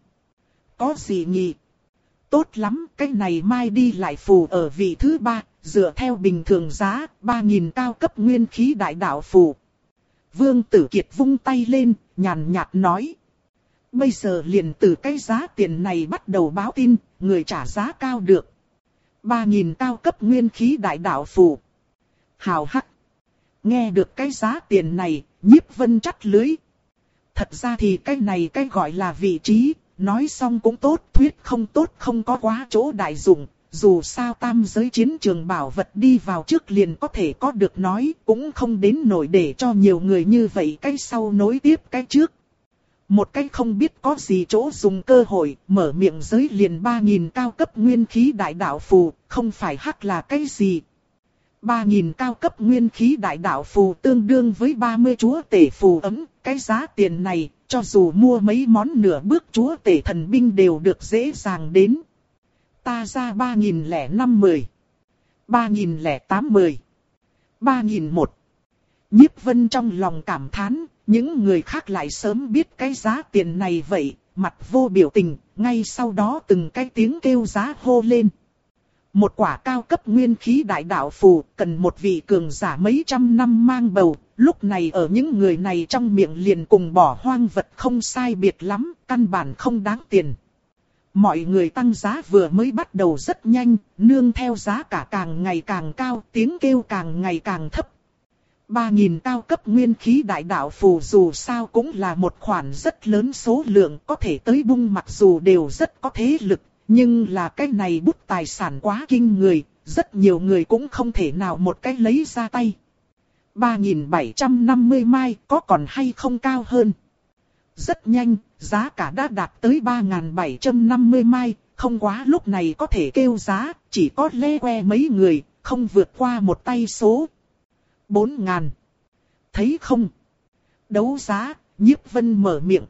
có gì nhỉ. Tốt lắm, cái này mai đi lại phù ở vị thứ ba, dựa theo bình thường giá, ba nghìn cao cấp nguyên khí đại đạo phù. Vương Tử Kiệt vung tay lên, nhàn nhạt nói. Bây giờ liền từ cái giá tiền này bắt đầu báo tin, người trả giá cao được. ba nghìn cao cấp nguyên khí đại đạo phù. Hào hắc. Nghe được cái giá tiền này, Nhiếp Vân chắt lưới. Thật ra thì cái này cái gọi là vị trí, nói xong cũng tốt, thuyết không tốt không có quá chỗ đại dụng. Dù sao tam giới chiến trường bảo vật đi vào trước liền có thể có được nói, cũng không đến nổi để cho nhiều người như vậy cái sau nối tiếp cái trước. Một cái không biết có gì chỗ dùng cơ hội, mở miệng giới liền ba nghìn cao cấp nguyên khí đại đạo phù, không phải hắc là cái gì. ba nghìn cao cấp nguyên khí đại đạo phù tương đương với ba mươi chúa tể phù ấm, cái giá tiền này, cho dù mua mấy món nửa bước chúa tể thần binh đều được dễ dàng đến. Ta ra ba nghìn lẻ năm mười. ba nghìn lẻ tám mười. ba nghìn một. Nhiếp Vân trong lòng cảm thán, những người khác lại sớm biết cái giá tiền này vậy, mặt vô biểu tình, ngay sau đó từng cái tiếng kêu giá hô lên. Một quả cao cấp nguyên khí đại đạo phù, cần một vị cường giả mấy trăm năm mang bầu, lúc này ở những người này trong miệng liền cùng bỏ hoang vật không sai biệt lắm, căn bản không đáng tiền. Mọi người tăng giá vừa mới bắt đầu rất nhanh, nương theo giá cả càng ngày càng cao, tiếng kêu càng ngày càng thấp. ba nghìn cao cấp nguyên khí đại đạo phù dù sao cũng là một khoản rất lớn số lượng, có thể tới bung mặc dù đều rất có thế lực, nhưng là cái này bút tài sản quá kinh người, rất nhiều người cũng không thể nào một cái lấy ra tay. ba nghìn bảy trăm năm mươi mai có còn hay không cao hơn? Rất nhanh, giá cả đã đạt tới ba nghìn bảy trăm năm mươi mai, không quá lúc này có thể kêu giá, chỉ có le que mấy người, không vượt qua một tay số. bốn ngàn. Thấy không? Đấu giá, Nhiếp Vân mở miệng.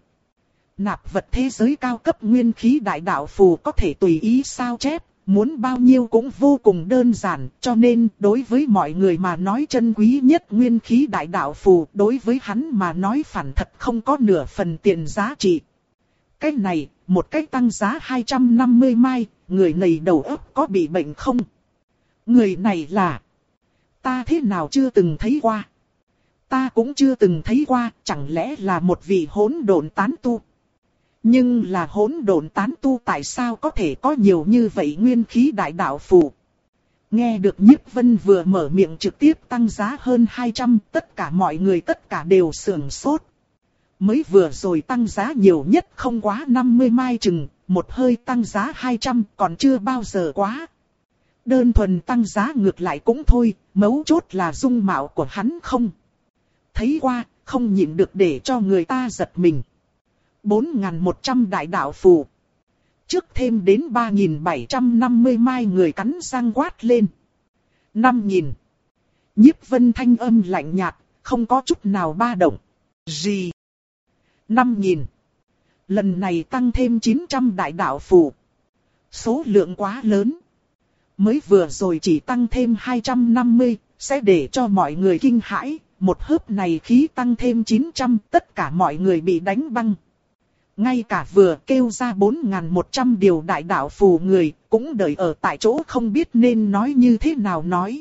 Nạp vật thế giới cao cấp nguyên khí đại đạo phù có thể tùy ý sao chép, muốn bao nhiêu cũng vô cùng đơn giản, cho nên đối với mọi người mà nói chân quý nhất nguyên khí đại đạo phù, đối với hắn mà nói phản thật không có nửa phần tiền giá trị. Cái này, một cách tăng giá hai trăm năm mươi mai, người này đầu óc có bị bệnh không? Người này là... Ta thế nào chưa từng thấy qua? Ta cũng chưa từng thấy qua, chẳng lẽ là một vị hỗn độn tán tu? Nhưng là hỗn độn tán tu tại sao có thể có nhiều như vậy nguyên khí đại đạo phù? Nghe được Nhiếp Vân vừa mở miệng trực tiếp tăng giá hơn hai trăm, tất cả mọi người tất cả đều sửng sốt. Mới vừa rồi tăng giá nhiều nhất không quá năm mươi mai chừng, một hơi tăng giá hai trăm còn chưa bao giờ quá. Đơn thuần tăng giá ngược lại cũng thôi, mấu chốt là dung mạo của hắn không. Thấy qua, không nhịn được để cho người ta giật mình. bốn nghìn một trăm đại đạo phù. Trước thêm đến ba nghìn bảy trăm năm mươi mai người cắn răng quát lên. năm nghìn. Nhiếp Vân thanh âm lạnh nhạt, không có chút nào ba động. Gì? năm nghìn. Lần này tăng thêm chín trăm đại đạo phù. Số lượng quá lớn. Mới vừa rồi chỉ tăng thêm hai trăm năm mươi, sẽ để cho mọi người kinh hãi. Một hớp này khí tăng thêm chín trăm, tất cả mọi người bị đánh băng. Ngay cả vừa kêu ra bốn nghìn một trăm điều đại đạo phù người, cũng đợi ở tại chỗ không biết nên nói như thế nào nói.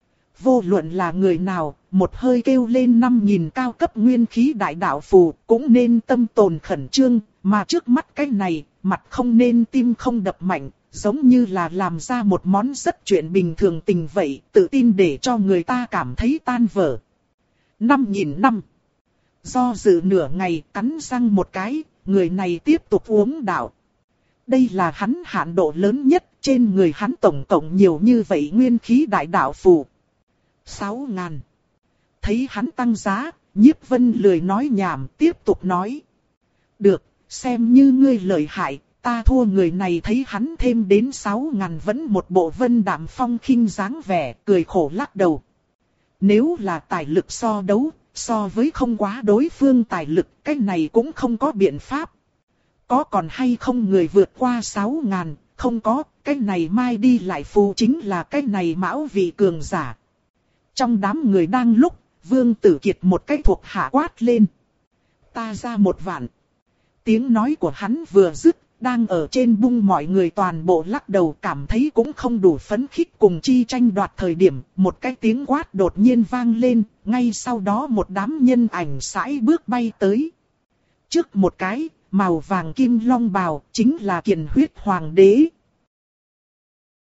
Vô luận là người nào, một hơi kêu lên năm nghìn cao cấp nguyên khí đại đạo phù, cũng nên tâm tồn khẩn trương, mà trước mắt cái này, mặt không nên tim không đập mạnh, giống như là làm ra một món rất chuyện bình thường tình vậy, tự tin để cho người ta cảm thấy tan vỡ. năm nghìn năm. Do dự nửa ngày cắn răng một cái, người này tiếp tục uống đạo. Đây là hắn hạn độ lớn nhất, trên người hắn tổng cộng nhiều như vậy nguyên khí đại đạo phù. sáu ngàn. Thấy hắn tăng giá, Nhiếp Vân lười nói nhảm, tiếp tục nói. Được, xem như ngươi lợi hại, ta thua người này. Thấy hắn thêm đến sáu ngàn vẫn một bộ vân đạm phong khinh dáng vẻ, cười khổ lắc đầu. Nếu là tài lực so đấu, so với không quá đối phương tài lực, cái này cũng không có biện pháp. Có còn hay không người vượt qua sáu ngàn, không có, cái này mai đi lại phù chính là cái này mão vị cường giả. Trong đám người đang lúc, Vương Tử Kiệt một cái thuộc hạ quát lên. Ta ra một vạn. Tiếng nói của hắn vừa dứt, đang ở trên bung mọi người toàn bộ lắc đầu cảm thấy cũng không đủ phấn khích cùng chi tranh đoạt thời điểm. Một cái tiếng quát đột nhiên vang lên, ngay sau đó một đám nhân ảnh sải bước bay tới. Trước một cái, màu vàng kim long bào, chính là Kiền Huyết Hoàng đế.